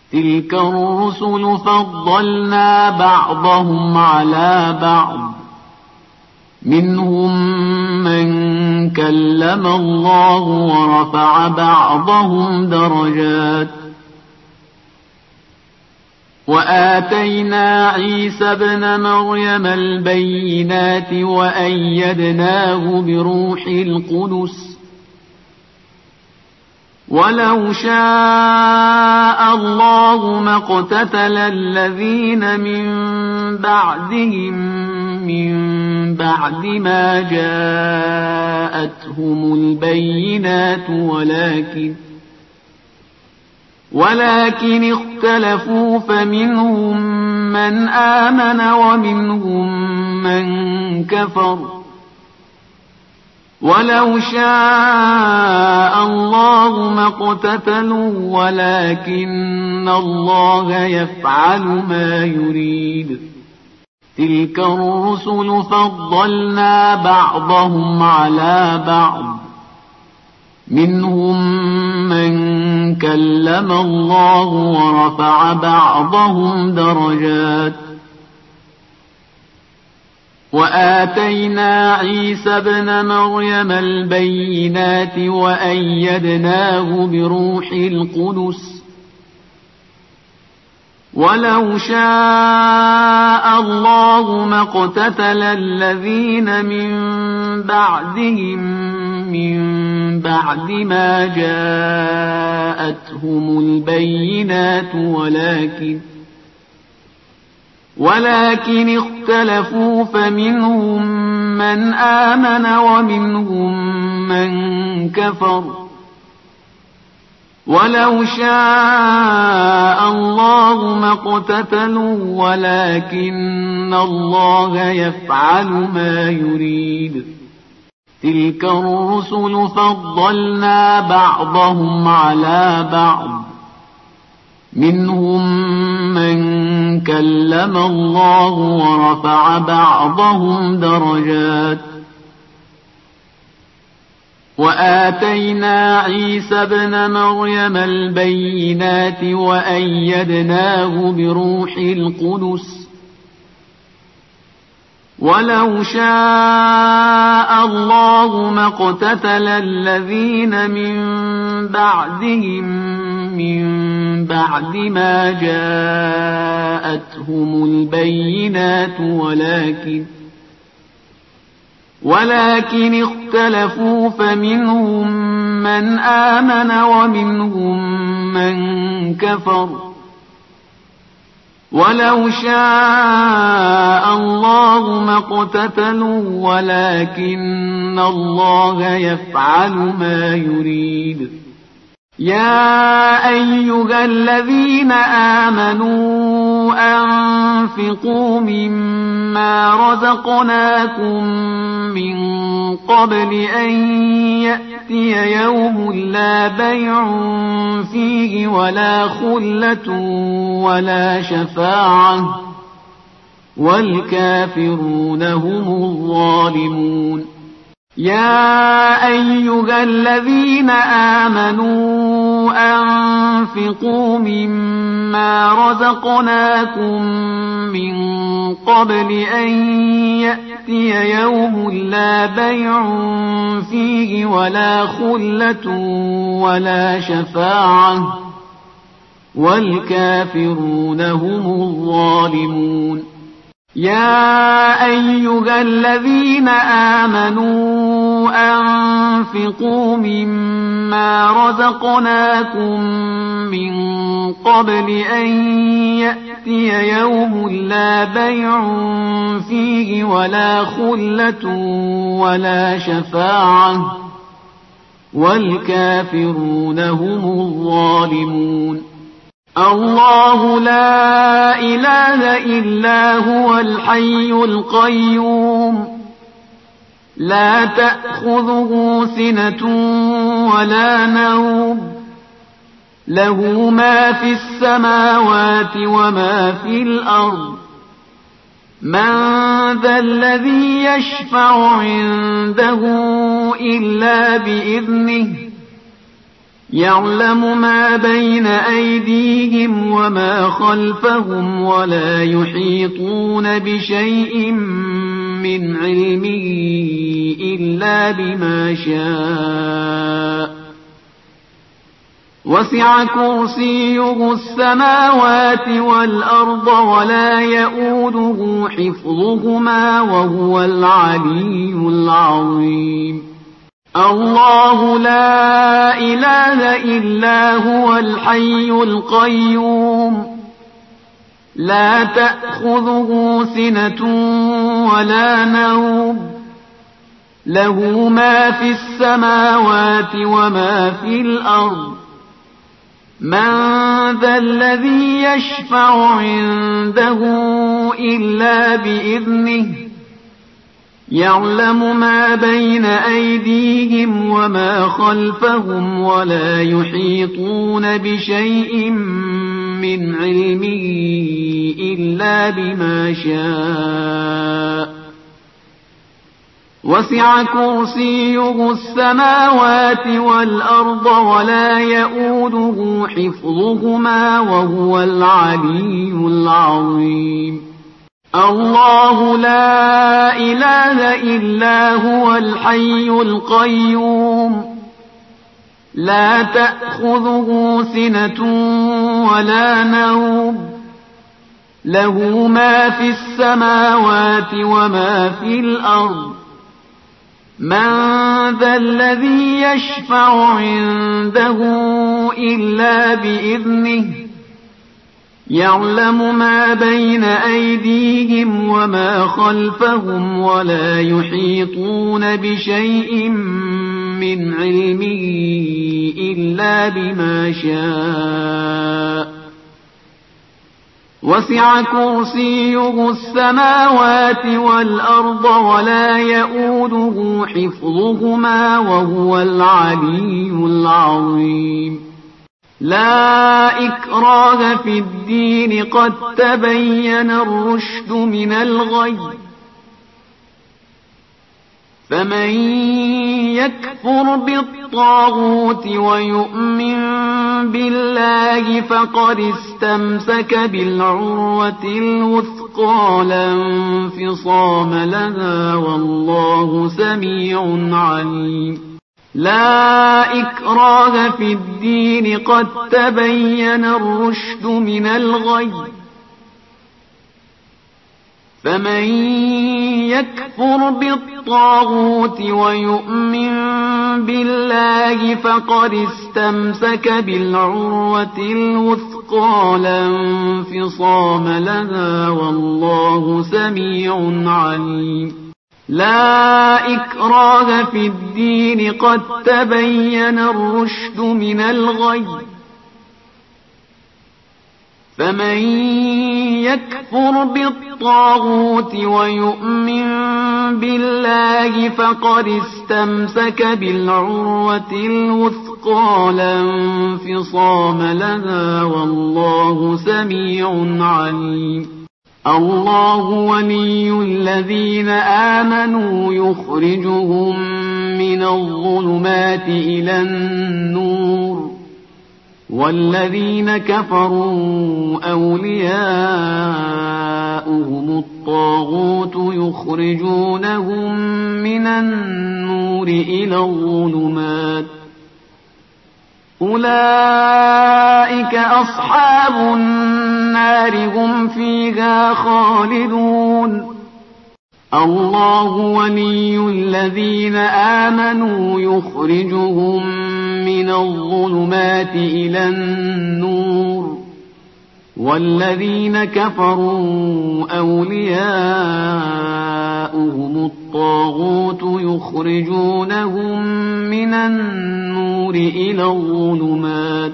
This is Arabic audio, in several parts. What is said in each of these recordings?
تلك الرسل فضلنا بعضهم على بعض منهم من كلم الله ورفع بعضهم درجات وآتينا عيسى ابن مريم البينات وأيدناه بروح القدس ولو شاء الله ما اقتتل الذين من بعدهم من بعد ما جاءتهم البينات ولكن اختلفوا فمنهم من آمن ومنهم من كفر ولو شاء الله ما اقتتلوا ولكن الله يفعل ما يريد تلك الرسل فضلنا بعضهم على بعض منهم من كلم الله ورفع بعضهم درجات وآتينا عيسى ابن مريم البينات وأيدناه بروح القدس ولو شاء الله ما اقتتل الذين من بعدهم من بعد ما جاءتهم البينات ولكن اختلفوا فمنهم من آمن ومنهم من كفر ولو شاء الله ما اقتتلوا ولكن الله يفعل ما يريد تلك الرسل فضلنا بعضهم على بعض منهم من كلم الله ورفع بعضهم درجات وآتينا عيسى ابن مريم البينات وأيدناه بروح القدس ولو شاء الله ما اقتتل الذين من بعدهم من بعد ما جاءتهم البينات ولكن اختلفوا فمنهم من آمن ومنهم من كفر ولو شاء الله ما اقتتلوا ولكن الله يفعل ما يريد يا أيها الذين آمنوا أنفقوا مما رزقناكم من قبل أن يأتي يوم لا بيع فيه ولا خلة ولا شفاعة والكافرون هم الظالمون يا أيها الذين آمنوا أنفقوا مما رزقناكم من قبل أن يأتي يوم لا بيع فيه ولا خلة ولا شفاعة والكافرون هم الظالمون يا أيها الذين آمنوا أنفقوا مما رزقناكم من قبل أن يأتي يوم لا بيع فيه ولا خلة ولا شفاعة والكافرون هم الظالمون الله لا إله إلا هو الحي القيوم لا تأخذه سنة ولا نوم له ما في السماوات وما في الأرض من ذا الذي يشفع عنده إلا بإذنه يعلم ما بين أيديهم وما خلفهم ولا يحيطون بشيء من علمه إلا بما شاء وسع كرسيه السماوات والأرض ولا يئوده حفظهما وهو العلي العظيم الله لا إله إلا هو الحي القيوم لا تأخذه سنة ولا نوم له ما في السماوات وما في الأرض من ذا الذي يشفع عنده إلا بإذنه يعلم ما بين أيديهم وما خلفهم ولا يحيطون بشيء من علمه إلا بما شاء وسع كرسيه السماوات والأرض ولا يئوده حفظهما وهو العلي العظيم الله لا إله إلا هو الحي القيوم لا تأخذه سنة ولا نوم له ما في السماوات وما في الأرض من ذا الذي يشفع عنده إلا بإذنه يعلم ما بين أيديهم وما خلفهم ولا يحيطون بشيء من علمه إلا بما شاء وسع كرسيه السماوات والأرض ولا يئوده حفظهما وهو العلي العظيم لا إكراه في الدين قد تبين الرشد من الغي فمن يكفر بالطاغوت ويؤمن بالله فقد استمسك بالعروة الوثقى لا انفصام لها والله سميع عليم لا إكراه في الدين قد تبين الرشد من الغي فمن يكفر بالطاغوت ويؤمن بالله فقد استمسك بالعروة الوثقى لا انفصام لها والله سميع عليم لا إكراه في الدين قد تبين الرشد من الغي فمن يكفر بالطاغوت ويؤمن بالله فقد استمسك بالعروة الوثقى لا انفصام لها والله سميع عليم الله ولي الذين آمنوا يخرجهم من الظلمات إلى النور والذين كفروا أولياؤهم الطاغوت يخرجونهم من النور إلى الظلمات أولئك أصحاب النار هم فيها خالدون الله ولي الذين آمنوا يخرجهم من الظلمات إلى النور والذين كفروا أولياؤهم الطاغوت يخرجونهم من النور إلى الظلمات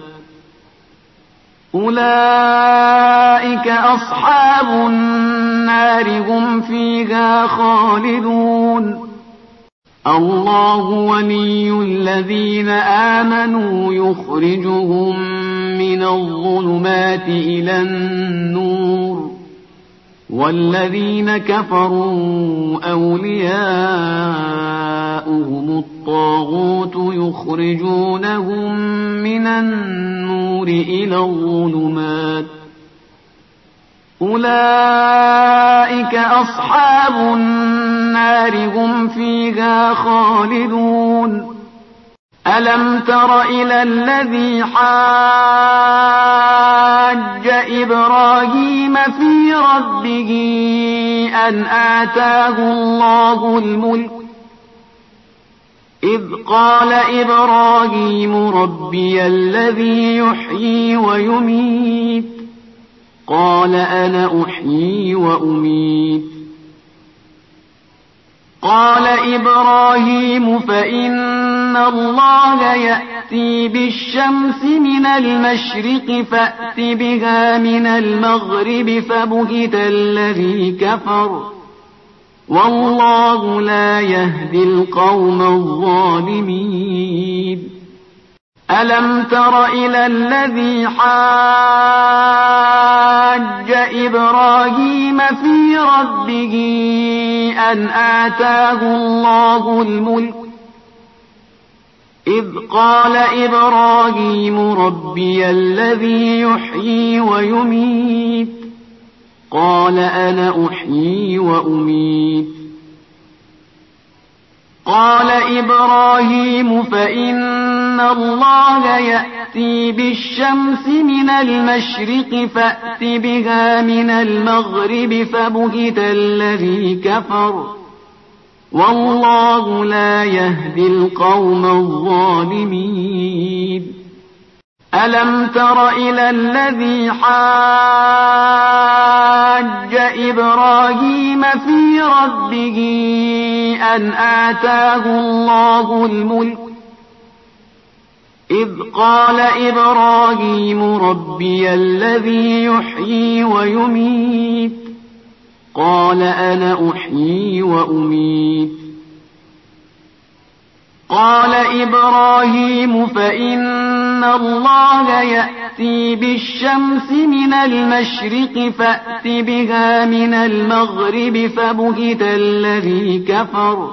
أولئك أصحاب النار هم فيها خالدون الله ولي الذين آمنوا يخرجهم من الظلمات إلى النور والذين كفروا أولياؤهم أولياؤهم الطاغوت يخرجونهم من النور إلى الظلمات أولئك أصحاب النار هم فيها خالدون ألم تر إلى الذي حاج إبراهيم في ربه أن آتاه الله الملك إذ قال إبراهيم ربي الذي يحيي ويميت قال أنا أحيي وأميت قال إبراهيم فإن الله يأتي بالشمس من المشرق فأت بها من المغرب فبهت الذي كفر والله لا يهدي القوم الظالمين ألم تر إلى الذي حاج إبراهيم في ربه أن آتاه الله الملك إذ قال إبراهيم ربي الذي يحيي ويميت قال أنا أحيي وأميت قال إبراهيم فإن الله يأتي بالشمس من المشرق فأت بها من المغرب فبهت الذي كفر والله لا يهدي القوم الظالمين ألم تر إلى الذي حاج إبراهيم في ربه أن آتاه الله الملك إذ قال إبراهيم ربي الذي يحيي ويميت قال أنا أحيي وأميت قال إبراهيم فإن الله يأتي بالشمس من المشرق فأت بها من المغرب فبهت الذي كفر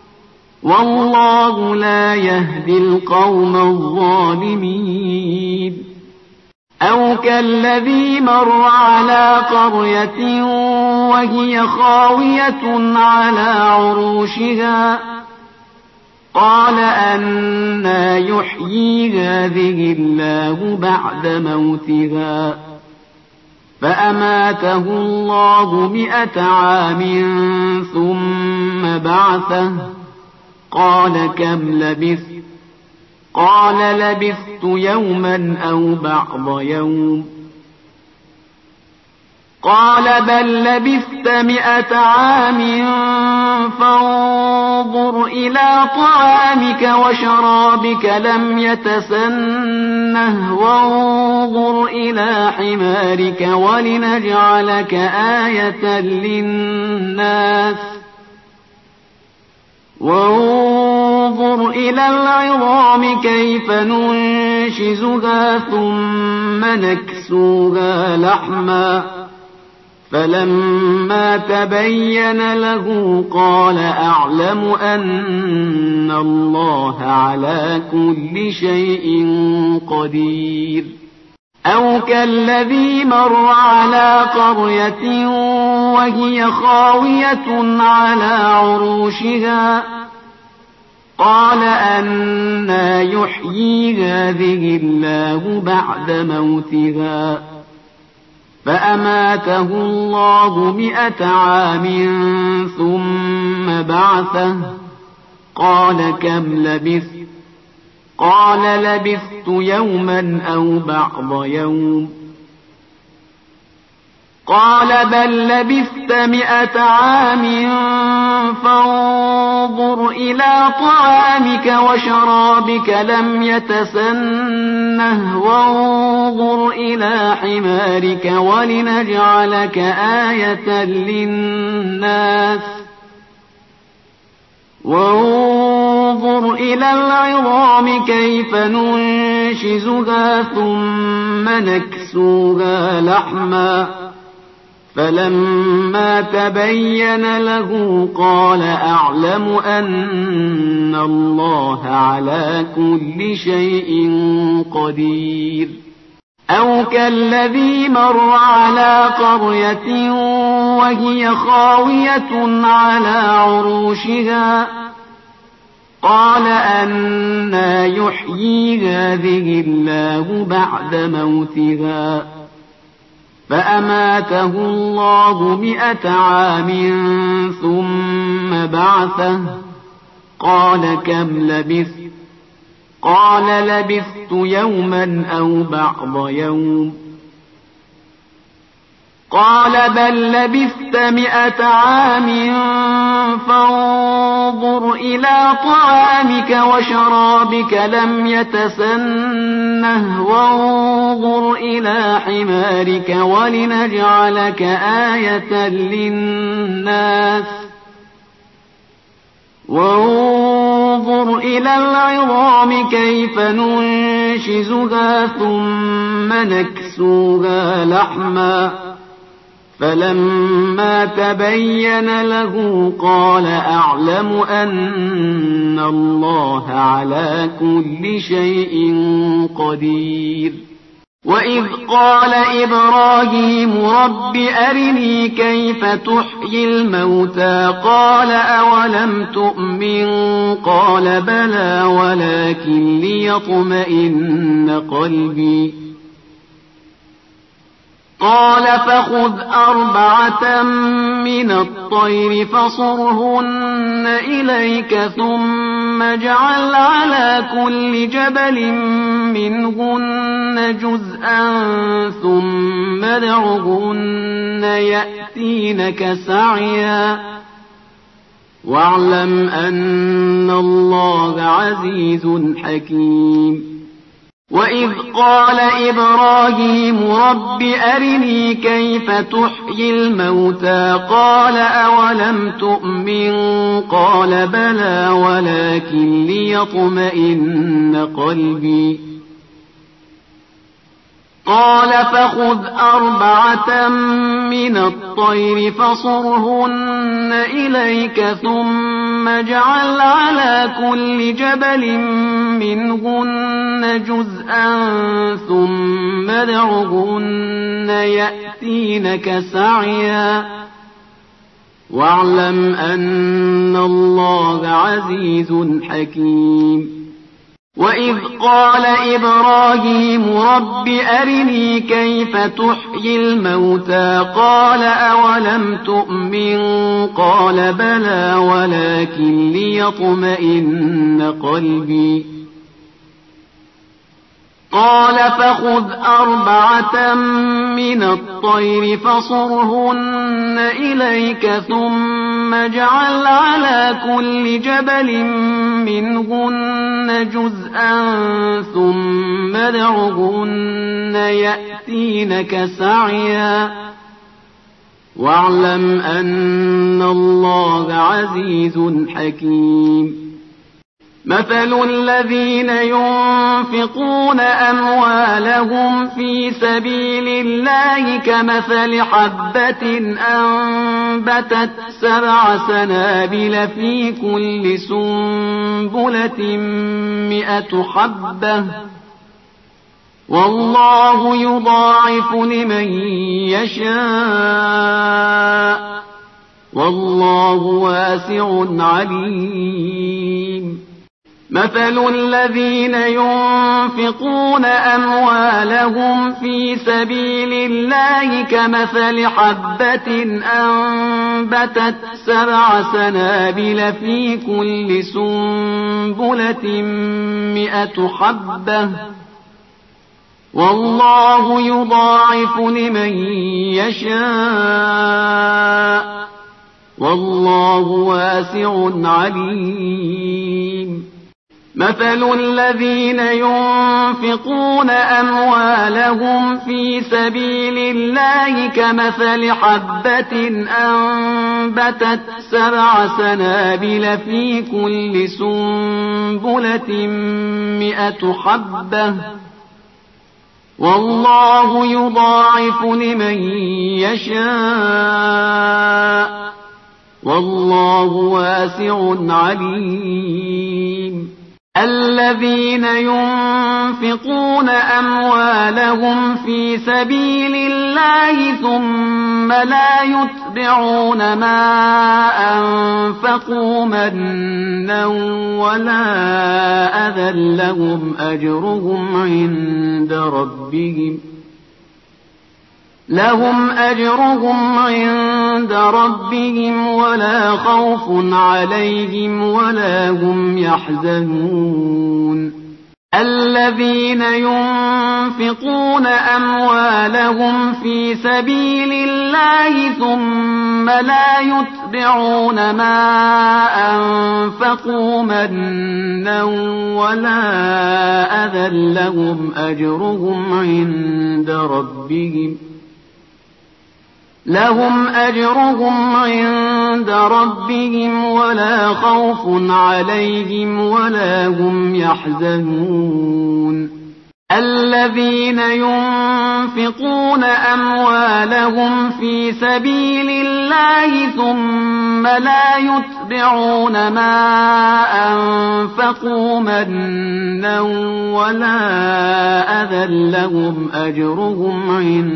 والله لا يهدي القوم الظالمين أو كالذي مر على قرية وهي خاوية على عروشها قال أنى يحيي هذه الله بعد موتها فأماته الله 100 عام ثم بعثه قال كم لبثت قال لبثت يوما أو بعض يوم قال بل لبثت 100 عام فانظر إلى طعامك وشرابك لم يتسنه وانظر إلى حمارك ولنجعلك آية للناس وانظر إلى العظام كيف ننشزها ثم نكسوها لحما فلما تبين له قال أعلم أن الله على كل شيء قدير أو كالذي مر على قرية وهي خاوية على عروشها قال أنى يحيي هذه الله بعد موتها فأماته الله 100 عام ثم بعثه قال كم لبثت قال لبثت يوما أو بعض يوم قال بل لبثت 100 عام فانظر إلى طعامك وشرابك لم يتسنه وانظر إلى حمارك ولنجعلك آية للناس وانظر إلى العظام كيف ننشزها ثم نكسوها لحما فلما تبين له قال أعلم أن الله على كل شيء قدير. أو كالذي مر على قرية وهي خاوية على عروشها قال أنى يحيي هذه الله بعد موتها فأماته الله 100 عام ثم بعثه قال كم لبثت قال لبثت يوما أو بعض يوم قال بل لبثت 100 عام فانظر إلى طعامك وشرابك لم يتسنه وانظر إلى حمارك ولنجعلك آية للناس وانظر إلى العظام كيف ننشزها ثم نكسوها لحما فلما تبين له قال أعلم أن الله على كل شيء قدير. وإذ قال إبراهيم رب أرني كيف تحيي الموتى قال أولم تؤمن قال بلى ولكن ليطمئن قلبي قال فخذ 4 من الطير فصرهن إليك ثم اجعل على كل جبل منهن جزءا ثم ادعهن يأتينك سعيا واعلم أن الله عزيز حكيم. وإذ قال إبراهيم رب أرني كيف تحيي الموتى قال أولم تؤمن قال بلى ولكن ليطمئن قلبي قال فخذ 4 من الطير فصرهن إليك ثم اجعل على كل جبل منهن جزءا ثم ادعهن يأتينك سعيا واعلم أن الله عزيز حكيم. وإذ قال إبراهيم رب أرني كيف تحيي الموتى قال أولم تؤمن قال بلى ولكن ليطمئن قلبي قال فخذ 4 من الطير فصرهن إليك ثم اجعل على كل جبل منهن جزءا ثم ادعهن يأتينك سعيا واعلم أن الله عزيز حكيم. مثل الذين ينفقون أموالهم في سبيل الله كمثل حبة أنبتت 7 سنابل في كل سنبلة 100 حبة والله يضاعف لمن يشاء والله واسع عليم. مثل الذين ينفقون أموالهم في سبيل الله كمثل حبة أنبتت 7 سنابل في كل سنبلة 100 حبة والله يضاعف لمن يشاء والله واسع عليم. مثل الذين ينفقون أموالهم في سبيل الله كمثل حبة أنبتت 7 سنابل في كل سنبلة 100 حبة والله يضاعف لمن يشاء والله واسع عليم الذين ينفقون أموالهم في سبيل الله ثم لا يتبعون ما أنفقوا منا ولا أذى لهم أجرهم عند ربهم ولا خوف عليهم ولا هم يحزنون الذين ينفقون أموالهم في سبيل الله ثم لا يتبعون ما أنفقوا منا ولا أذى لهم أجرهم عند ربهم ولا خوف عليهم ولا هم يحزنون الذين ينفقون أموالهم في سبيل الله ثم لا يتبعون ما أنفقوا منا ولا أذى لهم أجرهم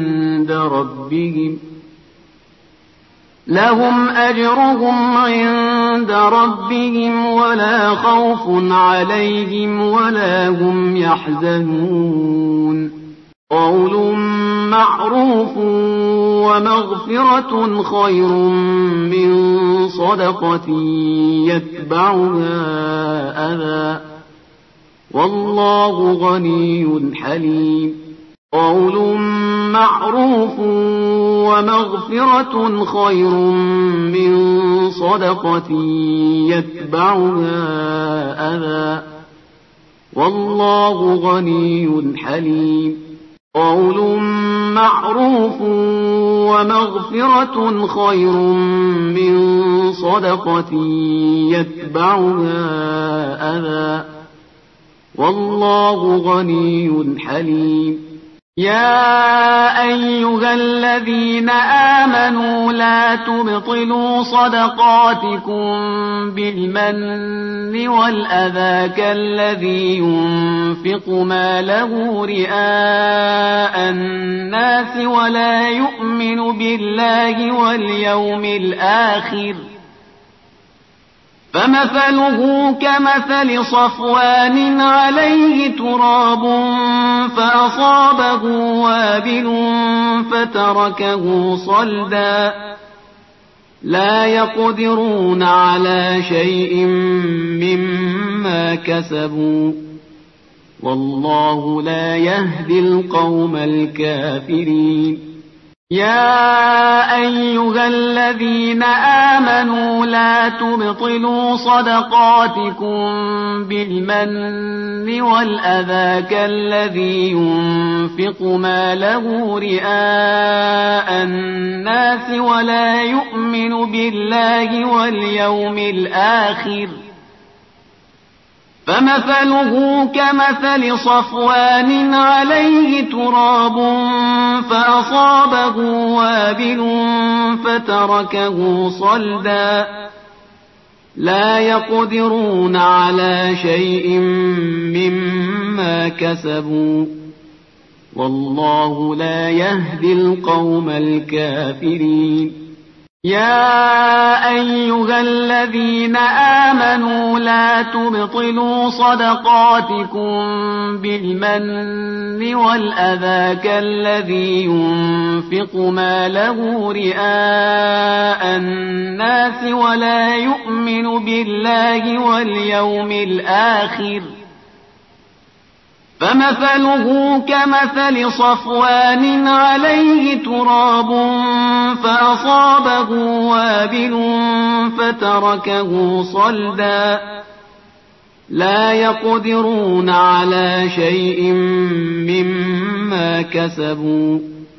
عند ربهم ولا خوف عليهم ولا هم يحزنون قول معروف ومغفرة خير من صدقة يتبعها أذى والله غني حليم قول معروف ومغفرة خير من صدقة يتبعها أذى والله غني حليم قول معروف ومغفرة خير من صدقة يتبعها أذى والله غني حليم يا أيها الذين آمنوا لا تبطلوا صدقاتكم بالمن والأذى كالذي ينفق ماله رئاء الناس ولا يؤمن بالله واليوم الآخر فمثله كمثل صفوان عليه تراب فأصابه وابل فتركه صلدا لا يقدرون على شيء مما كسبوا والله لا يهدي القوم الكافرين يا أيها الذين آمنوا لا تبطلوا صدقاتكم بالمن والأذى كالذي ينفق ماله رئاء الناس ولا يؤمن بالله واليوم الآخر فمثله كمثل صفوان عليه تراب فأصابه وابل فتركه صلدا لا يقدرون على شيء مما كسبوا والله لا يهدي القوم الكافرين يا أيها الذين آمنوا لا تبطلوا صدقاتكم بالمن والأذى كالذي ينفق ماله رئاء الناس ولا يؤمن بالله واليوم الآخر فمثله كمثل صفوان عليه تراب فأصابه وابل فتركه صلدا لا يقدرون على شيء مما كسبوا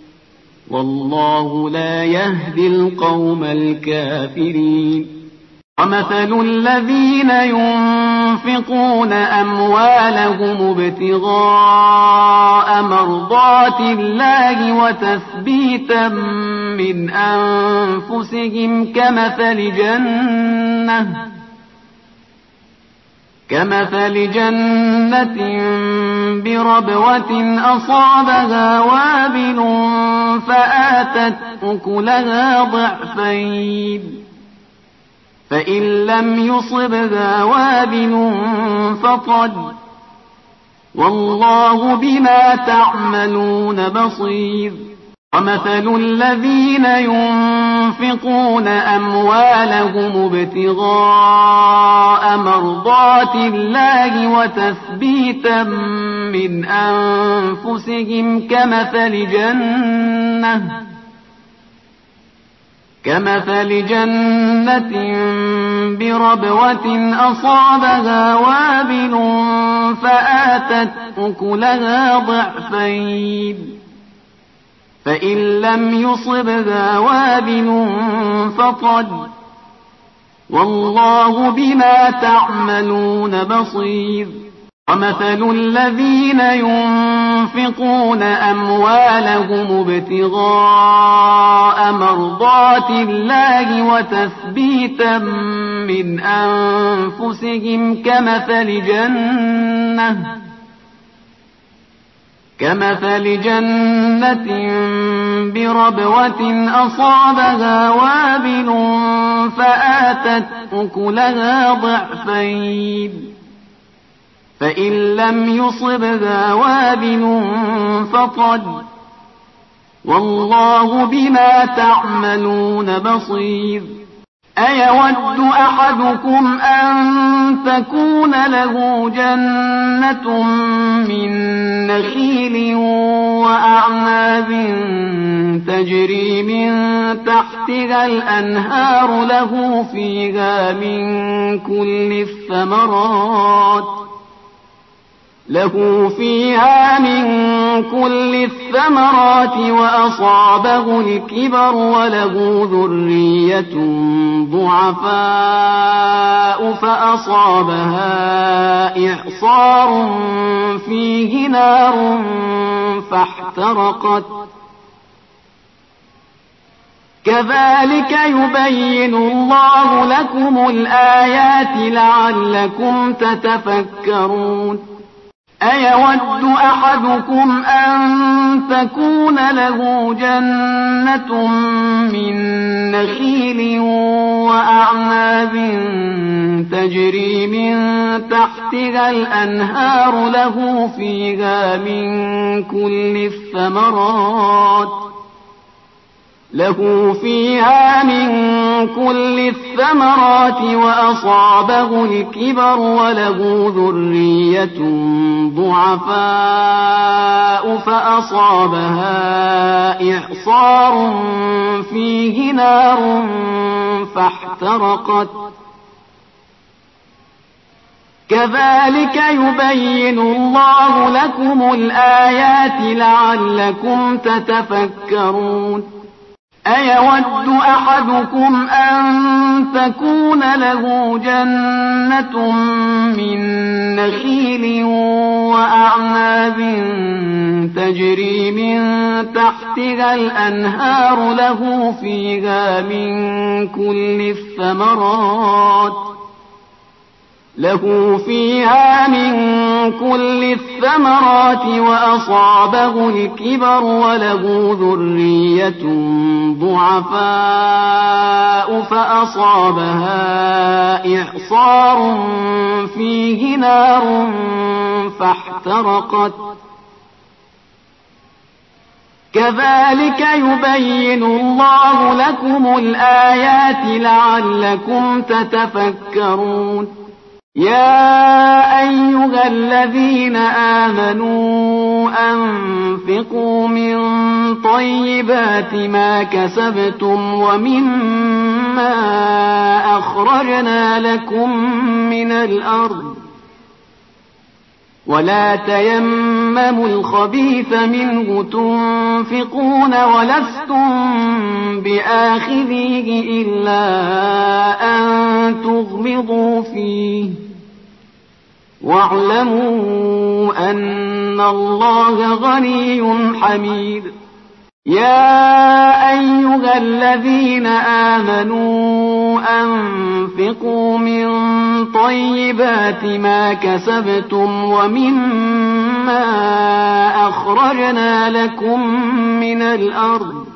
والله لا يهدي القوم الكافرين ومثل الذين ينفقون ينفقون أموالهم ابتغاء مرضات الله وتثبيتا من أنفسهم كمثل جنة بربوة أصابها وابل فآتت أكلها ضعفين فإن لم يصبها وابل فطل والله بما تعملون بصير. ومثل الذين ينفقون أموالهم ابتغاء مرضات الله وتثبيتا من أنفسهم كمثل جنة بربوة أصابها وابل فآتت أكلها ضعفين فإن لم يصبها وابل فطل والله بما تعملون بصير. ومثل الذين ينفقون أموالهم ابتغاء مرضات الله وتثبيتا من أنفسهم كمثل جنة بربوة أصابها وابل فآتت أكلها ضعفين فإن لم يصبها وابل فطل والله بما تعملون بصير. أيود أحدكم أن تكون له جنة من نخيل وأعناب تجري من تحتها الأنهار له فيها من كل الثمرات وأصابه الكبر وله ذرية ضعفاء فأصابها إعصار فيه نار فاحترقت كذلك يبين الله لكم الآيات لعلكم تتفكرون. أيود أحدكم أن تكون له جنة من نخيل وأعناب تجري من تحتها الأنهار له فيها من كل الثمرات وأصابه الكبر وله ذرية ضعفاء فأصابها إعصار فيه نار فاحترقت كذلك يبين الله لكم الآيات لعلكم تتفكرون. أيود أحدكم أن تكون له جنة من نخيل وأعناب تجري من تحتها الأنهار له فيها من كل الثمرات وأصابه الكبر وله ذرية ضعفاء فأصابها إعصار فيه نار فاحترقت كذلك يبين الله لكم الآيات لعلكم تتفكرون. يا أيها الذين آمنوا أنفقوا من طيبات ما كسبتم ومما أخرجنا لكم من الأرض ولا تيمموا الخبيث منه تنفقون ولستم بآخذيه إلا أن تغمضوا فيه واعلموا أن الله غني حميد. يا أيها الذين آمنوا أنفقوا من طيبات ما كسبتم ومما أخرجنا لكم من الأرض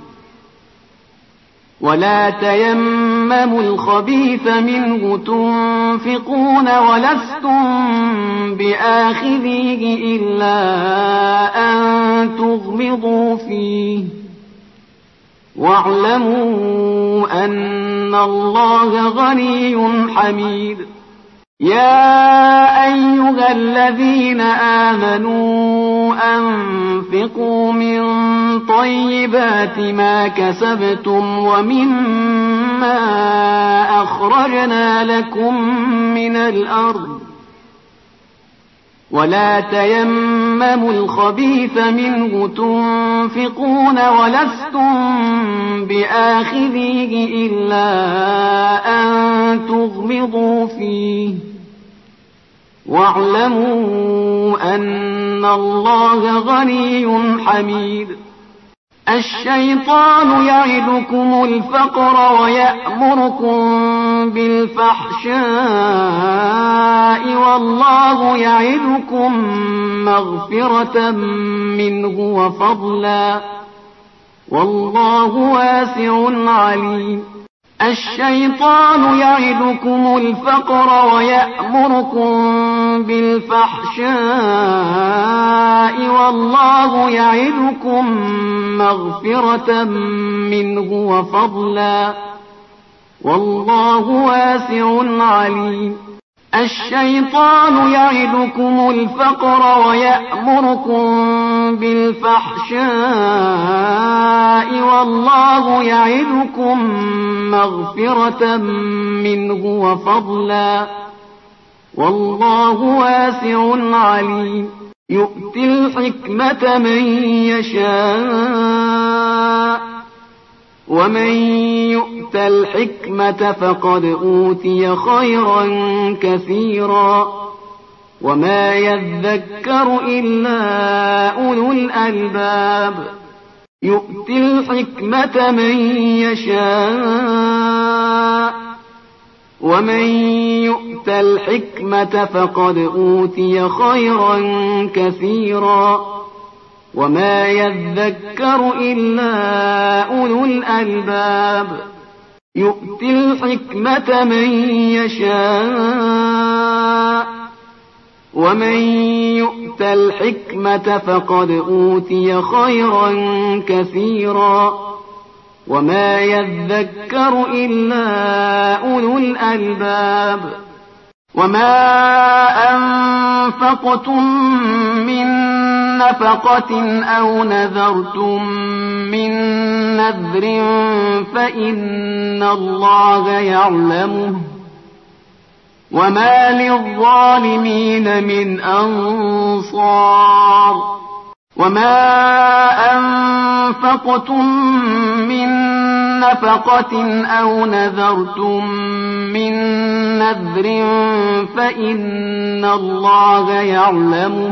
ولا تيمموا الخبيث منه تنفقون ولستم بآخذيه إلا أن تغمضوا فيه واعلموا أن الله غني حميد. يا أيها الذين آمنوا أنفقوا من طيبات ما كسبتم ومما أخرجنا لكم من الأرض ولا تيمموا الخبيث منه تنفقون ولستم بآخذيه إلا أن تغمضوا فيه واعلموا أن الله غني حميد. الشيطان يعدكم الفقر ويأمركم بالفحشاء والله يعدكم مغفرة منه وفضلا والله واسع عليم. الشيطان يعدكم الفقر ويأمركم بالفحشاء والله يعدكم مغفرة منه وفضلا والله واسع عليم. الشيطان يعدكم الفقر ويأمركم بالفحشاء والله يعدكم مغفرة منه وفضلا والله واسع عليم. يؤتي الحكمة من يشاء ومن يؤت الحكمة فقد أوتي خيرا كثيرا وما يذكر إلا أولو الألباب. يؤتي الحكمة من يشاء ومن يؤت الحكمة فقد أوتي خيرا كثيرا وما يذكر إلا أولو الألباب. يؤتي الحكمة من يشاء ومن يؤت الحكمة فقد أوتي خيرا كثيرا وما يذكر إلا أولو الألباب. وما أنفقتم من نفقة أو نذرتم من نذر فإن الله يعلمه وما للظالمين من أنصار. وما أنفقتم من نفقة أو نذرتم من نذر فإن الله يعلمه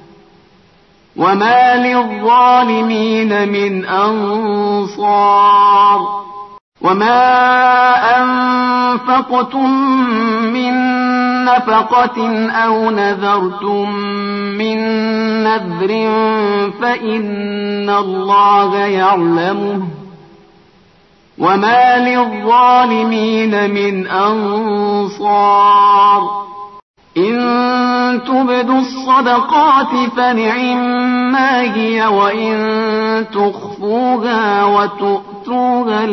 وما للظالمين من أنصار. وما أنفقتم من نفقة أو نذرتم من نذر فإن الله يعلمه وما للظالمين من أنصار. إن تبدوا الصدقات فنعما هي وإن تخفوها وتؤتوها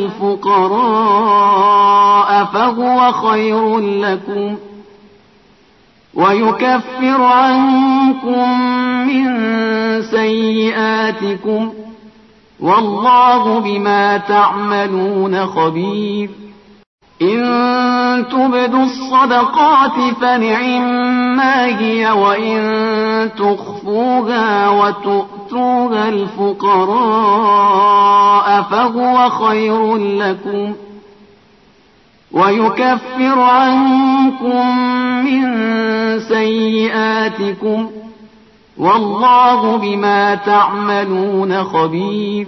الفقراء فهو خير لكم ويكفر عنكم من سيئاتكم والله بما تعملون خبير. إن تبدوا الصدقات فنعما هي وإن تخفوها وتؤتوها الفقراء فهو خير لكم ويكفر عنكم من سيئاتكم والله بما تعملون خبير.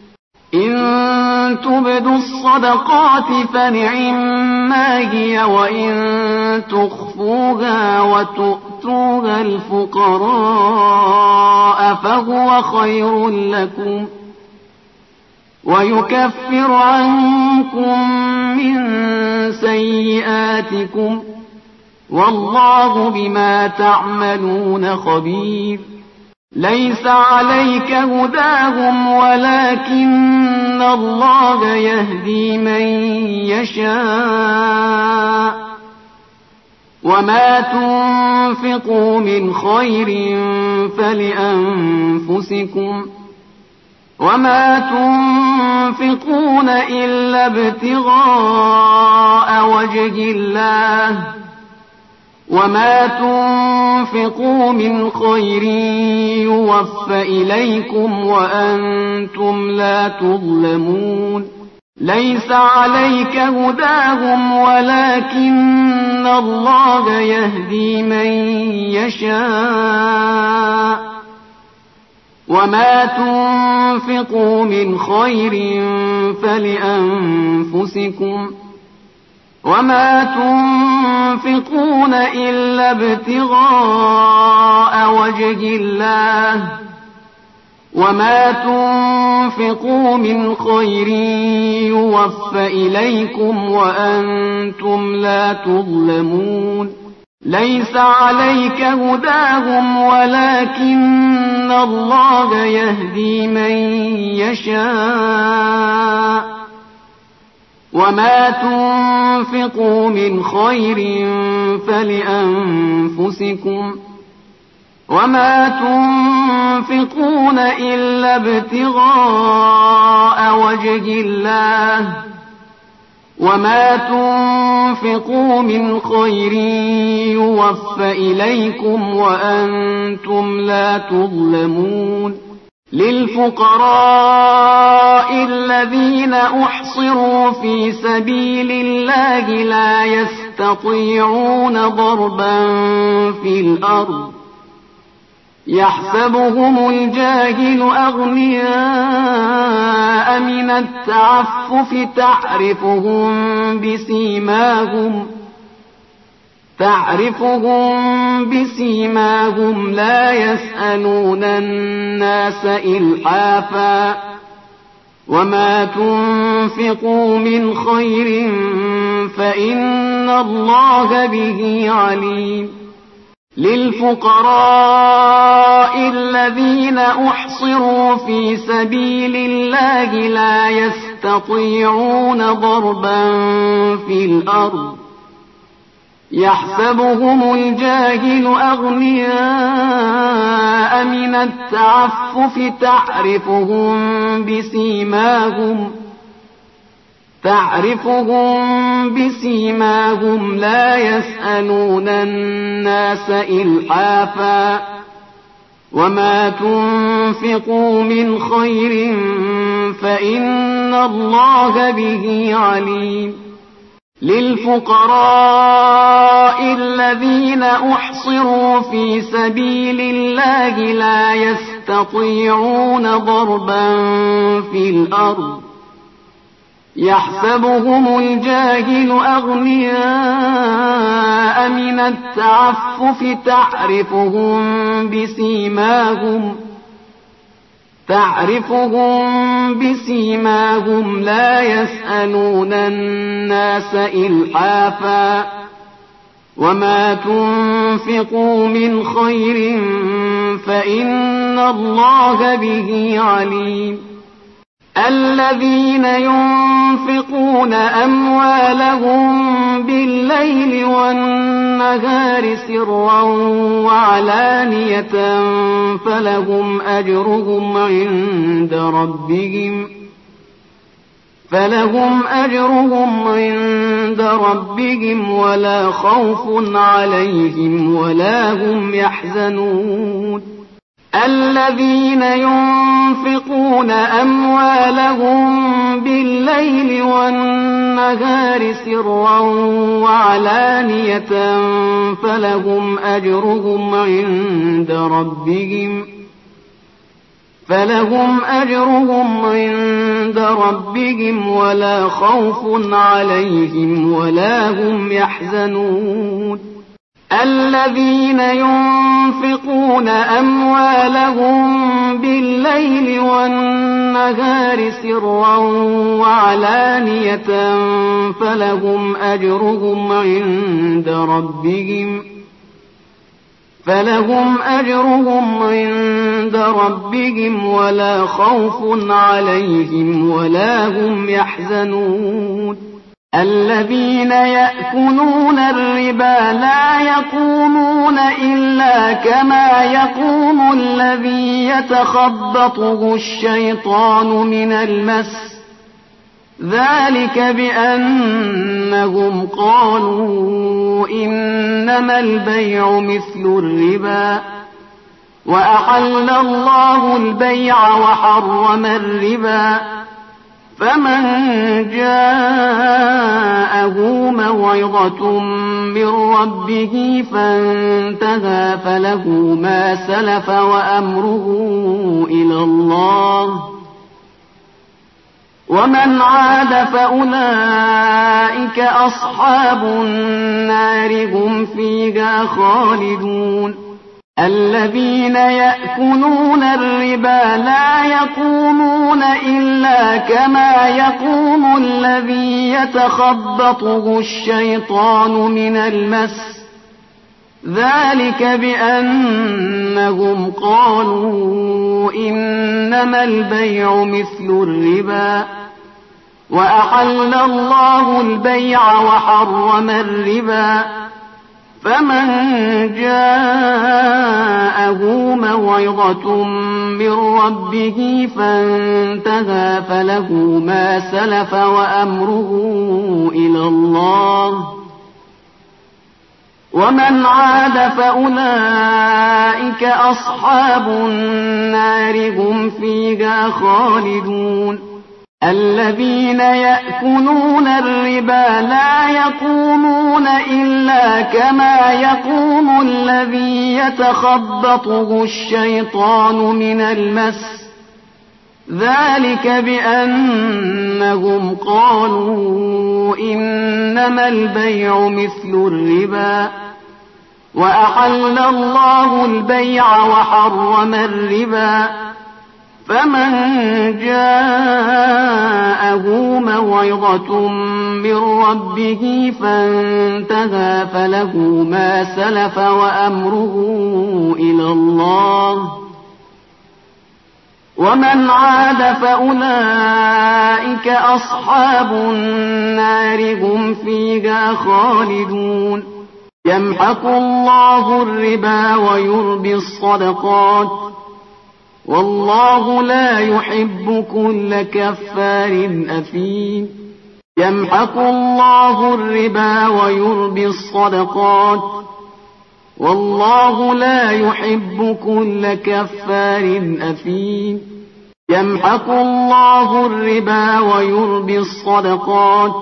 إن تبدوا الصدقات فنعما هي وإن تخفوها وتؤتوها الفقراء فهو خير لكم ويكفر عنكم من سيئاتكم والله بما تعملون خبير. ليس عليك هداهم ولكن الله يهدي من يشاء وما تنفقوا من خير فلأنفسكم وما تنفقون إلا ابتغاء وجه الله وما تنفقوا من خير يوفى إليكم وأنتم لا تظلمون. ليس عليك هداهم ولكن الله يهدي من يشاء وما تنفقوا من خير فلأنفسكم وما تنفقون إلا ابتغاء وجه الله وما تنفقوا من خير يوفى إليكم وأنتم لا تظلمون. ليس عليك هداهم ولكن الله يهدي من يشاء وما تنفقوا من خير فلأنفسكم وما تنفقون إلا ابتغاء وجه الله وما تنفقوا من خير يوفى إليكم وأنتم لا تظلمون. للفقراء الذين أحصروا في سبيل الله لا يستطيعون ضربا في الأرض يحسبهم الجاهل أغنياء من التعفف تعرفهم بسيماهم لا يسألون الناس إلحافا وما تنفقوا من خير فإن الله به عليم. للفقراء الذين أحصروا في سبيل الله لا يستطيعون ضربا في الأرض يحسبهم الجاهل أغنياء من التعفف تعرفهم بسيماهم لا يسألون الناس إلحافا وما تنفقوا من خير فإن الله به عليم. للفقراء الذين أحصروا في سبيل الله لا يستطيعون ضربا في الأرض يحسبهم الجاهل أغنياء من التعفف تعرفهم بسيماهم لا يسألون الناس إلحافا وما تنفقوا من خير فإن الله به عليم. الذين ينفقون أموالهم بالليل والنهار سرا وعلانية فلهم أجرهم عند ربهم ولا خوف عليهم ولا هم يحزنون. الذين ينفقون أموالهم بالليل بالليل والنهار سرا وعلانية فلهم أجرهم عند ربهم ولا خوف عليهم ولا هم يحزنون الذين ينفقون أموالهم بالليل والنهار سرا وعلانية فلهم أجرهم عند ربهم ولا خوف عليهم ولا هم يحزنون الذين يأكلون الربا لا يقومون إلا كما يقوم الذي يتخبطه الشيطان من المس ذلك بأنهم قالوا إنما البيع مثل الربا وأحل الله البيع وحرم الربا فمن جاءه موعظة من ربه فانتهى فله ما سلف وأمره إلى الله ومن عاد فأولئك أصحاب النار هم فيها خالدون الذين يأكلون الربا لا يقومون إلا كما يقوم الذي يتخبطه الشيطان من المس ذلك بأنهم قالوا إنما البيع مثل الربا وأحل الله البيع وحرم الربا فمن جاءه موعظة من ربه فانتهى فله ما سلف وأمره إلى الله ومن عاد فأولئك أصحاب النار هم فيها خالدون الذين يأكلون الربا لا يقومون إلا كما يقوم الذي يتخبطه الشيطان من المس ذلك بأنهم قالوا إنما البيع مثل الربا وأحل الله البيع وحرم الربا فمن جاءه موعظة من ربه فانتهى فله ما سلف وأمره إلى الله ومن عاد فأولئك أصحاب النار هم فيها خالدون يمحق الله الربا ويربي الصدقات والله لا يحب كل كفار أثيم يمحق الله الربا ويربي الصدقات والله لا يحب كل كفار أثيم يمحق الله الربا ويربي الصدقات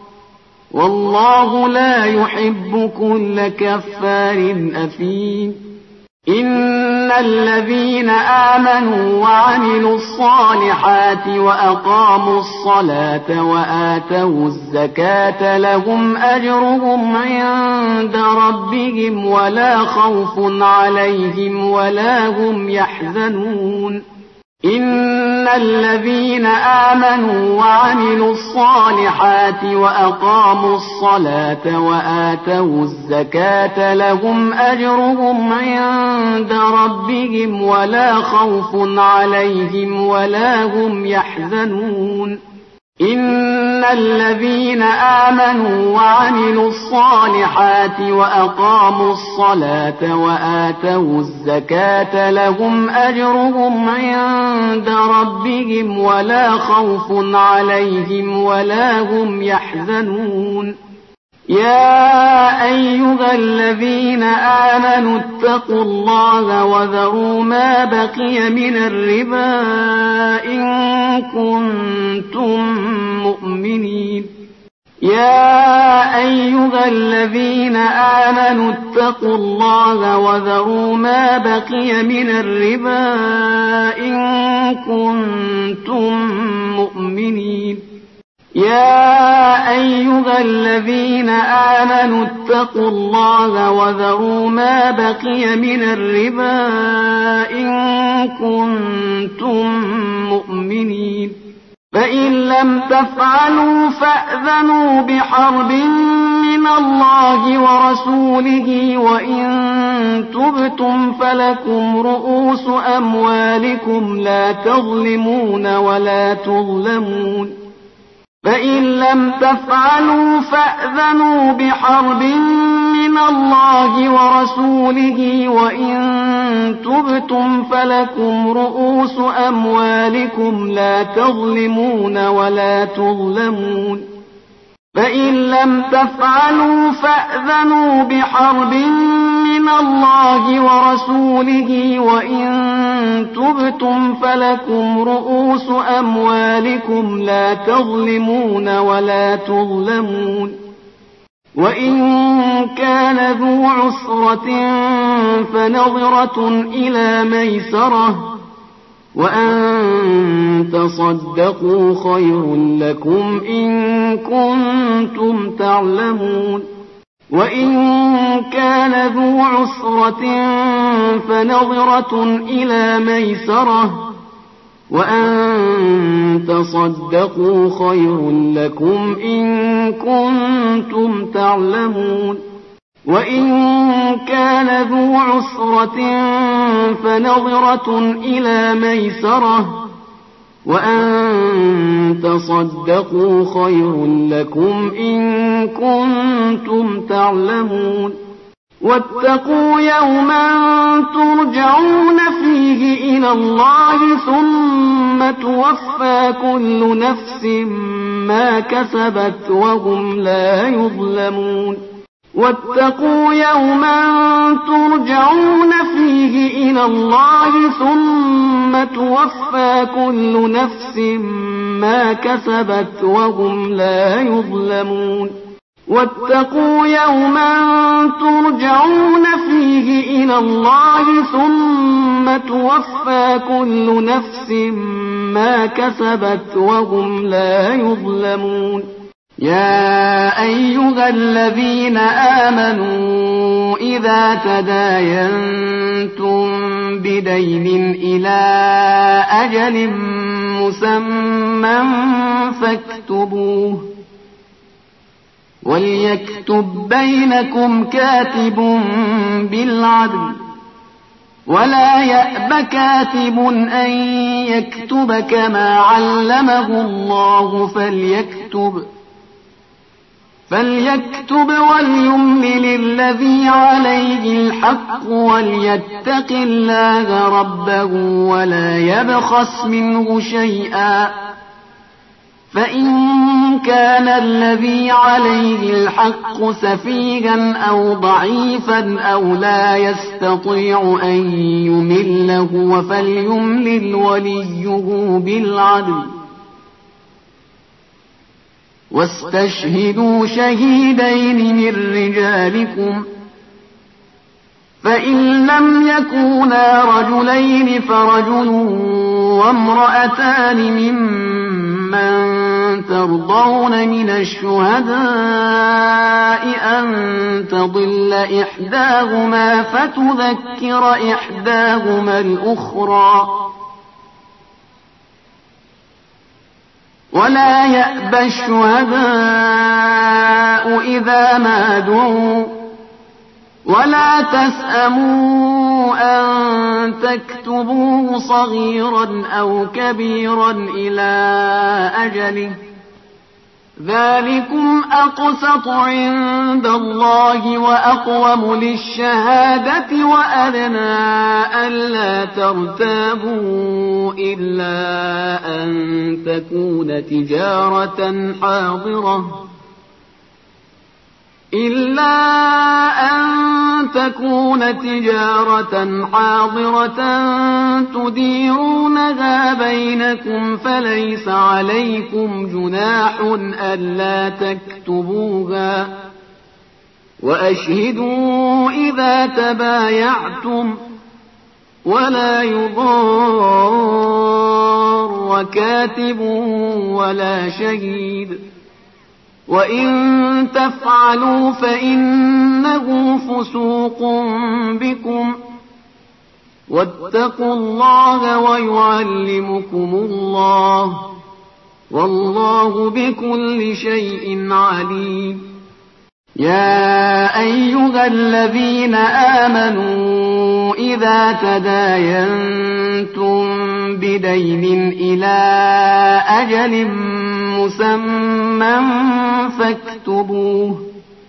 والله لا يحب كل كفار أثيم إن الذين آمنوا وعملوا الصالحات وأقاموا الصلاة وآتوا الزكاة لهم أجرهم عند ربهم ولا خوف عليهم ولا هم يحزنون إن الذين آمنوا وعملوا الصالحات وأقاموا الصلاة وآتوا الزكاة لهم أجرهم عند ربهم ولا خوف عليهم ولا هم يحزنون إن الذين آمنوا وعملوا الصالحات وأقاموا الصلاة وآتوا الزكاة لهم أجرهم عند ربهم ولا خوف عليهم ولا هم يحزنون يا أيها الذين آمنوا اتقوا الله وذروا ما بقي من الربا إن كنتم مؤمنين أيها الذين آمنوا اتقوا الله وذروا ما بقي من الربا إن كنتم مؤمنين. يا أيها الذين آمنوا اتقوا الله وذروا ما بقي من الربا إن كنتم مؤمنين. فإن لم تفعلوا فأذنوا بحرب من الله ورسوله وإن تبتم فلكم رؤوس أموالكم لا تظلمون ولا تظلمون. فإن لم تفعلوا فأذنوا بحرب من الله ورسوله وإن تبتم فلكم رؤوس أموالكم لا تظلمون ولا تظلمون. فإن لم تفعلوا فأذنوا بحرب من الله ورسوله وإن تبتم فلكم رؤوس أموالكم لا تظلمون ولا تظلمون. وإن كان ذو عسرة فنظرة إلى ميسرة وأن تصدقوا خير لكم إن كنتم تعلمون. وإن كان ذو عسرة فنظرة إلى ميسرة وأن تصدقوا خير لكم إن كنتم تعلمون. وإن كان ذو عسرة فنظرة إلى ميسرة وأن تصدقوا خير لكم إن كنتم تعلمون. واتقوا يوما ترجعون فيه إلى الله ثم توفى كل نفس ما كسبت وهم لا يظلمون. واتقوا يوما ترجعون فيه إلى الله ثم توفى كل نفس ما كسبت وهم لا يظلمون. واتقوا يوما ترجعون فيه إلى الله ثم توفى كل نفس ما كسبت وهم لا يظلمون. يا أيها الذين آمنوا إذا تداينتم بدين إلى أجل مسمى فاكتبوه وليكتب بينكم كاتب بالعدل ولا يأب كاتب أن يكتب كما علمه الله فليكتب وليملل الذي عليه الحق وليتق الله ربه ولا يبخس منه شيئا. فإن كان الذي عليه الحق سفيها أو ضعيفا أو لا يستطيع أن يمله فليملل وليه بالعدل واستشهدوا شهيدين من رجالكم فإن لم يكونا رجلين فرجل وامرأتان ممن ترضون من الشهداء أن تضل إحداهما فتذكر إحداهما الأخرى ولا يأبى الشهداء إذا ما دعوا ولا تسأموا أن تكتبوه صغيرا أو كبيرا إلى أجله ذلكم أقسط عند الله وأقوم للشهادة وأدنى ألا ترتابوا إلا أن تكون تجارة حاضرة تديرونها بينكم فليس عليكم جناح ألا تكتبوها وأشهدوا إذا تبايعتم ولا يضار كاتب ولا شهيد، وإن تفعلوا فإنه فسوق بكم، واتقوا الله ويعلمكم الله، والله بكل شيء عليم. يا أيها الذين آمنوا إذا تداينتم بدين إلى أجل مسمى فاكتبوه،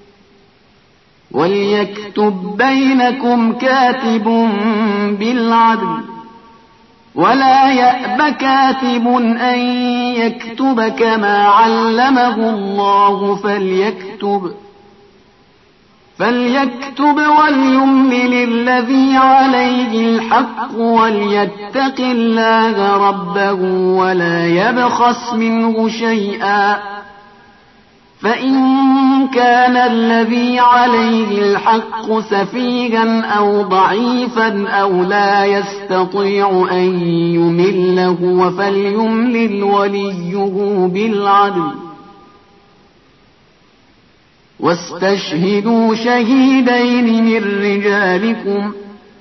وليكتب بينكم كاتب بالعدل، ولا يأب كاتب أن يكتب كما علمه الله فليكتب وليملل الذي عليه الحق وليتق الله ربه ولا يبخس منه شيئا، فإن كان الذي عليه الحق سفيها أو ضعيفا أو لا يستطيع أن يمله فليملل وليه بالعدل، واستشهدوا شهيدين من رجالكم،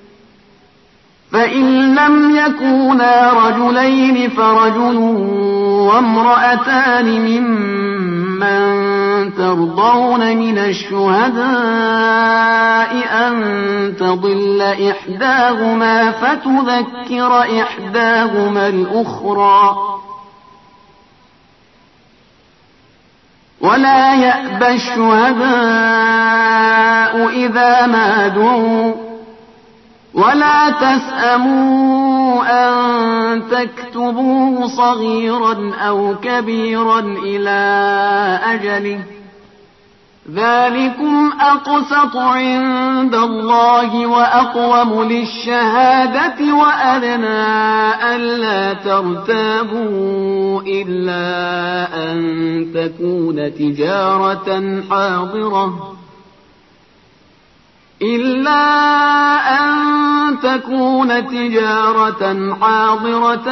فإن لم يكونا رجلين فرجل وامرأتان ممن ترضون من الشهداء أن تضل إحداهما فتذكر إحداهما الأخرى، ولا يأبى الشهداء إذا ما دعوا، ولا تسأموا أن تكتبوه صغيرا أو كبيرا إلى أجله، ذلكم أقسط عند الله وأقوم للشهادة وأدنى ألا ترتابوا إلا أن تكون تجارة حاضرة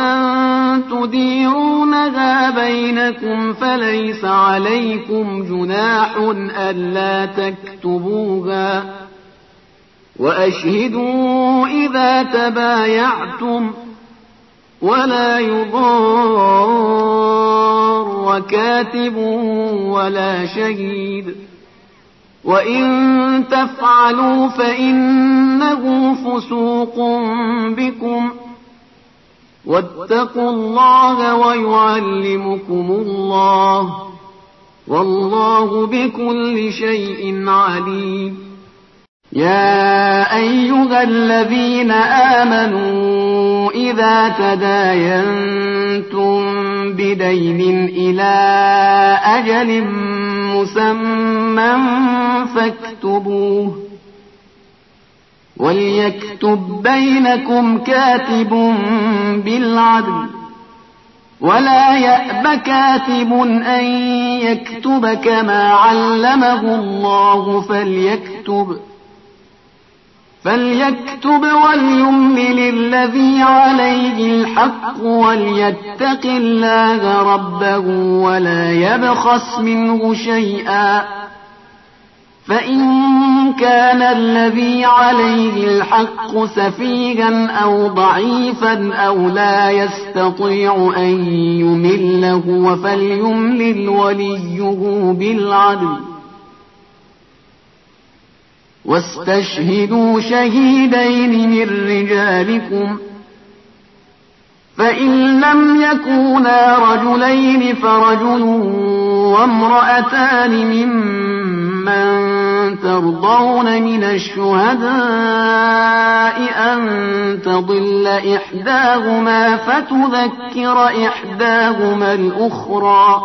تديرونها بينكم فليس عليكم جناح ألا تكتبوها، وأشهدوا إذا تبايعتم ولا يضار كاتب ولا شهيد، وإن تفعلوا فإنه فسوق بكم، واتقوا الله ويعلمكم الله، والله بكل شيء عليم. يا أيها الذين آمنوا إذا تداينتم بدين إلى أجل مسمى فاكتبوه، وليكتب بينكم كاتب بالعدل، ولا يأب كاتب أن يكتب كما علمه الله فليكتب وليملل الذي عليه الحق وليتق الله ربه ولا يبخس منه شيئا، فإن كان الذي عليه الحق سفيها أو ضعيفا أو لا يستطيع أن يمله فليملل وليه بالعدل، واستشهدوا شهيدين من رجالكم، فإن لم يكونا رجلين فرجل وامرأتان ممن ترضون من الشهداء أن تضل إحداهما فتذكر إحداهما الأخرى،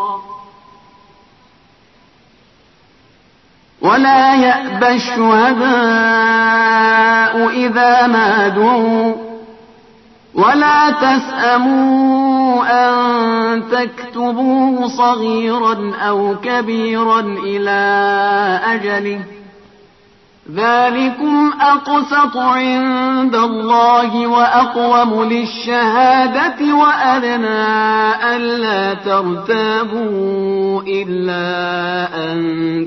ولا يأبى الشهداء إذا ما دعوا، ولا تسأموا أن تكتبوه صغيرا أو كبيرا إلى أجله، ذلكم أقسط عند الله وأقوم للشهادة وأدنى ألا ترتابوا إلا أن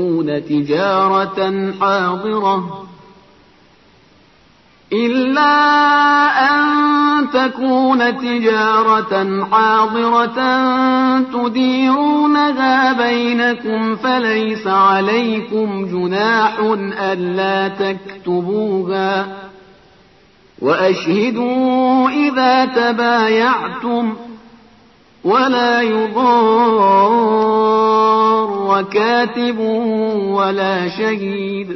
تكون تجارة حاضرة تديرونها بينكم فليس عليكم جناح ألا تكتبوها وأشهدوا إذا تبايعتم ولا يضار كاتب ولا شهيد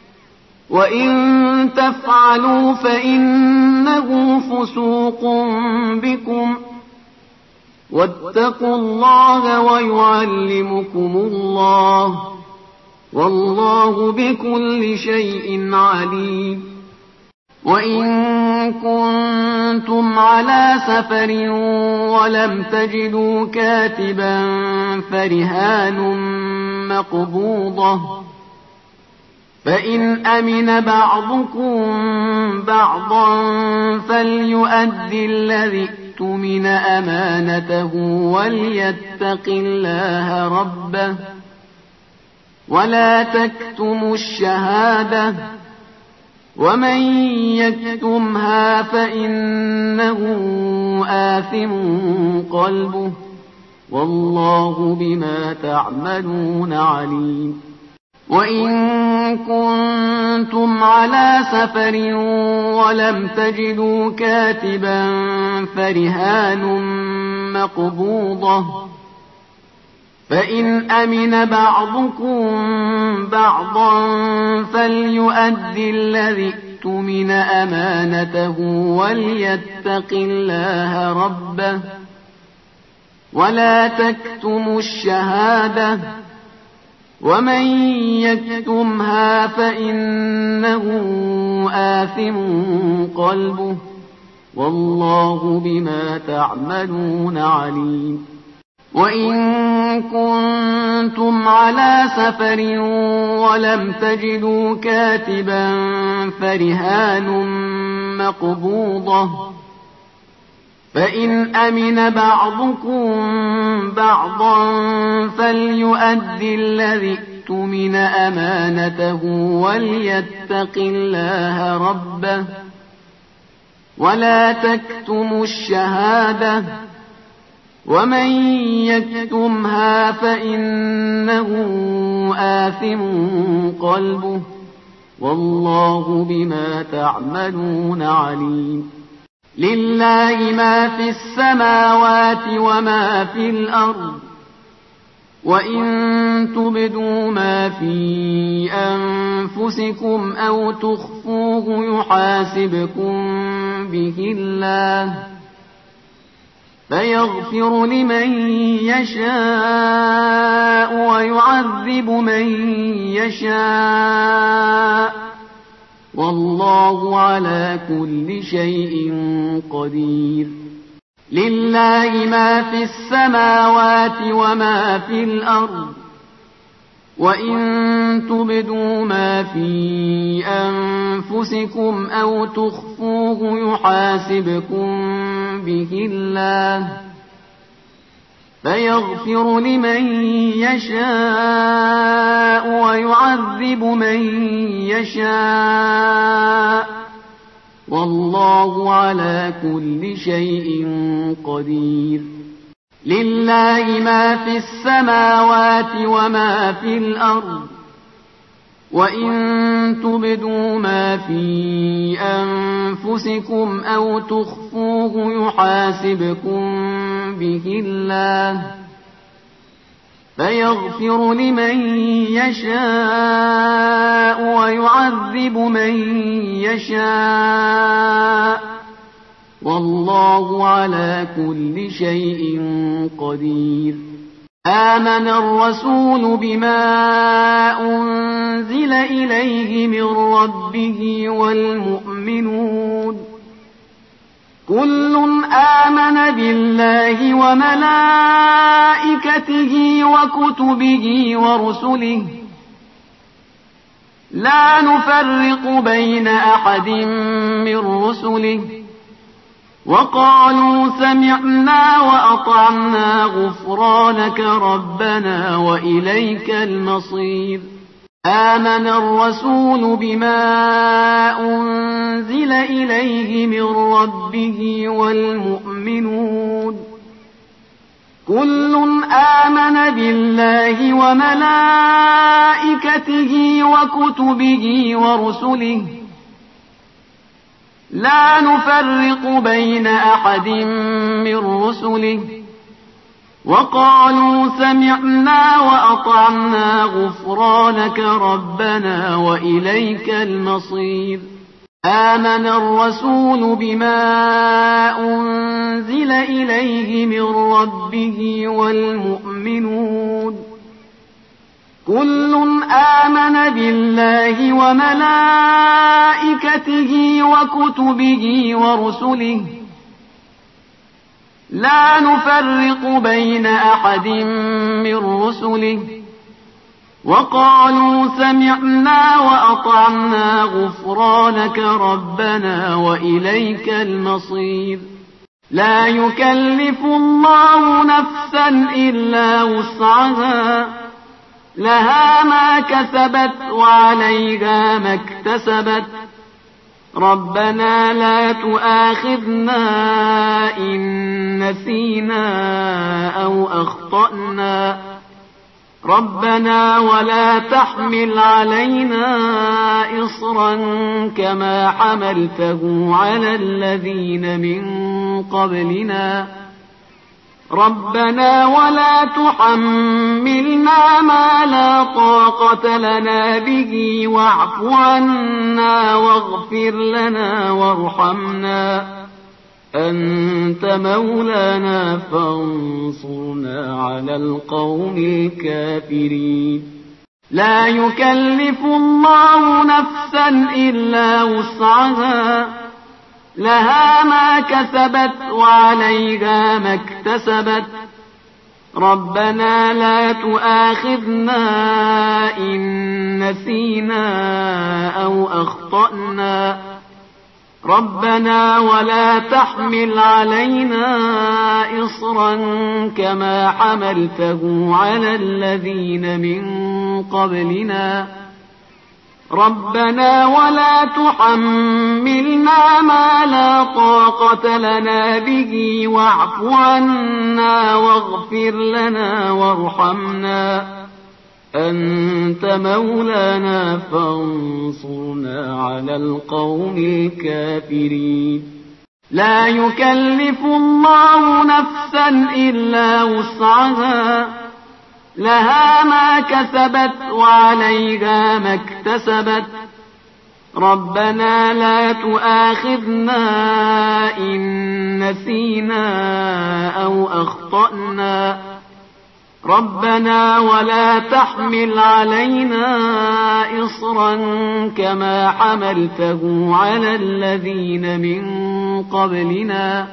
وإن تفعلوا فإنه فسوق بكم واتقوا الله ويعلمكم الله والله بكل شيء عليم. وإن كنتم على سفر ولم تجدوا كاتبا فرهان مقبوضة فإن أمن بعضكم بعضا فليؤدي الذي اؤتمن أمانته وليتق الله ربه ولا تكتموا الشهادة ومن يكتمها فإنه آثم قلبه والله بما تعملون عليم. وإن كنتم على سفر ولم تجدوا كاتبا فرهان مقبوضة فإن أمن بعضكم بعضا فليؤدي الذي اؤتمن أمانته وليتق الله ربه ولا تكتموا الشهادة ومن يكتمها فإنه آثم قلبه والله بما تعملون عليم. وإن كنتم على سفر ولم تجدوا كاتبا فرهان مقبوضة فإن أمن بعضكم بعضا فليؤدي الذي اؤتمن أمانته وليتق الله ربه ولا تكتموا الشهادة ومن يكتمها فإنه آثم قلبه والله بما تعملون عليم. لله ما في السماوات وما في الأرض وإن تبدوا ما في أنفسكم أو تخفوه يحاسبكم به الله فيغفر لمن يشاء ويعذب من يشاء والله على كل شيء قدير. لله ما في السماوات وما في الأرض وإن تبدوا ما في أنفسكم أو تخفوه يحاسبكم به الله فيغفر لمن يشاء ويعذب من يشاء والله على كل شيء قدير. لله ما في السماوات وما في الأرض وإن تبدوا ما في أنفسكم أو تخفوه يحاسبكم به الله فيغفر لمن يشاء ويعذب من يشاء والله على كل شيء قدير. آمن الرسول بما أنزل إليه من ربه والمؤمنون كل آمن بالله وملائكته وكتبه ورسله لا نفرق بين أحد من رسله وقالوا سمعنا وأطعنا غفرانك ربنا وإليك المصير آمن الرسول بما أنزل إليه من ربه والمؤمنون كل آمن بالله وملائكته وكتبه ورسله لا نفرق بين أحد من رسله وقالوا سمعنا وأطعنا غفرانك ربنا وإليك المصير آمن الرسول بما أنزل إليه من ربه والمؤمنون كل آمن بالله وملائكته وكتبه ورسله لا نفرق بين أحد من رسله وقالوا سمعنا وأطعنا غفرانك ربنا وإليك المصير لا يكلف الله نفسا إلا وسعها لها ما كسبت وعليها ما اكتسبت ربنا لا تؤاخذنا إن نسينا أو أخطأنا ربنا ولا تحمل علينا إصرا كما حملته على الذين من قبلنا ربنا ولا تحملنا ما لا طاقة لنا به واعف عنا واغفر لنا وارحمنا أنت مولانا فانصرنا على القوم الكافرين لا يكلف الله نفسا إلا وسعها لها ما كسبت وعليها ما اكتسبت ربنا لا تؤاخذنا إن نسينا أو أخطأنا ربنا ولا تحمل علينا إصرا كما حملته على الذين من قبلنا ربنا ولا تحملنا ما لا طاقة لنا به واعف عنا واغفر لنا وارحمنا أنت مولانا فانصرنا على القوم الكافرين لا يكلف الله نفسا إلا وسعها لها ما كسبت وعليها ما اكتسبت ربنا لا تؤاخذنا إن نسينا أو أخطأنا ربنا ولا تحمل علينا إصرا كما حملته على الذين من قبلنا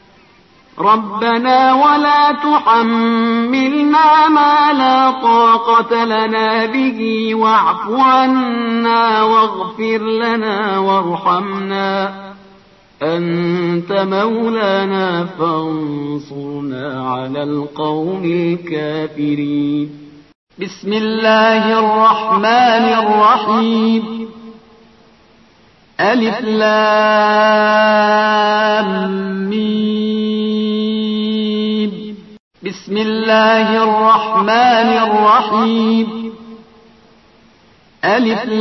ربنا ولا تحملنا ما لا طاقة لنا به واعف عنا واغفر لنا وارحمنا أنت مولانا فانصرنا على القوم الكافرين بسم الله الرحمن الرحيم ألف لام ميم بسم الله الرحمن الرحيم ألف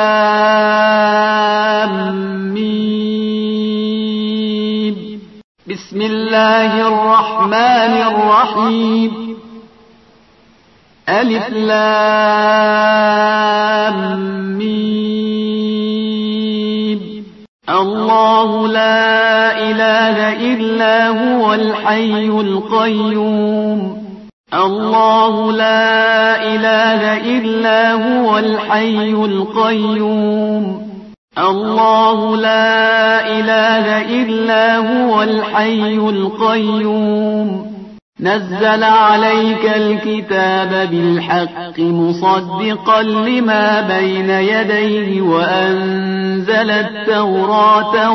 لام ميم بسم الله الرحمن الرحيم ألف لام ميم الله لا إله إلا هو الحي القيوم الله لا إله إلا هو الحي القيوم الله لا إله إلا هو الحي القيوم نزل عليك الكتاب بالحق مصدقا لما بين يديه وأنزل التوراة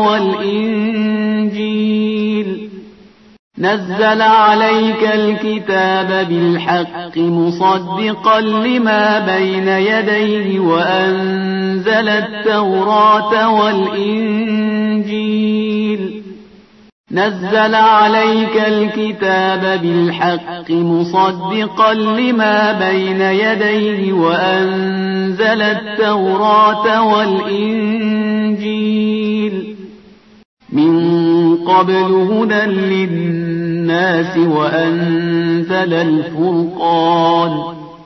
والإنجيل نزل عليك الكتاب بالحق مصدقا لما بين يديه وأنزل التوراة والإنجيل نزل عليك الكتاب بالحق مصدقا لما بين يديه وأنزل التوراة والإنجيل من قبل هدى للناس وأنزل الفرقان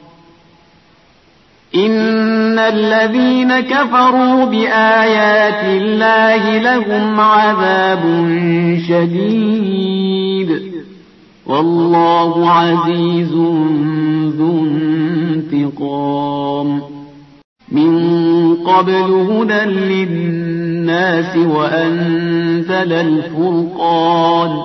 إن الذين كفروا بآيات الله لهم عذاب شديد والله عزيز ذو انتقام من قبل هدى للناس وأنزل الفرقان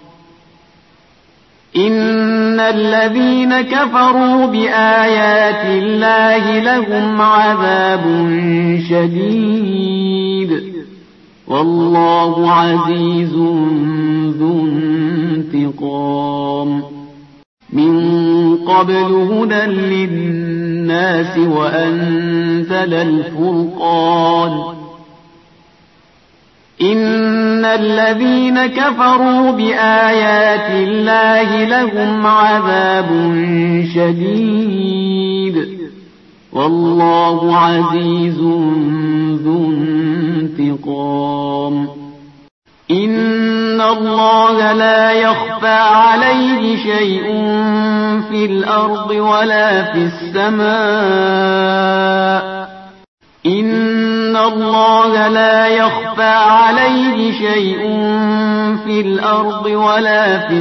إن الذين كفروا بآيات الله لهم عذاب شديد والله عزيز ذو انتقام من قبل هدى للناس وأنزل الفرقان إن الذين كفروا بآيات الله لهم عذاب شديد والله عزيز ذو انتقام إن الله لا يخفى عليه شيء في الأرض ولا في السماء إن الله لا يخفى عليه شيء في الأرض ولا في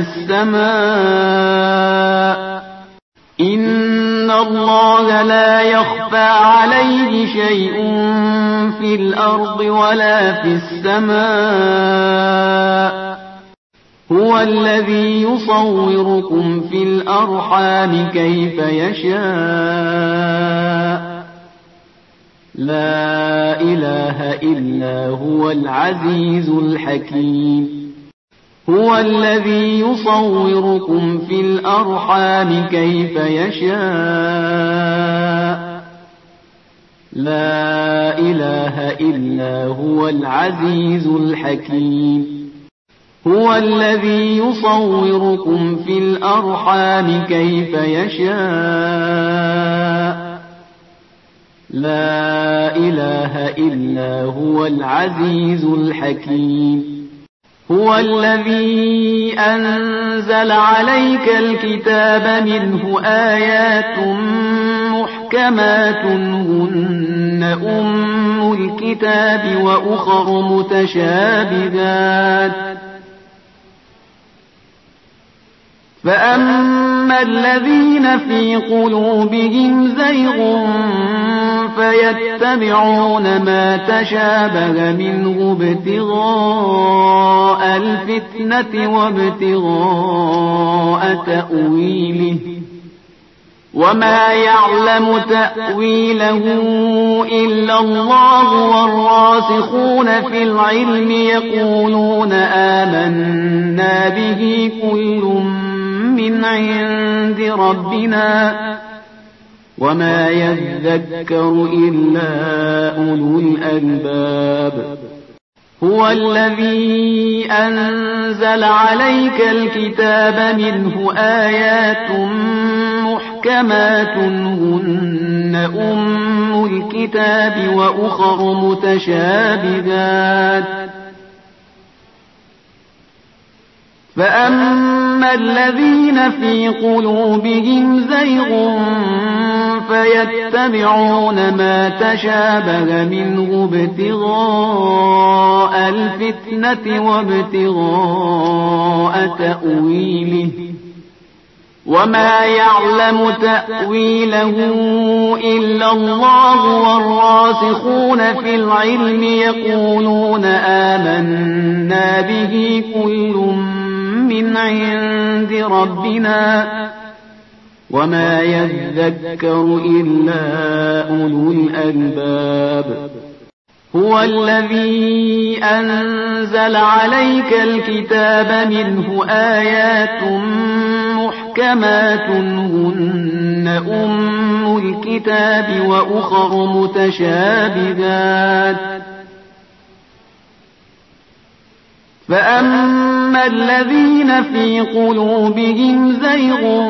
السماء إن الله لا يخفى عليه شيء في الأرض ولا في السماء هو الذي يصوركم في الأرحام كيف يشاء لا إله إلا هو العزيز الحكيم هو الذي يصوركم في الأرحام كيف يشاء لا إله إلا هو العزيز الحكيم هو الذي يصوركم في الأرحام كيف يشاء لا إله إلا هو العزيز الحكيم هو الذي أنزل عليك الكتاب منه آيات محكمات هن أم الكتاب وأخر متشابهات فأما الذين في قلوبهم زيغ فيتبعون ما تشابه منه ابتغاء الفتنة وابتغاء تأويله وما يعلم تأويله إلا الله والراسخون في العلم يقولون آمنا به كل من عند ربنا وما يذكر إلا أولو الألباب هو الذي أنزل عليك الكتاب منه آيات محكمات هن أم الكتاب وأخر متشابهات فأما الذين في قلوبهم زيغ فيتبعون ما تشابه منه ابتغاء الفتنة وابتغاء تأويله وما يعلم تأويله إلا الله والراسخون في العلم يقولون آمنا به كل من عند ربنا وما يذكر إلا أولو الألباب. هو الذي أنزل عليك الكتاب منه آيات محكمات هن أم الكتاب وأخر متشابهات فأما الذين في قلوبهم زيغ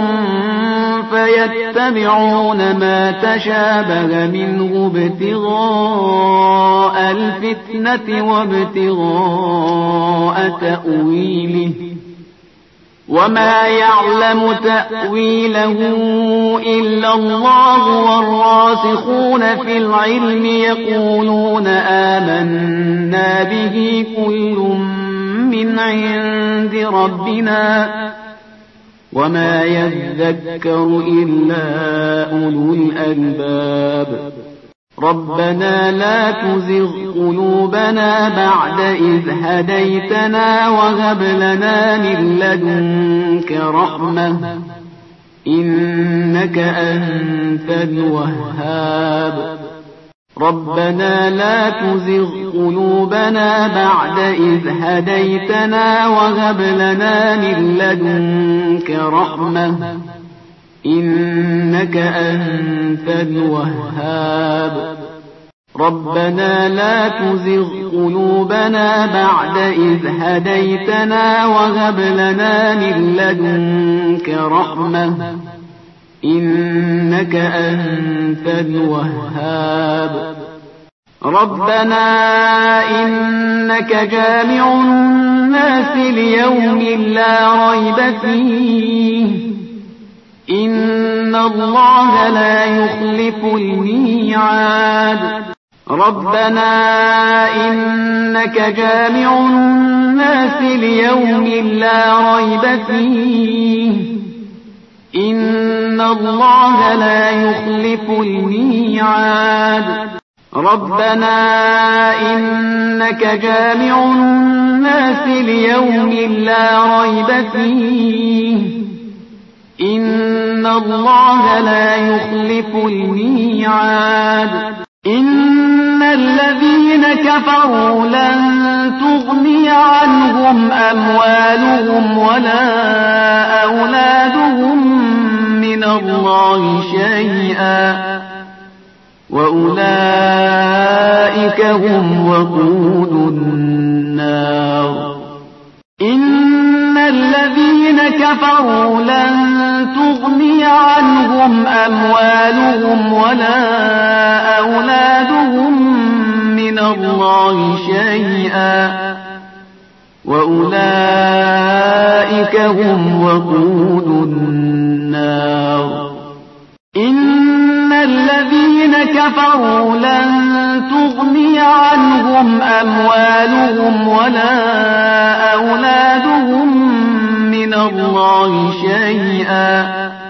فيتبعون ما تشابه منه ابتغاء الفتنة وابتغاء تأويله وما يعلم تأويله إلا الله والراسخون في العلم يقولون آمنا به كل من عند ربنا وما يذكر إلا أولو الألباب. ربنا لا تزغ قلوبنا بعد إذ هديتنا وهب لنا من لدنك رحمة إنك أنت الوهاب. ربنا لا تزغ قلوبنا بعد إذ هديتنا وهب لنا من لدنك رحمة إنك أنت الوهاب. ربنا لا تزغ قلوبنا بعد إذ هديتنا وهب لنا من لدنك رحمة إنك أنت الوهاب. ربنا إنك جامع الناس ليوم لا ريب فيه إن الله لا يخلف الميعاد. ربنا إنك جامع الناس ليوم لا ريب فيه إن الله لا يخلف الميعاد. ربنا إنك جامع الناس ليوم لا ريب فيه إن الله لا يخلف الميعاد. إن الذين كفروا لن تغني عنهم أموالهم ولا أولادهم من الله شيئا وأولئك هم وقود النار. إن الذين كفروا لن تغني عنهم أموالهم ولا أولادهم من الله شيئا وأولئك هم وقود النار. إن الذين كفروا لن تغني عنهم أموالهم ولا أولادهم من الله شيئا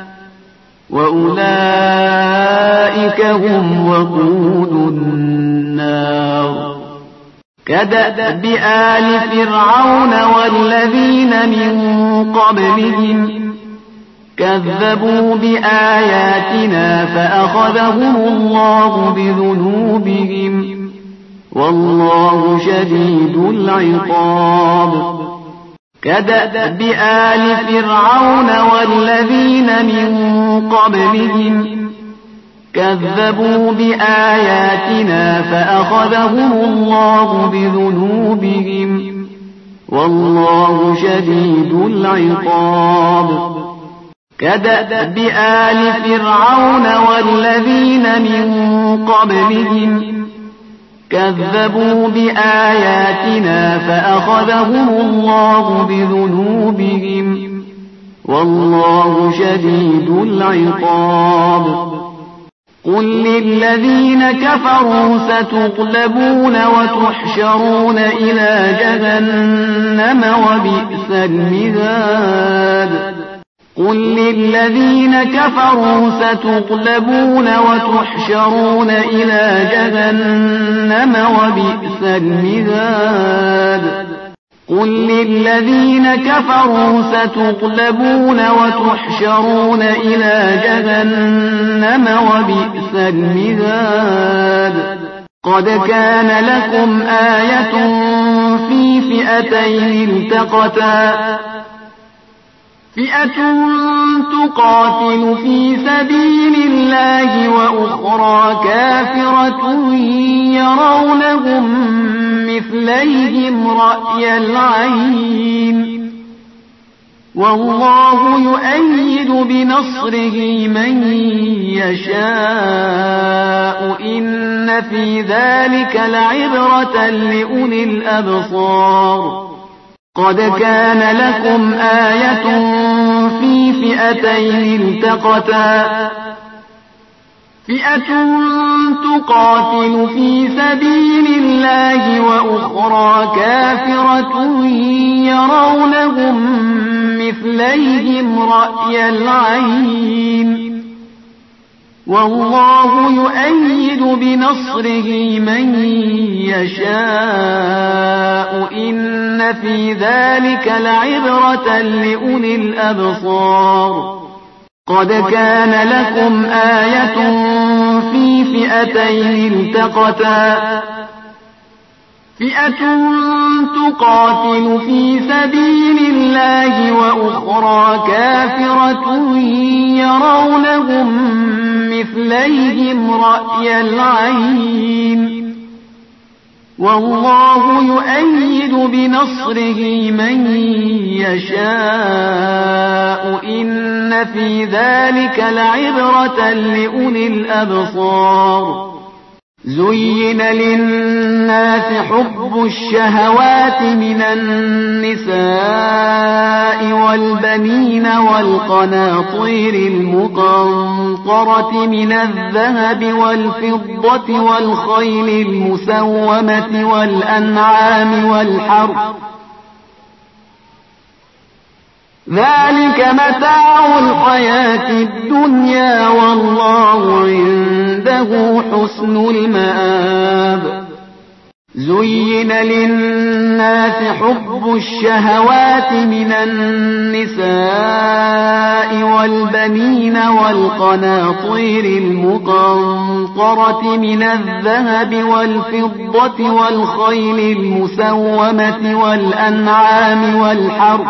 وأولئك هم وقود النار. كدأب آل فرعون والذين من قبلهم كذبوا بآياتنا فأخذهم الله بذنوبهم والله شديد العقاب. كدأب آل فرعون والذين من قبلهم كذبوا بآياتنا فأخذهم الله بذنوبهم والله شديد العقاب. كدأب آل فرعون والذين من قبلهم كذبوا بآياتنا فأخذهم الله بذنوبهم والله شديد العقاب. قل للذين كفروا ستغلبون وتحشرون إلى جهنم وبئس المهاد. قل للذين كفروا ستغلبون وتحشرون إلى جهنم وبئس المهاد. قل للذين كفروا ستغلبون وتحشرون إلى جهنم وبئس المهاد قد كان لكم آية في فئتين التقتا فئة تقاتل في سبيل الله وأخرى كافرة يرونهم مثليهم رأي العين والله يؤيد بنصره من يشاء إن في ذلك لعبرة لأولي الأبصار قد كان لكم آية في فئتين التقتا فئة تقاتل في سبيل الله وأخرى كافرة يرونهم مثليهم رأي العين والله يؤيد بنصره من يشاء إن في ذلك لعبرة لأولي الأبصار قد كان لكم آية في فئتين التقتا فئة تقاتل في سبيل الله وأخرى كافرة يرونهم مثليهم رأي العين والله يؤيد بنصره من يشاء إن في ذلك لعبرة لأولي الأبصار زين للناس حب الشهوات من النساء والبنين والقناطير المقنطرة من الذهب والفضة والخيل المسومة والأنعام والحرث ذلك متاع الحياة الدنيا والله عنده حسن المآب زين للناس حب الشهوات من النساء والبنين والقناطير المقنطرة من الذهب والفضة والخيل المسومة والأنعام والحرث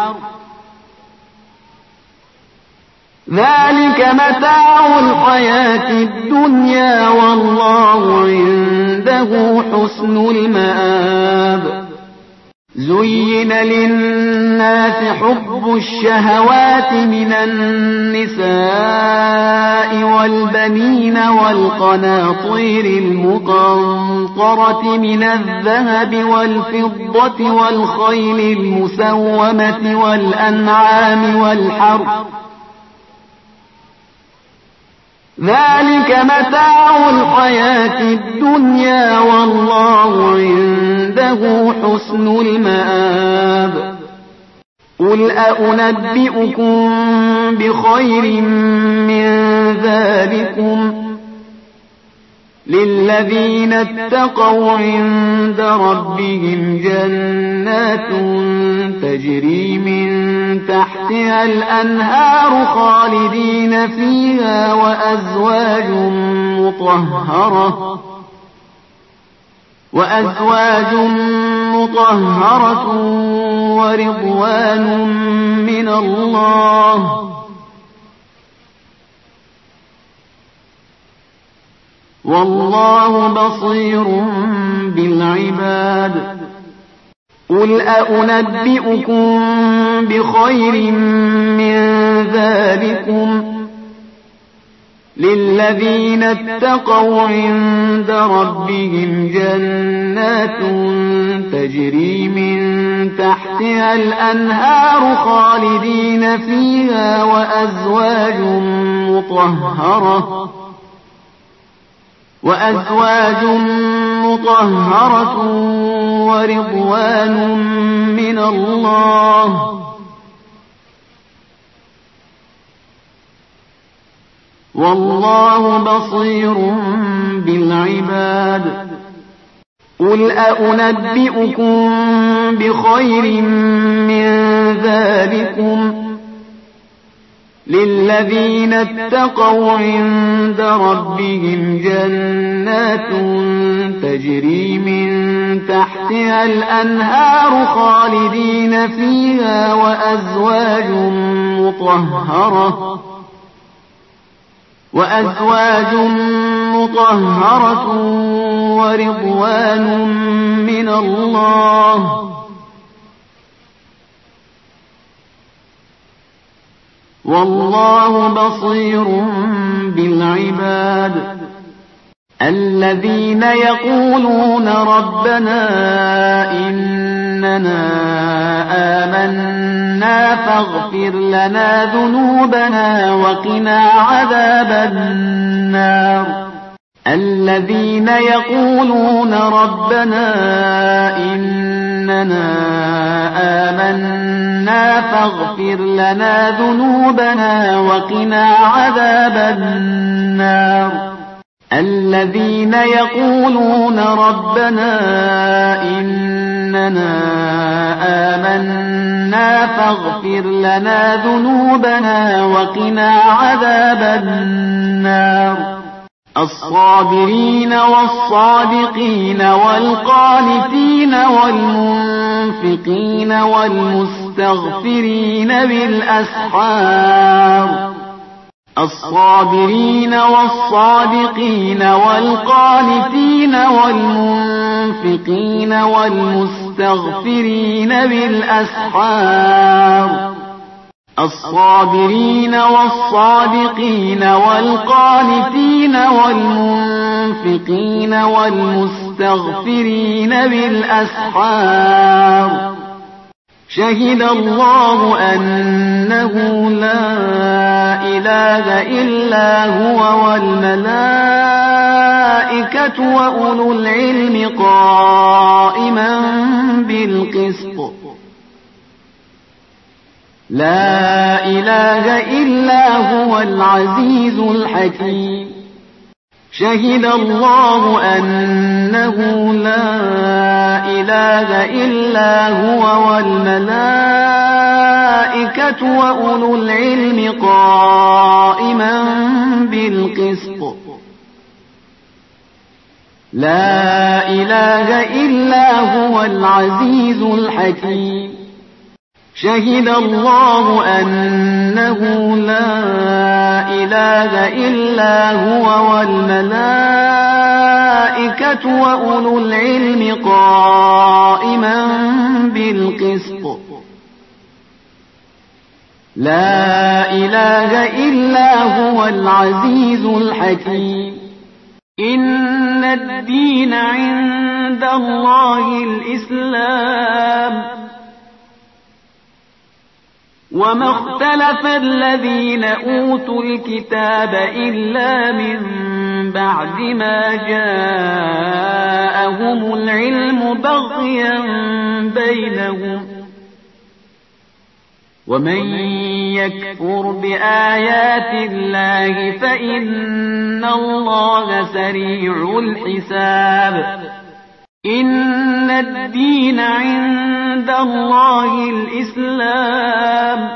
ذلك متاع الحياة الدنيا والله عنده حسن المآب زين للناس حب الشهوات من النساء والبنين والقناطير المقنطرة من الذهب والفضة والخيل المسومة والأنعام والحرث ذلك متاع الحياة الدنيا والله عنده حسن المآب قل أنبئكم بخير من ذلكم للذين اتقوا عند ربهم جنات تجري من تحتها الأنهار خالدين فيها وأزواج مطهرة ورضوان من الله والله بصير بالعباد قل أنبئكم بخير من ذلكم للذين اتقوا عند ربهم جنات تجري من تحتها الأنهار خالدين فيها وأزواج مطهرة ورضوان من الله والله بصير بالعباد قل أنبئكم بخير من ذلكم للذين اتقوا عند ربهم جنات تجري من تحتها الأنهار خالدين فيها وأزواج مطهرة ورضوان من الله والله بصير بالعباد الذين يقولون ربنا إننا آمنا فاغفر لنا ذنوبنا وقنا عذاب النار الذين يقولون ربنا إننا آمنا فاغفر لنا ذنوبنا وقنا عذاب النار الذين يقولون ربنا إننا آمنا فاغفر لنا ذنوبنا وقنا عذاب النار الصابرين والصادقين والقانتين والمنفقين والمستغفرين بالأسحار الصابرين والصادقين والقانتين والمنفقين والمستغفرين بالأسحار الصابرين والصادقين والقانتين والمنفقين والمستغفرين بالأسحار شهد الله أنه لا إله إلا هو والملائكة وأولو العلم قائما بالقسط لا إله إلا هو العزيز الحكيم شهد الله أنه لا إله إلا هو والملائكة وأولو العلم قائما بالقسط لا إله إلا هو العزيز الحكيم شهد الله أنه لا إله إلا هو والملائكة وأولو العلم قائما بالقسط لا إله إلا هو العزيز الحكيم إن الدين عند الله الإسلام وما اختلف الذين أوتوا الكتاب إلا من بعد ما جاءهم العلم بغيا بينهم ومن يكفر بآيات الله فإن الله سريع الحساب إن الدين عند الله الإسلام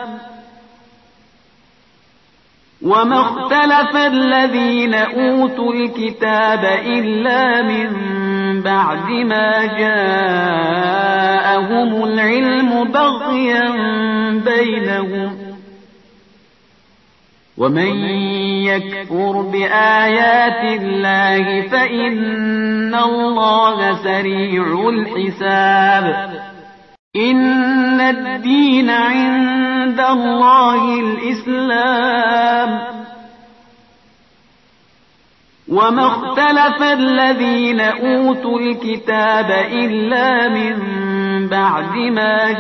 وما اختلف الذين أوتوا الكتاب إلا من بعد ما جاءهم العلم بغيا بينهم ومن يكفر بآيات الله فإن الله سريع الحساب إن الدين عند الله الإسلام وما اختلف الذين أوتوا الكتاب إلا من بعد ما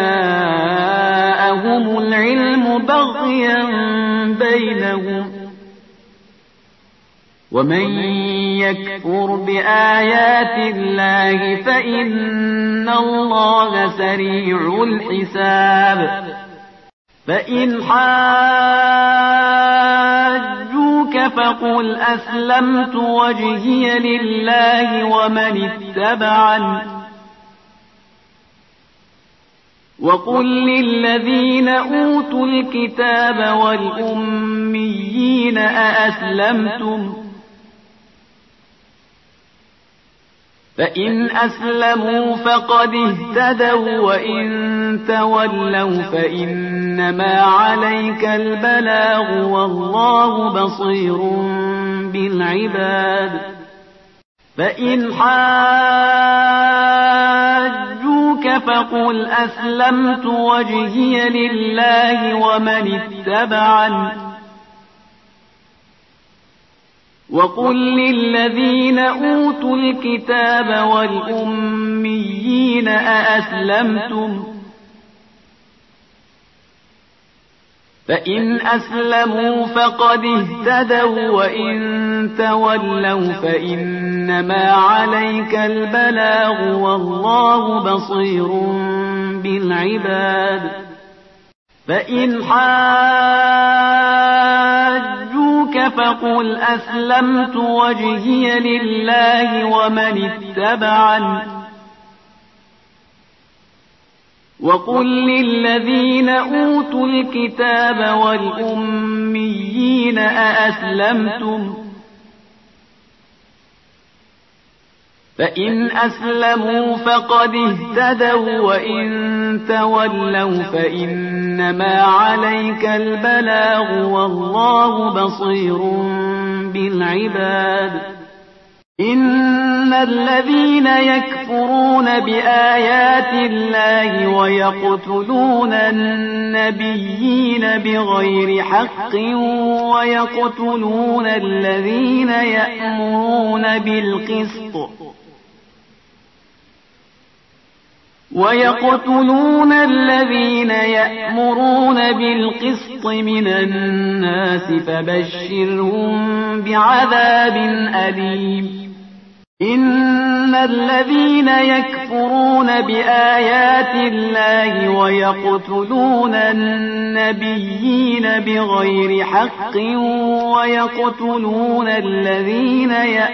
جاءهم العلم بغيا بينهم ومن يكفر بآيات الله فإن الله سريع الحساب فإن حاجوك فقل أسلمت وجهي لله ومن اتبعني وقل للذين أوتوا الكتاب والأميين أأسلمتم فإن أسلموا فقد اهتدوا وإن تولوا فإنما عليك البلاغ والله بصير بالعباد فإن حاجوك فقل أسلمت وجهي لله ومن اتبعني وقل للذين أوتوا الكتاب والأميين أأسلمتم فإن أسلموا فقد اهتدوا وإن تولوا فإنما عليك البلاغ والله بصير بالعباد فإن حاجوك فقل أسلمت وجهي لله ومن اتبعني وقل للذين أوتوا الكتاب والأميين أأسلمتم فإن أسلموا فقد اهتدوا وإن تولوا فإنما عليك البلاغ والله بصير بالعباد إن الذين يكفرون بآيات الله ويقتلون النبيين بغير حق ويقتلون الذين يأمرون بالقسط من الناس فبشرهم بعذاب أليم إن الذين يكفرون بآيات الله ويقتلون النبيين بغير حق ويقتلون الذين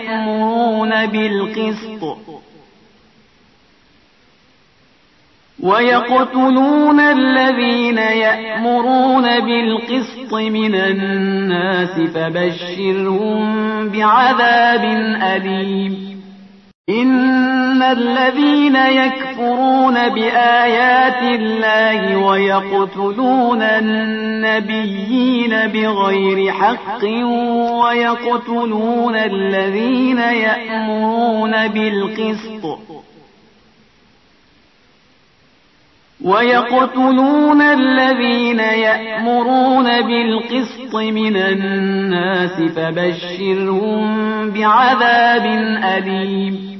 يأمرون بالقسط من الناس فبشرهم بعذاب أليم إن الذين يكفرون بآيات الله ويقتلون النبيين بغير حق ويقتلون الذين يأمرون بالقسط من الناس فبشرهم بعذاب أليم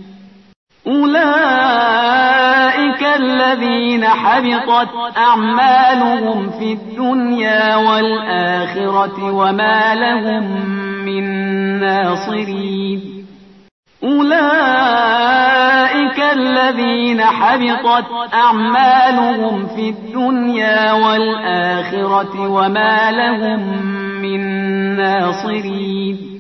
أولئك الذين حبطت أعمالهم في الدنيا والآخرة وما لهم من ناصرين أولئك الذين حبطت أعمالهم في الدنيا والآخرة وما لهم من ناصرين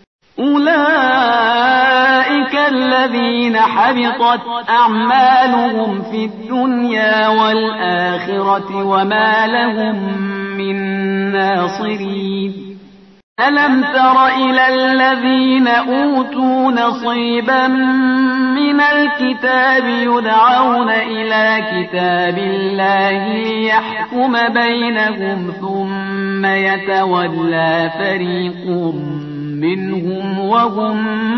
أولئك الذين حبطت أعمالهم في الدنيا والآخرة وما لهم من ناصرين ألم تر إلى الذين أوتوا نصيبا من الكتاب يدعون إلى كتاب الله ليحكم بينهم ثم يتولى فريق منهم وهم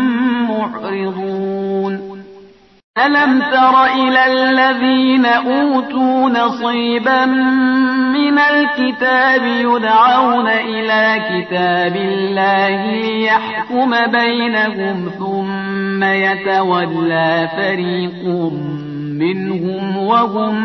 معرضون ألم تر إلى الذين أوتوا نصيبا من الكتاب يدعون إلى كتاب الله ليحكم بينهم ثم يتولى فريق منهم وهم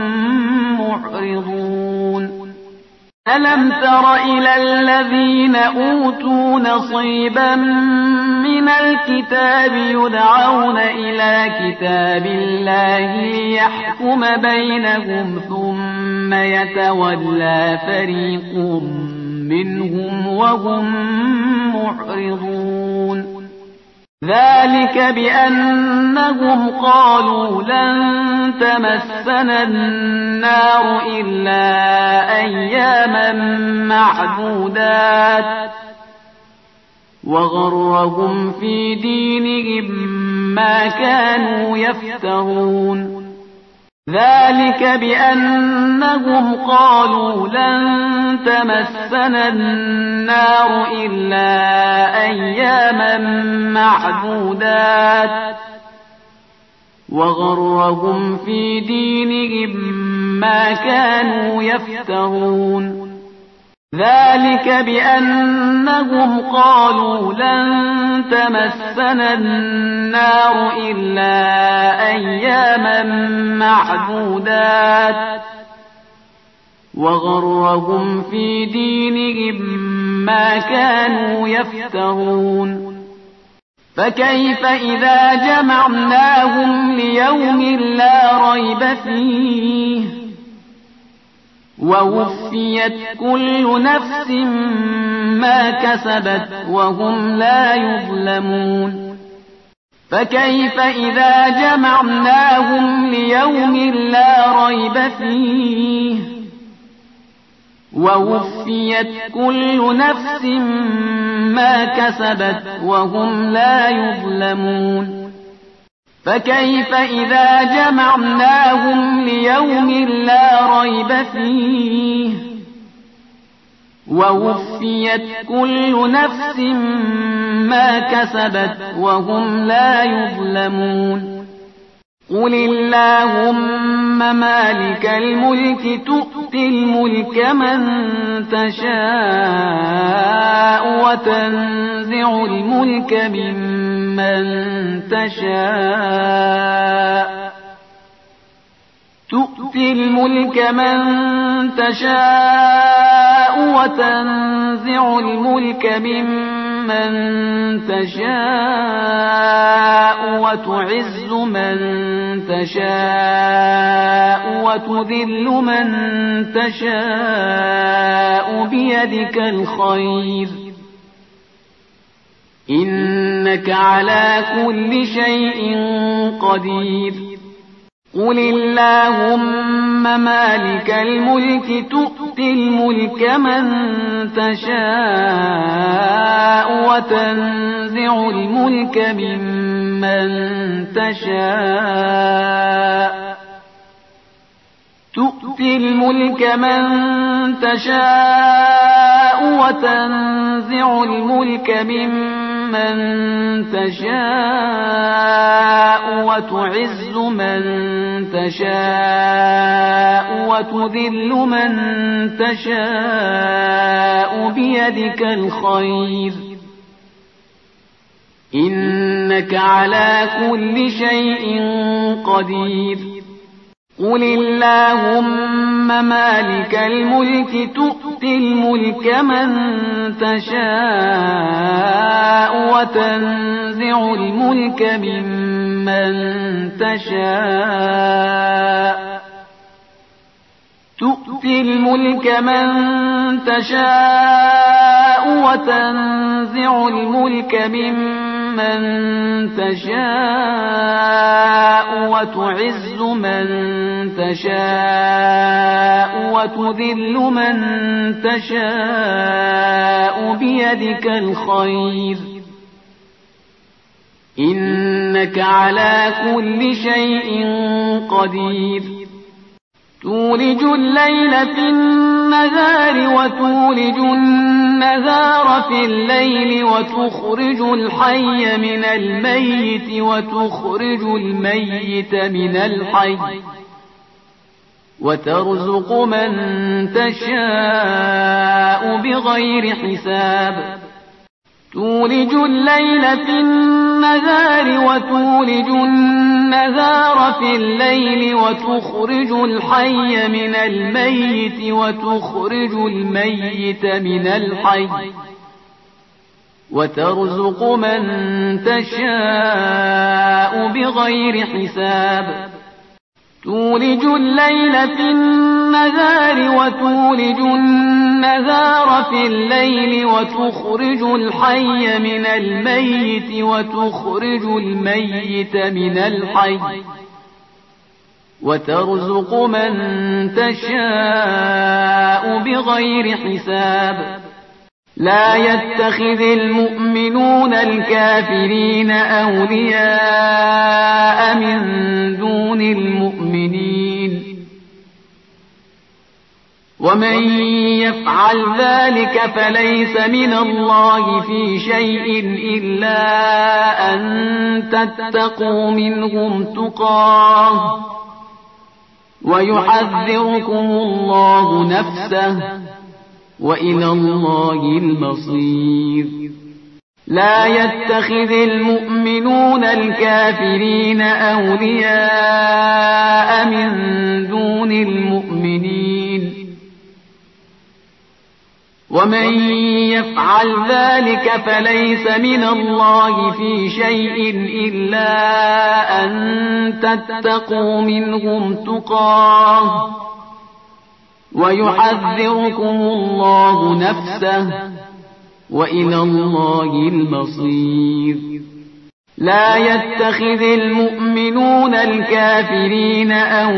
معرضون ألم تر إلى الذين أوتوا نصيبا من الكتاب يدعون إلى كتاب الله ليحكم بينهم ثم يتولى فريق منهم وهم معرضون ذلك بأنهم قالوا لن تمسنا النار إلا أياما معدودات وغرهم في دينهم ما كانوا يفترون ذلك بأنهم قالوا لن تمسنا النار إلا أياما معدودات وغرهم في دينهم ما كانوا يفترون ذلك بأنهم قالوا لن تمسنا النار إلا أياما معدودات وغرهم في دينهم ما كانوا يفترون فكيف إذا جمعناهم ليوم لا ريب فيه ووفيت كل نفس ما كسبت وهم لا يظلمون فكيف إذا جمعناهم ليوم لا ريب فيه ووفيت كل نفس ما كسبت وهم لا يظلمون فكيف إذا جمعناهم ليوم لا ريب فيه ووفيت كل نفس ما كسبت وهم لا يظلمون قل اللهم مالك الملك تؤتي الملك من تشاء وتنزع الملك ممن تشاء تؤتي الملك من تشاء وتنزع الملك ممن تشاء وتعز من تشاء وتذل من تشاء بيدك الخير إنك على كل شيء قدير قل اللهم مالك الملك تؤتي الملك من تشاء وتنزع الملك ممن تشاء تؤتي الملك من تشاء وتنزع الملك ممن تشاء وتعز من تشاء وتذل من تشاء بيدك الخير إنك على كل شيء قدير قل اللهم مالك الملك تؤتي الملك من تشاء وتنزع الملك ممن تشاء تؤتي الملك من تشاء وتنزع الملك ممن تشاء وتعز من تشاء وتذل من تشاء بيدك الخير إنك على كل شيء قدير تولج الليل في النهار وتولج النهار في الليل وتخرج الحي من الميت وتخرج الميت من الحي وترزق من تشاء بغير حساب تولج الليل في النهار وتولج النهار في الليل وتخرج الحي من الميت وتخرج الميت من الحي وترزق من تشاء بغير حساب تولج الليل في النهار وتولج النهار في الليل وتخرج الحي من الميت وتخرج الميت من الحي وترزق من تشاء بغير حساب لا يتخذ المؤمنون الكافرين أولياء من دون المؤمنين ومن يفعل ذلك فليس من الله في شيء إلا أن تتقوا منهم تقاه ويحذركم الله نفسه وإلى الله المصير لا يتخذ المؤمنون الكافرين أولياء من دون المؤمنين ومن يفعل ذلك فليس من الله في شيء إلا أن تتقوا منهم تقاه ويحذركم الله نفسه وإلى الله المصير لا يتخذ المؤمنون الكافرين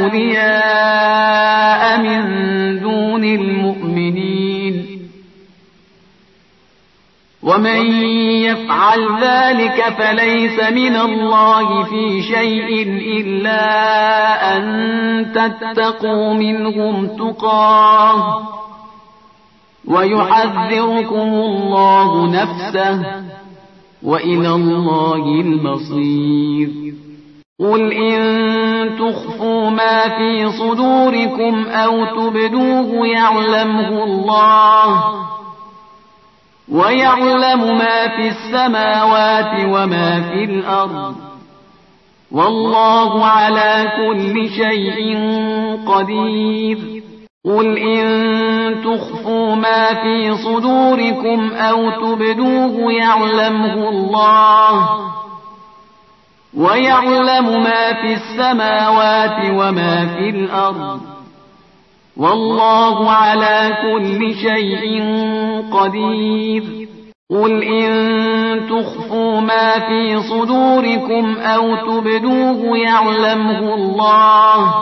أولياء من دون المؤمنين ومن يفعل ذلك فليس من الله في شيء إلا أن تتقوا منهم تقاه ويحذركم الله نفسه وإلى الله المصير قل إن تخفوا ما في صدوركم أو تبدوه يعلمه الله ويعلم ما في السماوات وما في الأرض والله على كل شيء قدير قل إن تخفوا ما في صدوركم أو تبدوه يعلمه الله ويعلم ما في السماوات وما في الأرض والله على كل شيء قدير قل إن تخفوا ما في صدوركم أو تبدوه يعلمه الله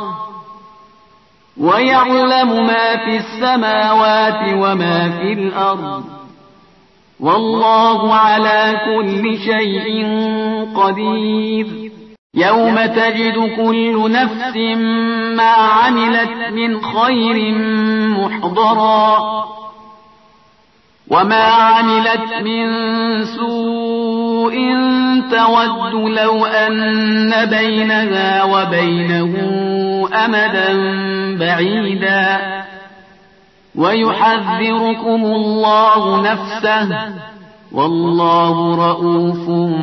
ويعلم ما في السماوات وما في الأرض والله على كل شيء قدير يوم تجد كل نفس ما عملت من خير محضرا وما عملت من سوء تود لو أن بينها وبينه أمدا بعيدا ويحذركم الله نفسه والله رءوف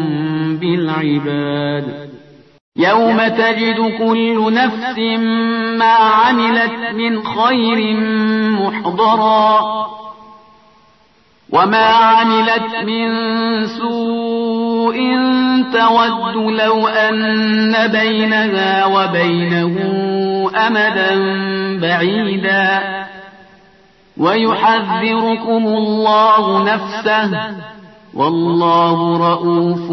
بالعباد يوم تجد كل نفس ما عملت من خير محضرا وما عملت من سوء تود لو أن بينها وبينه أمدا بعيدا ويحذركم الله نفسه والله رءوف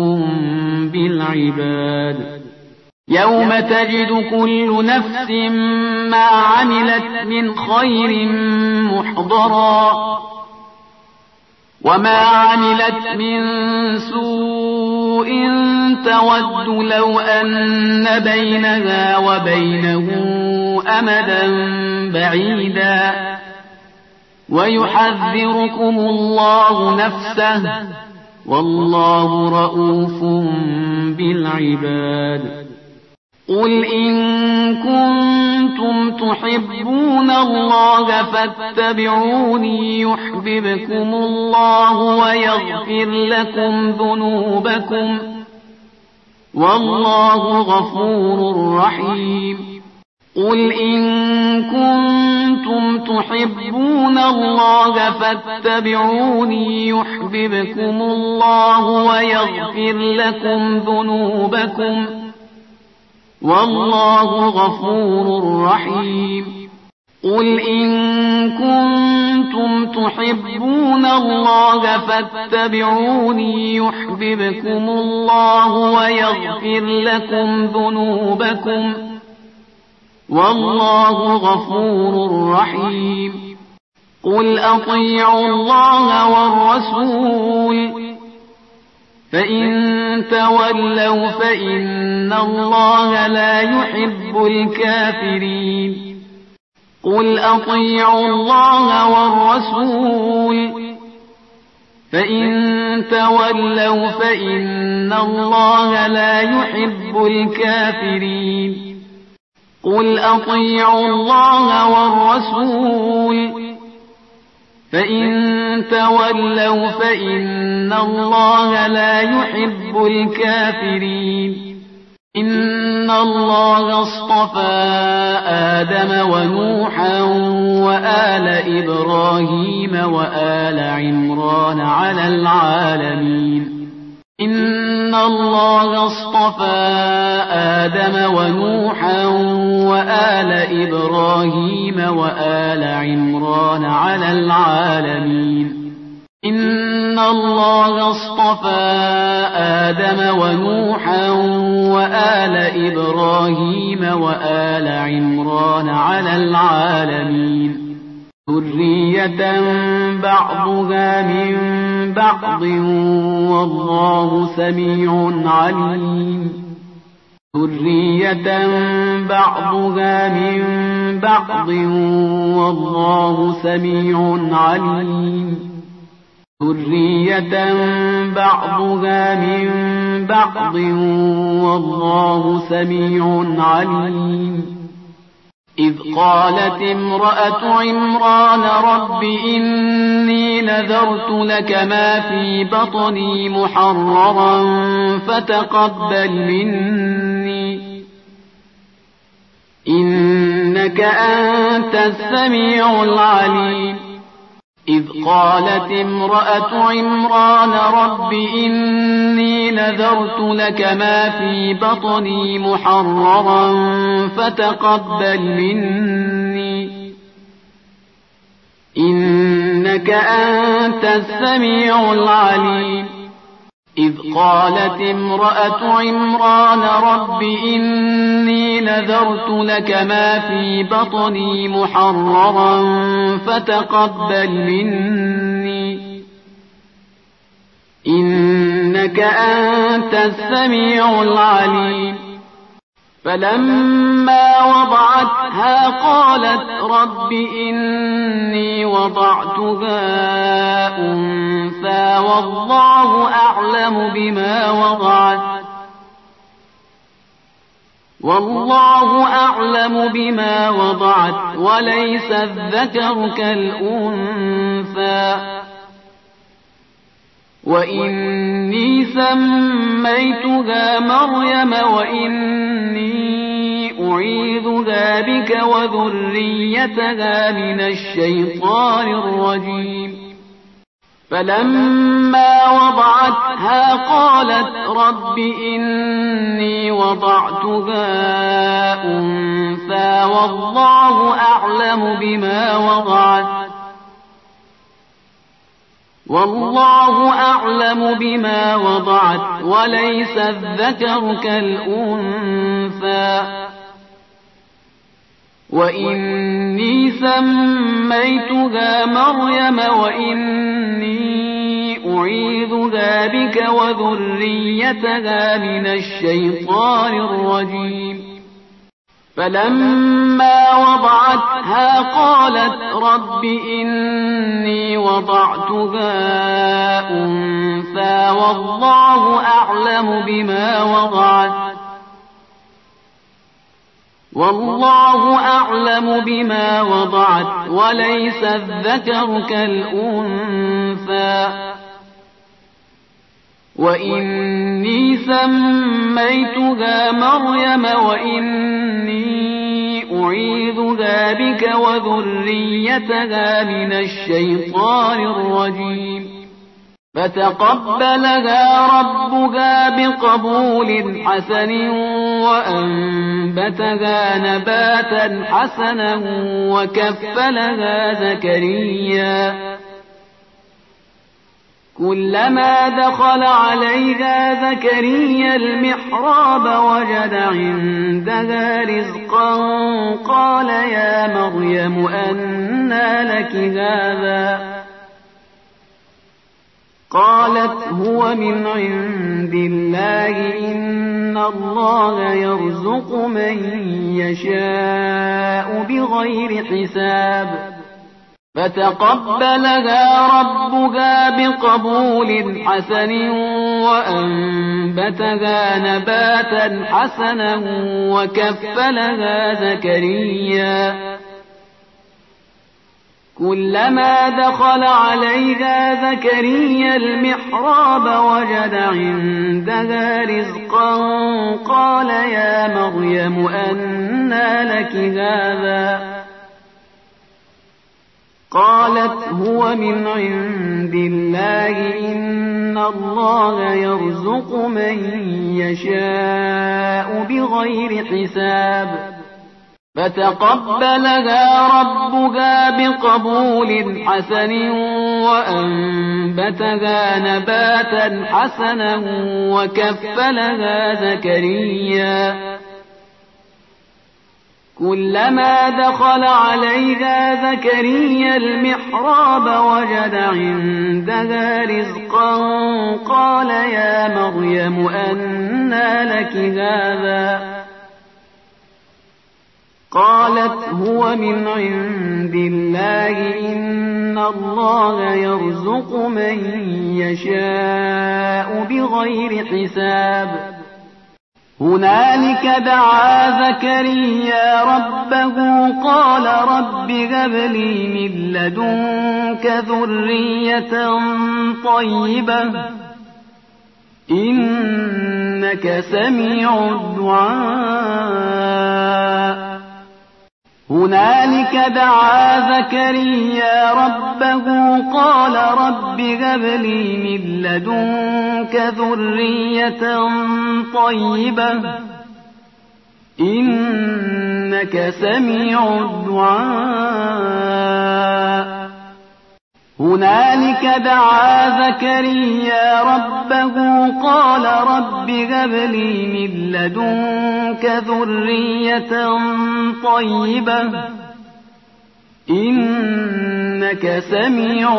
بالعباد يوم تجد كل نفس ما عملت من خير محضرا وما عملت من سوء تود لو أن بينها وبينه أمدا بعيدا ويحذركم الله نفسه والله رءوف بالعباد قل إن كنتم تحبون الله فاتبعوني يحببكم الله ويغفر لكم ذنوبكم والله غفور رحيم قل إن كنتم تحبون الله فاتبعوني يحببكم الله ويغفر لكم ذنوبكم والله غفور رحيم. قل إن كنتم تحبون الله فاتبعوني يحببكم الله ويغفر لكم ذنوبكم والله غفور رحيم. قل أطيعوا الله والرسول فإن تولوا فإن الله لا يحب الكافرين. قل أطيعوا الله والرسول فإن تولوا فإن الله لا يحب الكافرين. قل أطيعوا الله والرسول فإن تولوا فإن الله لا يحب الكافرين. إن الله اصطفى آدم ونوحا وآل إبراهيم وآل عمران على العالمين. إن الله اصطفى آدم ونوحا وآل إبراهيم وآل عمران على العالمين. إن الله اصطفى آدم ونوحا وآل إبراهيم وآل عمران على العالمين ذرية بعضها من بعض والله سميع عليم. ذرية بعضها من بعض والله سميع عليم. ذرية بعضها من بعض والله سميع عليم. إذ قالت امرأة عمران رب إني نذرت لك ما في بطني محررا فتقبل مني إنك أنت السميع العليم. إذ قالت امرأة عمران رب إني نذرت لك ما في بطني محررا فتقبل مني إنك أنت السميع العليم. إذ قالت امرأة عمران رب إني نذرت لك ما في بطني محررا فتقبل مني إنك أنت السميع العليم. فلما وضعتها قالت رب إني وضعتها أنثى والله أعلم بما وضعت وليس الذكر كالأنثى وإني سميتها مريم وإني أعيذها بك وذريتها من الشيطان الرجيم. فلما وضعتها قالت رب إني وضعتها أنثى والله أعلم بما وضعت وليس الذكر كالأنثى وإني سميتها مريم وإني أعيذها بك وذريتها من الشيطان الرجيم. فلما وضعتها قالت رب إني وضعتها أنثى والله أعلم بما وضعت وليس الذكر كالأنثى وإني سميتها مريم وإني أعيذها بك وذريتها من الشيطان الرجيم. فتقبلها ربها بقبول حسن وأنبتها نباتا حسنا وكفلها زكريا كلما دخل عليها زكريا المحراب وجد عندها رزقا قال يا مريم أنى لك هذا قالت هو من عند الله إن الله يرزق من يشاء بغير حساب فتقبلها ربها بقبول حسن وأنبتها نباتا حسنا وكفلها زكريا كلما دخل عليها زكريا المحراب وجد عندها رزقا قال يا مريم أنى لك هذا قالت هو من عند الله إن الله يرزق من يشاء بغير حساب فتقبلها ربها بقبول حسن وأنبتها نباتا حسنا وكفلها زكريا كلما دخل عليها زكريا المحراب وجد عندها رزقا قال يا مريم أنى لك هذا قالت هو من عند الله إن الله يرزق من يشاء بغير حساب هنالك دعا زكريا ربه قال رب هب لي من لدنك ذرية طيبة إنك سميع الدعاء هنالك دعا زكريا ربه قال رب هب لي من لدنك ذرية طيبة إنك سميع الدعاء هنالك دعا زكريا ربه قال رب هب لي من لدنك ذرية طيبة إنك سميع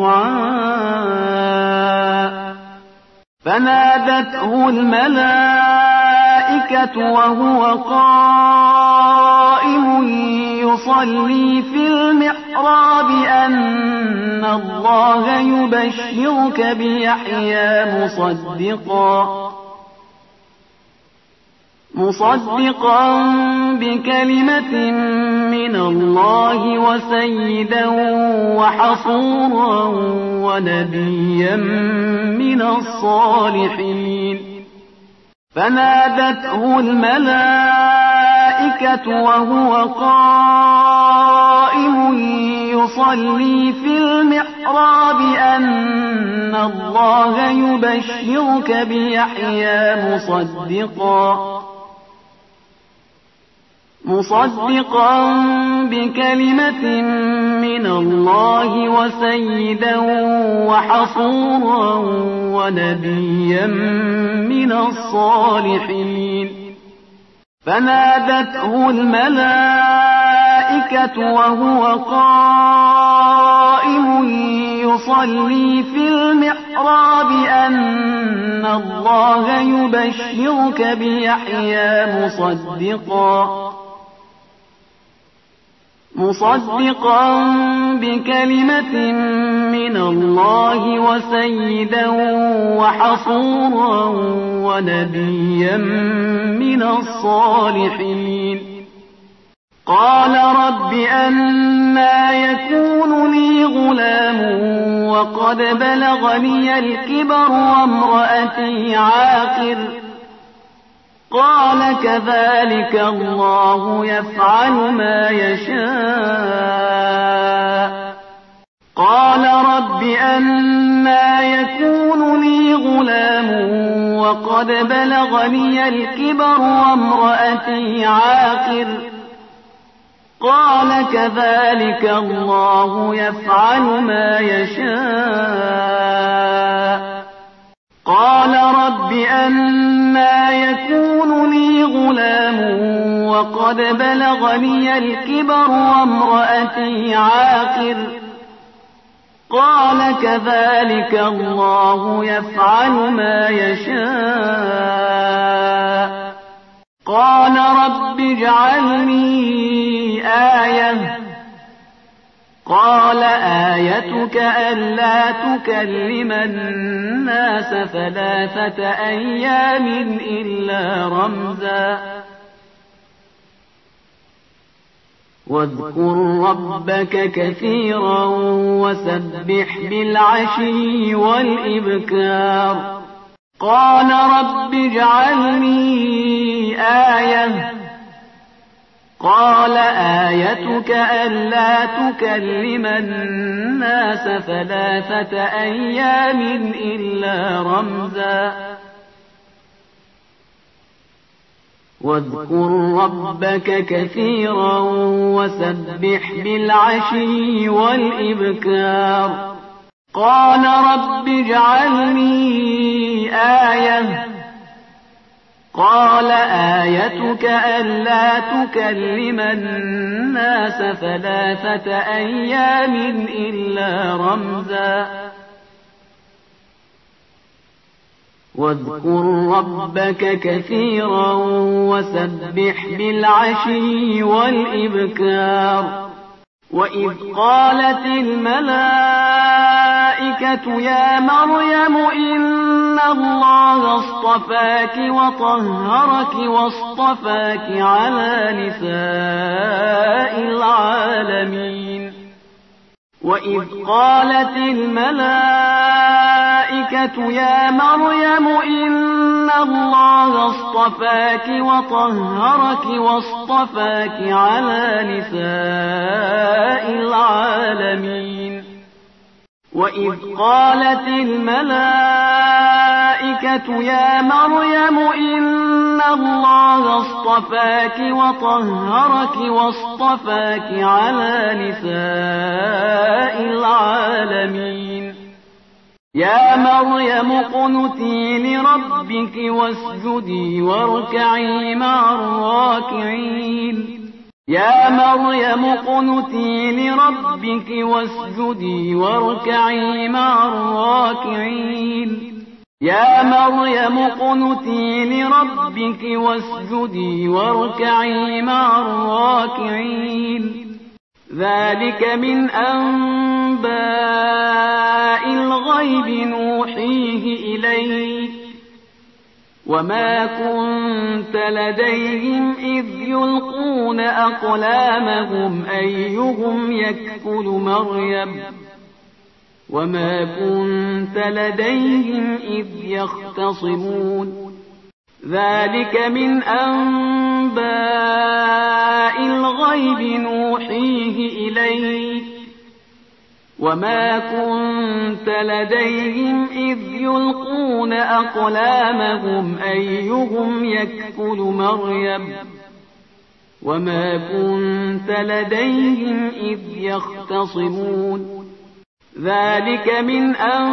الدعاء فنادته الملائكة وهو قائم يصلي في المحراب أن الله يبشرك بيحيى مصدقا بكلمة من الله وسيدا وحصورا ونبيا من الصالحين فنادته الملائكة وهو قائم يصلي في المحراب أن الله يبشرك بيحيى مصدقا بكلمة من الله وسيدا وحصورا ونبيا من الصالحين فنادته الملائكة وهو قائم يصلي في المحراب أن الله يبشرك بيحيى مصدقا بكلمة من الله وسيدا وحصورا ونبيا من الصالحين قال رب أنى يكون لي غلام وقد بلغني الكبر وامرأتي عاقر قال كذلك الله يفعل ما يشاء قال رب أنى يكون لي غلام وقد بلغني الكبر وامرأتي عاقر قال كذلك الله يفعل ما يشاء قال رب أنى يكون لي غلام وقد بلغني الكبر وامرأتي عاقر قال كذلك الله يفعل ما يشاء قال رب اجعلني آية قال آيتك ألا تكلم الناس 3 أيام إلا رمزا واذكر ربك كثيرا وسبح بالعشي والإبكار قال رب اجعلني آية قال آيتك ألا تكلم الناس 3 أيام إلا رمزا واذكر ربك كثيرا وسبح بالعشي والإبكار قال رب اجعلني آية قال آيتك ألا تكلم الناس 3 أيام إلا رمزا واذكر ربك كثيرا وسبح بالعشي والإبكار وإذ قالت الملائكة يا مريم إن الله اصطفاك وطهرك واصطفاك على نساء العالمين وإذ قالت الملائكة يا مريم إن الله اصطفاك وطهرك واصطفاك على نساء العالمين وإذ قالت الملائكة يا مريم إن الله اصطفاك وطهرك واصطفاك على نساء العالمين يا مريم اقنتي لربك واسجدي واركعي مع الراكعين يا مريم اقنتي لربك واسجدي واركعي مع الراكعين يا مريم اقنتي لربك واسجدي واركعي مع الراكعين ذلك من أنباء الغيب نوحيه إليك وما كنت لديهم إذ يلقون أقلامهم أيهم يكفل مريم وما كنت لديهم إذ يختصمون ذلك من أنباء الغيب نوحيه إليك وما كنت لديهم إذ يلقون أقلامهم أيهم يكفل مريم وما كنت لديهم إذ يختصمون ذلك من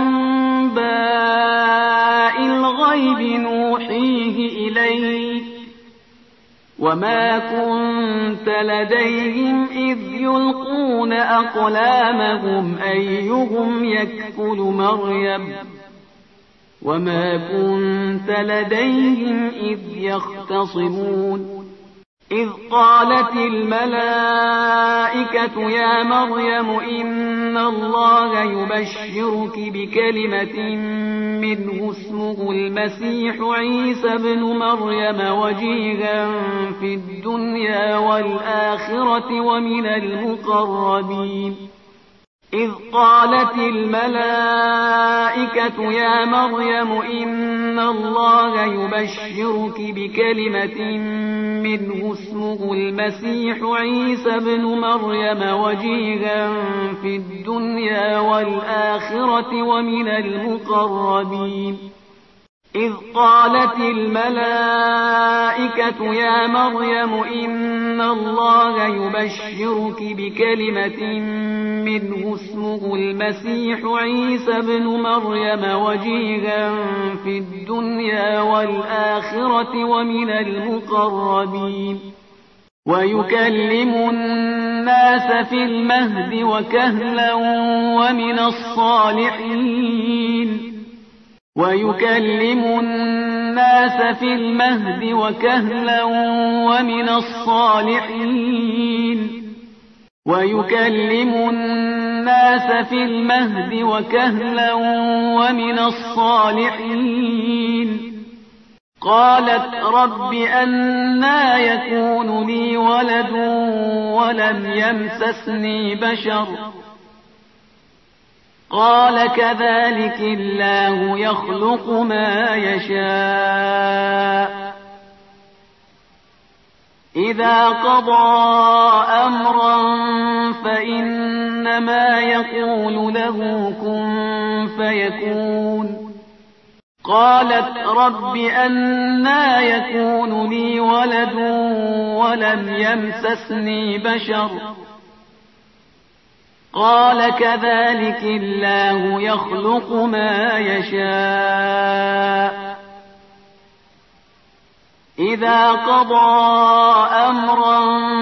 أنباء الغيب نوحيه إليك وما كنت لديهم إذ يلقون أقلامهم أيهم يكفل مريم وما كنت لديهم إذ يختصمون إذ قالت الملائكة يا مريم إن الله يبشرك بكلمة منه اسمه المسيح عيسى بن مريم وجيها في الدنيا والآخرة ومن المقربين إذ قالت الملائكة يا مريم إن إن الله يبشرك بكلمة منه اسمه المسيح عيسى بن مريم وجيها في الدنيا والآخرة ومن المقربين. إذ قالت الملائكة يا مريم إن الله يبشرك بكلمة منه اسمه المسيح عيسى بن مريم وجيها في الدنيا والآخرة ومن المقربين. ويكلم الناس في المهد وكهلا ومن الصالحين. ويكلم الناس في المهد وكهلا ومن الصالحين. ويكلم الناس في المهد وكهلا ومن الصالحين. قالت رب أنى يكون لي ولد ولم يمسسني بشر قال كذلك الله يخلق ما يشاء إذا قضى أمرا فإنما يقول له كن فيكون. قالت رب أنى يكون لي ولد ولم يمسسني بشر قال كذلك الله يخلق ما يشاء إذا قضى أمرا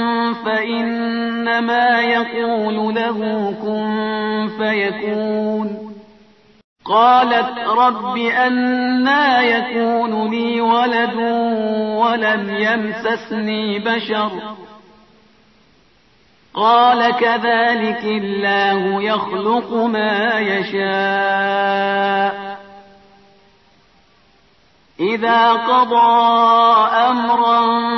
فإنما يقول له كن فيكون. قالت رب أنى يكون لي ولد ولم يمسسني بشر قال كذلك الله يخلق ما يشاء إذا قضى أمرا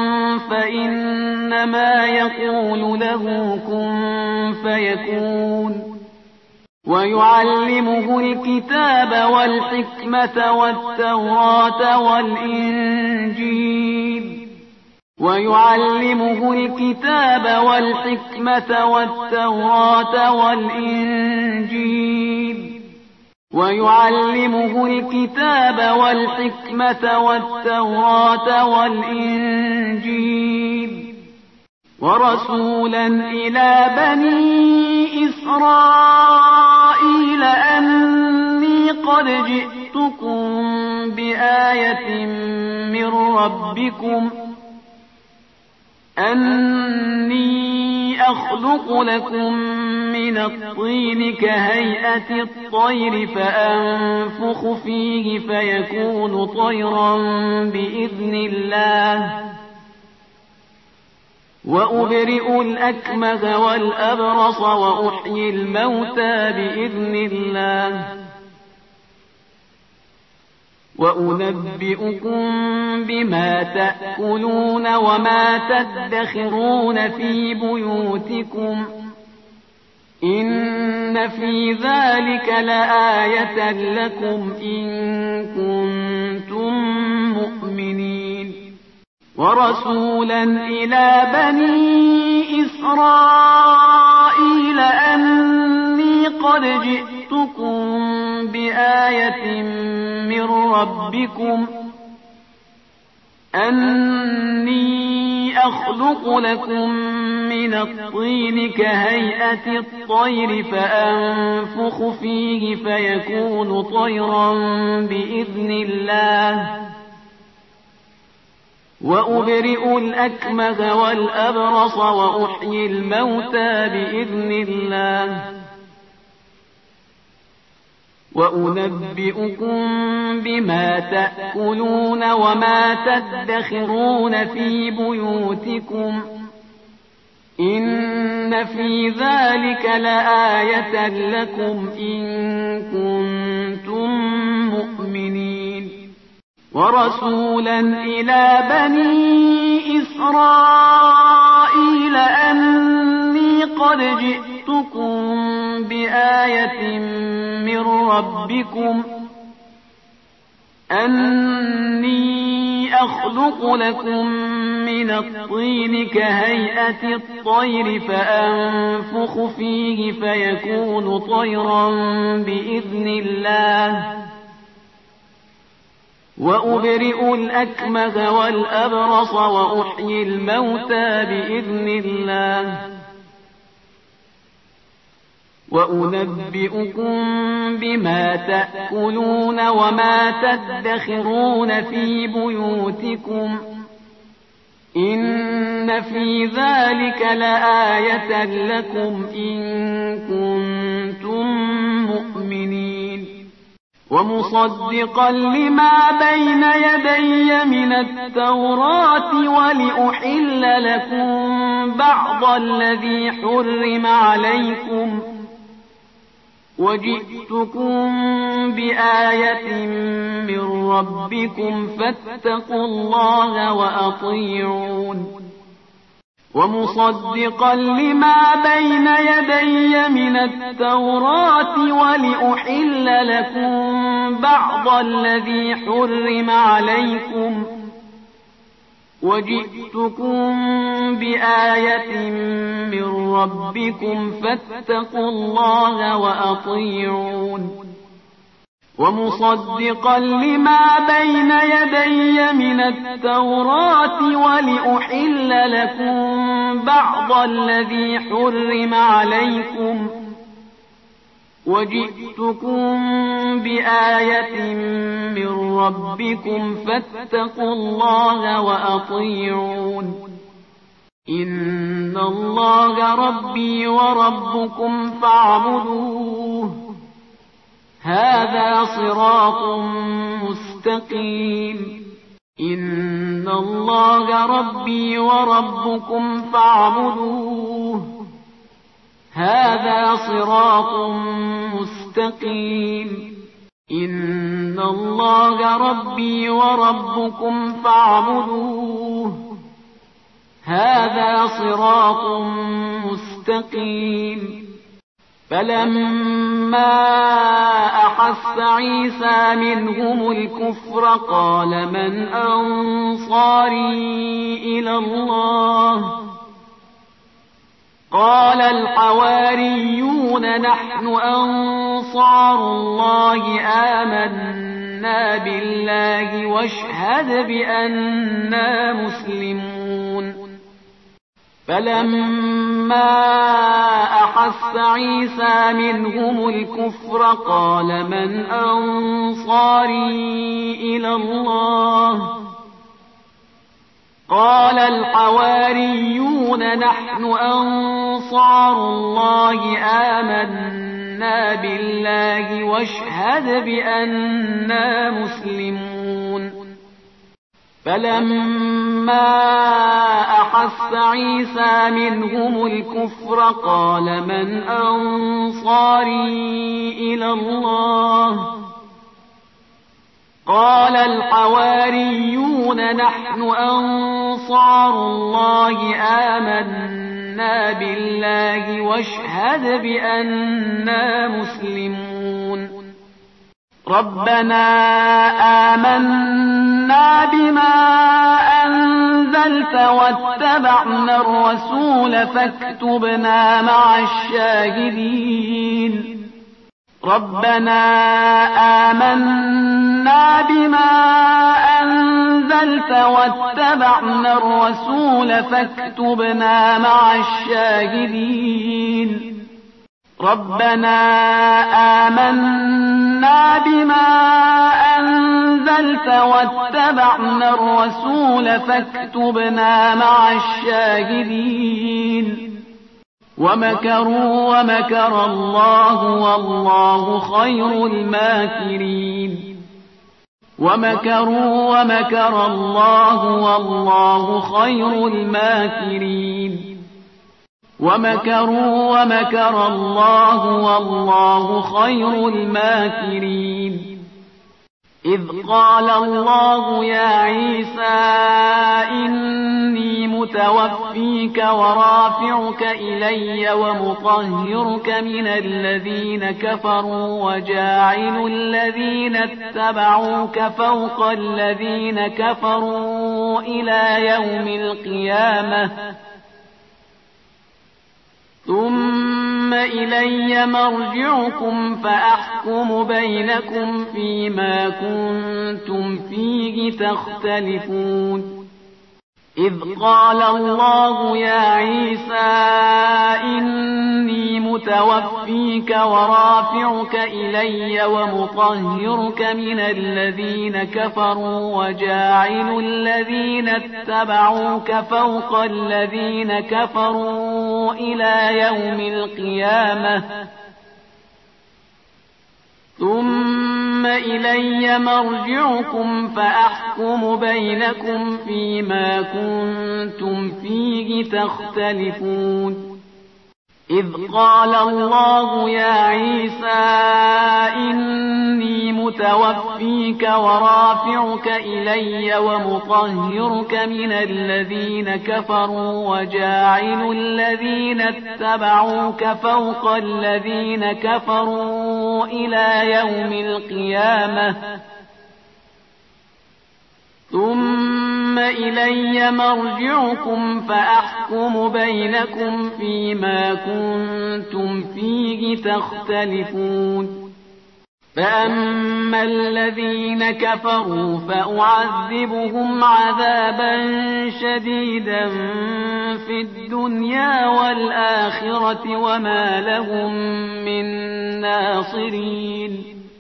فإنما يقول له كن فيكون. ويعلمه الكتاب والحكمة والتوراة والإنجيل. ويعلمه الكتاب والحكمة والتوراة والإنجيل. ويعلمه الكتاب والحكمة والتوراة والإنجيل ورسولا إلى بني إسرائيل أني قد جئتكم بآية من ربكم أني أخلق لكم من الطين كهيئة الطير فأنفخ فيه فيكون طيرا بإذن الله وأبرئ الأكمه والأبرص وأحيي الموتى بإذن الله وأنبئكم بما تأكلون وما تدخرون في بيوتكم إن في ذلك لآية لكم إن كنتم مؤمنين. ورسولا إلى بني إسرائيل أني قد جئتكم بآية من ربكم أني أخلق لكم من الطين كهيئة الطير فأنفخ فيه فيكون طيرا بإذن الله وأبرئ الأكمه والأبرص وأحيي الموتى بإذن الله وأنبئكم بما تأكلون وما تدخرون في بيوتكم إن في ذلك لآية لكم إن كنتم مؤمنين. ورسولا إلى بني إسرائيل أني قد جئتكم بآية من ربكم أني أخلق لكم من الطين كهيئة الطير فأنفخ فيه فيكون طيرا بإذن الله وأبرئ الأكمه والأبرص وأحيي الموتى بإذن الله وأنبئكم بما تأكلون وما تدخرون في بيوتكم إن في ذلك لآية لكم إن كنتم مؤمنين ومصدقا لما بين يدي من التوراة ولأحل لكم بعض الذي حرم عليكم وجئتكم بآية من ربكم فاتقوا الله وأطيعون ومصدقا لما بين يدي من التوراة ولأحل لكم بعض الذي حرم عليكم وجئتكم بآية من ربكم فاتقوا الله وأطيعون ومصدقا لما بين يدي من التوراة ولأحل لكم بعض الذي حرم عليكم وجئتكم بآية من ربكم فاتقوا الله وأطيعون إن الله ربي وربكم فاعبدوه هذا صراط مستقيم إن الله ربي وربكم فاعبدوه هذا صراط مستقيم إن الله ربي وربكم فاعبدوه هذا صراط مستقيم فلما أحس عيسى منهم الكفر قال من أنصاري إلى الله قال الحواريون نحن أنصار الله آمنا بالله واشهد بأننا مسلمون فلما أحس عيسى منهم الكفر قال من أنصاري إلى الله قال الحواريون نحن أنصار الله آمنا بالله واشهد بأننا مسلمون فلما أحس عيسى منهم الكفر قال من أنصاري إلى الله قال الحواريون نحن أنصار الله آمنا بالله واشهد بأننا مسلمون ربنا آمنا بما أنزلت واتبعنا الرسول فاكتبنا مع الشاهدين ربنا آمنا بما أنزلت واتبعنا الرسول فاكتبنا مع الشاهدين ربنا آمنا بما أنزلت واتبعنا الرسول فاكتبنا مع الشاهدين ومكروا ومكر الله والله خير الماكرين ومكروا ومكر الله والله خير الماكرين ومكروا ومكر الله والله خير الماكرين إذ قال الله يا عيسى إني متوفيك متوفيك ورافعك إلي ومطهرك من الذين كفروا وجاعل الذين اتبعوك فوق الذين كفروا إلى يوم القيامة ثم إلي مرجعكم فأحكم بينكم فيما كنتم فيه تختلفون إذ قال الله يا عيسى إني متوفيك ورافعك إلي ومطهرك من الذين كفروا وجاعل الذين اتبعوك فوق الذين كفروا إلى يوم القيامة ثم إلي مرجعكم فأحكم بينكم فيما كنتم فيه تختلفون إذ قال الله يا عيسى إني متوفيك ورافعك إلي ومطهرك من الذين كفروا وجاعل الذين اتبعوك فوق الذين كفروا إلى يوم القيامة ثم إلي مرجعكم فأحكم بينكم فيما كنتم فيه تختلفون فأما الذين كفروا فأعذبهم عذابا شديدا في الدنيا والآخرة وما لهم من ناصرين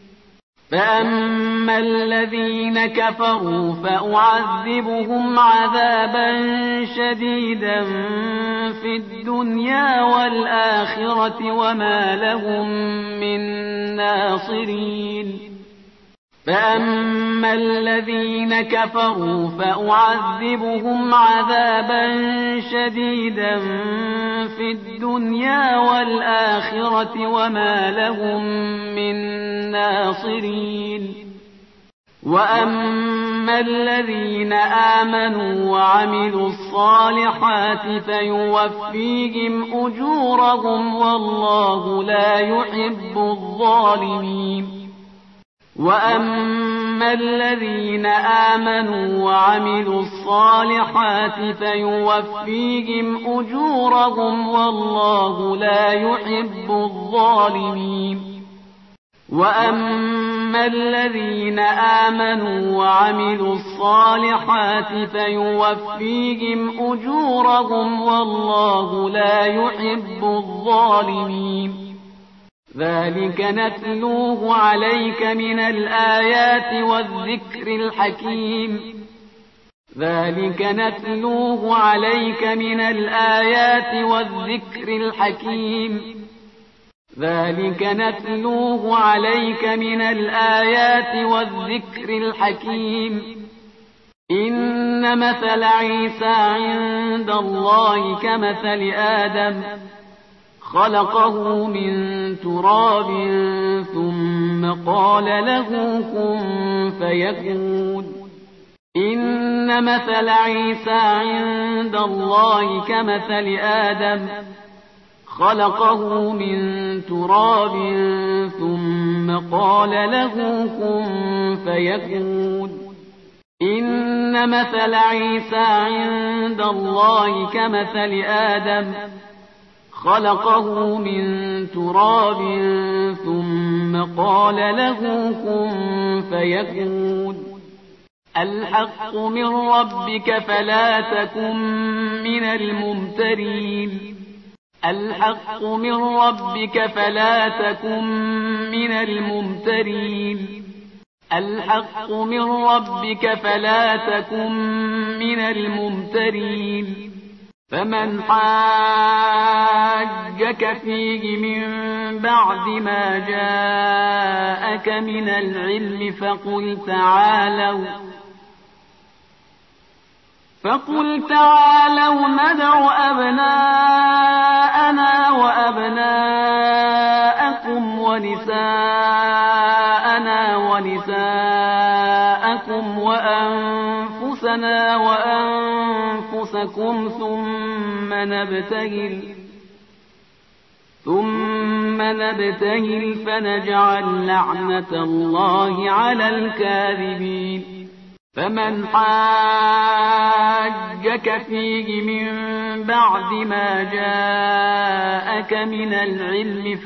فأما الذين كفروا فأعذبهم عذابا شديدا في الدنيا والآخرة وما لهم من ناصرين فأما الذين كفروا فأعذبهم عذابا شديدا في الدنيا والآخرة وما لهم من ناصرين وأما الذين آمنوا وعملوا الصالحات فيوفيهم أجورهم والله لا يحب الظالمين وأما الذين آمنوا وعملوا الصالحات فيوفيهم أجورهم والله لا يحب الظالمين وأما الذين آمنوا وعملوا الصالحات فيوفيهم أجورهم والله لا يحب الظالمين ذلك نتلوه عليك من الآيات والذكر الحكيم ذلك نتلوه عليك من الآيات والذكر الحكيم ذلك نتلوه عليك من الآيات والذكر الحكيم إن مثل عيسى عند الله كمثل آدم خلقه من تراب ثم قال له كن فيكون إن مثل عيسى عند الله كمثل آدم خلقه من تراب ثم قال له كن فيكون إن مثل عيسى عند الله كمثل آدم خلقه من تراب ثم قال له كن فيكون الحق من ربك فلا تكن من الممترين الحق من ربك فلا تكن من الممترين الحق من ربك فلا تكن من الممترين فمن حاجك فيه من بعد ما جاءك من العلم فقل تعالوا ندع أبناءنا وأبناءكم ونساءنا ونساءكم وأنفسنا أنفسنا وأنفسكم ثم نبتهل فنجعل لعنة الله على الكاذبين. فمن حاجك فيه من بعد ما جاءك من العلم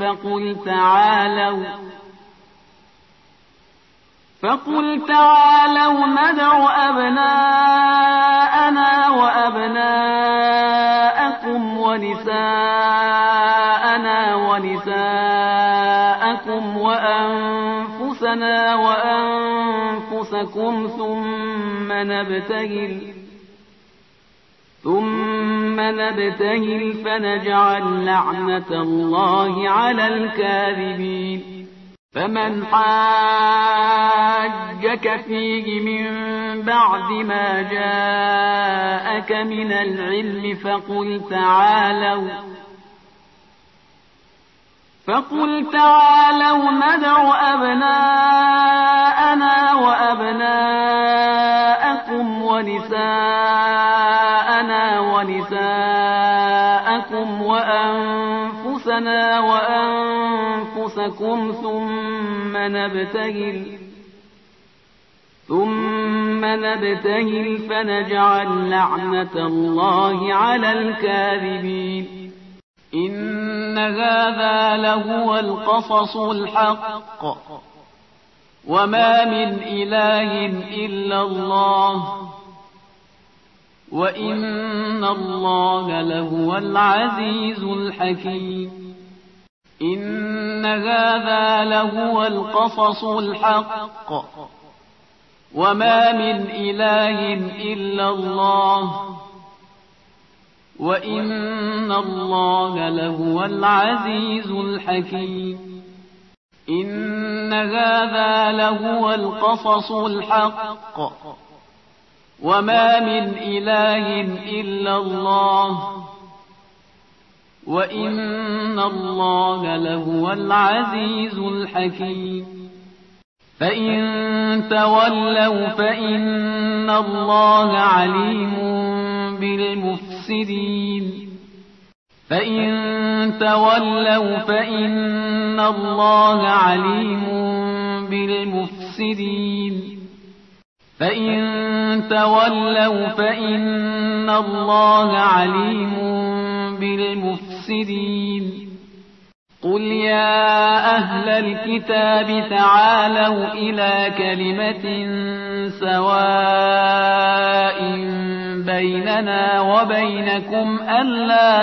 فقل تعالوا ندع أبناءنا وأبناءكم ونساءنا ونساءكم وأنفسنا وأنفسكم ثم نبتهل فنجعل لعنة الله على الكاذبين. فمن حاجك فيه من بعد ما جاءك من العلم فقل تعالوا ندع أبناءنا وأبناءكم ونساءنا ونساءكم وأنفسنا وأنفسكم ثم نبتهل فنجعل لعنة الله على الكاذبين. إن هذا لهو القصص الحق وما من إله إلا الله وإن الله لهو العزيز الحكيم. إن هذا لهو القصص الحق وما من إله إلا الله وإن الله لهو العزيز الحكيم. إن هذا لهو القصص الحق وما من إله إلا الله وإن الله لهو العزيز الحكيم. فإن تولوا فإن الله عليم بالمفسدين. فإن تولوا فإن الله عليم بالمفسدين. فإن تولوا فإن الله عليم بالمفسدين. قل يا أهل الكتاب تعالوا إلى كلمة سواء بيننا وبينكم ألا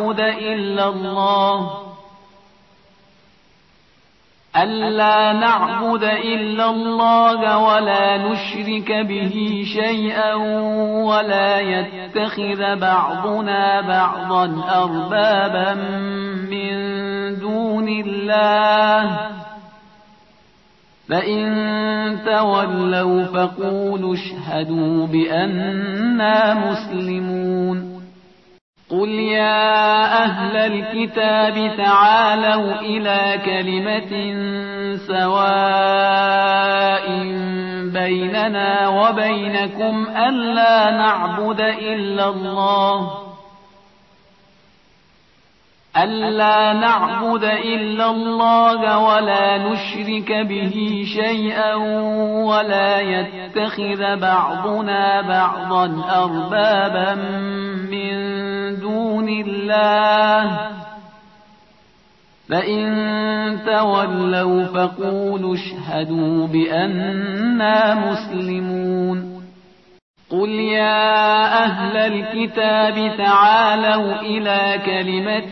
نعبد إلا الله ولا نشرك به شيئا ولا يتخذ بعضنا بعضا أربابا من دون الله. فإن تولوا فقولوا اشهدوا بأننا مسلمون. قل يا أهل الكتاب تعالوا إلى كلمة سواء بيننا وبينكم ألا نعبد إلا الله ولا نشرك به شيئا ولا يتخذ بعضنا بعضا أربابا من دون الله. فإن تولوا فقولوا اشهدوا بأننا مسلمون. قل يا أهل الكتاب تعالوا إلى كلمة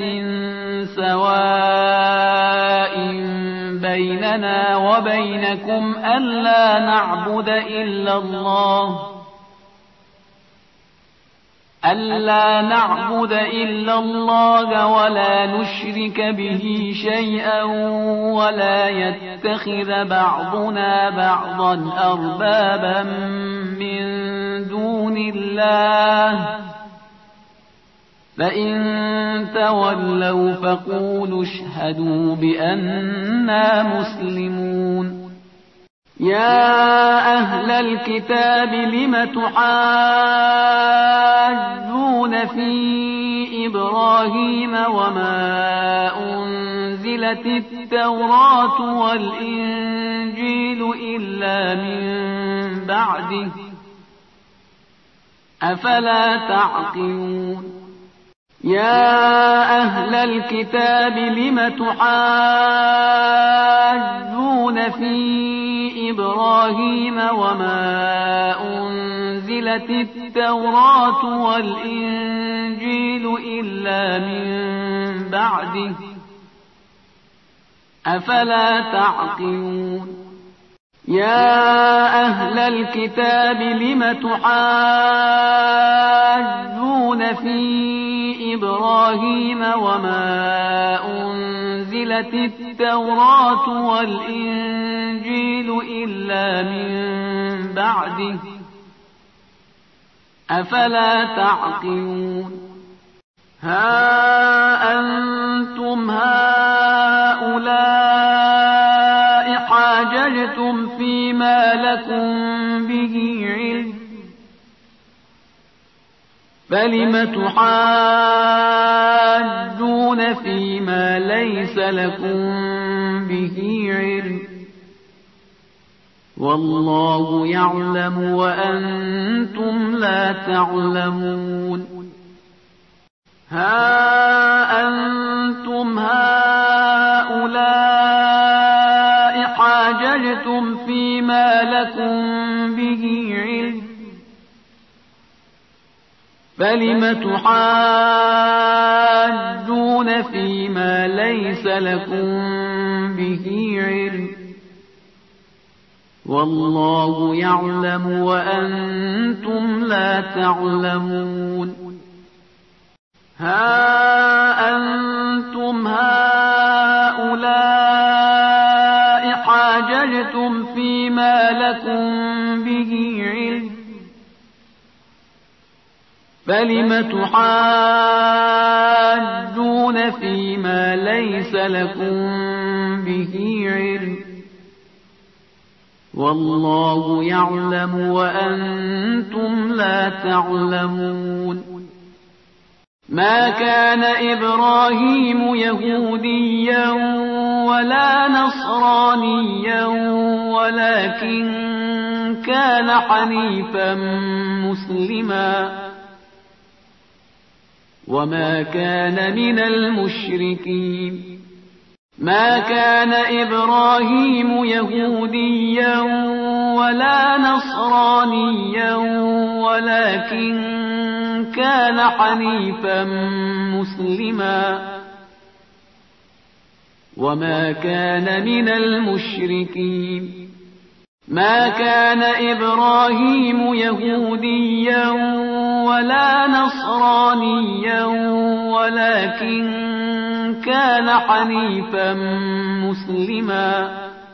سواء بيننا وبينكم ألا نعبد إلا الله ولا نشرك به شيئا ولا يتخذ بعضنا بعضا أربابا من دون الله. فإن تولوا فقولوا اشهدوا بأننا مسلمون. يا أهل الكتاب لم تحاجون في إبراهيم وما أنزلت التوراة والإنجيل إلا من بعده أفلا تعقلون يا أهل الكتاب لم تحاجون في إبراهيم وما أنزلت التوراة والإنجيل إلا من بعده أفلا تعقلون يا أهل الكتاب لم تحاجون في إبراهيم وما أنزلت التوراة والإنجيل إلا من بعده أفلا تعقلون ها أنتم هؤلاء حاججتم فيما لكم به علم فلم تحاجون فيما ليس لكم به علم والله يعلم وأنتم لا تعلمون ها أنتم هؤلاء حاججتم فيما لكم به علم فلم تحاجون فيما ليس لكم به علم والله يعلم وأنتم لا تعلمون ها أنتم هؤلاء حاججتم فيما لكم به علم فلم تحاجون فيما ليس لكم به علم والله يعلم وأنتم لا تعلمون ما كان إبراهيم يهوديا ولا نصرانيا ولكن كان حنيفا مسلما وما كان من المشركين ما كان إبراهيم يهوديا ولا نصرانيا ولكن كان حنيفا مسلما وما كان من المشركين ما كان إبراهيم يهوديا ولا نصرانيا ولكن كان حنيفا مسلما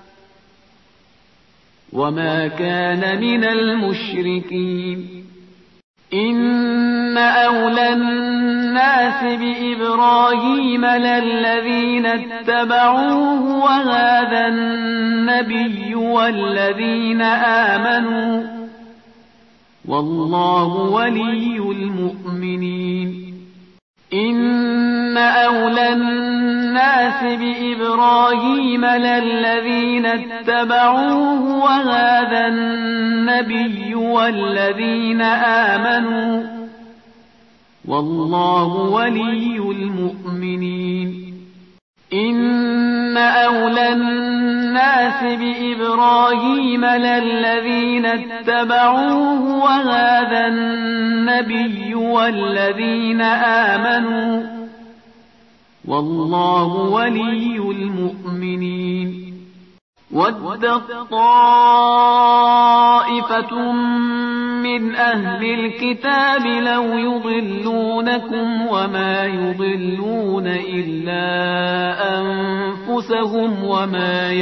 وما كان من المشركين إن أولى الناس بإبراهيم للذين اتبعوه وهذا النبي والذين آمنوا والله ولي المؤمنين إن أولى الناس بإبراهيم للذين اتبعوه وهذا النبي والذين آمنوا والله ولي المؤمنين إن أولى الناس بإبراهيم للذين اتبعوه وهذا النبي والذين آمنوا والله ولي المؤمنين ودت طائفة من أهل الكتاب لو يضلونكم وما يضلون إلا أنفسهم وما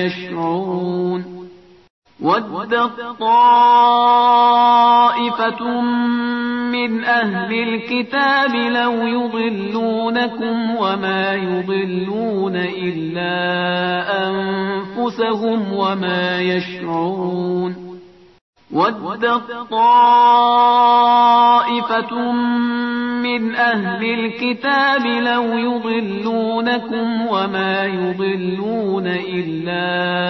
يشعرون ودت طائفة من أهل الكتاب لو يضلونكم وما يضلون إلا أنفسهم وما يشعرون ودت طائفة من أهل الكتاب لو يضلونكم وما يضلون إلا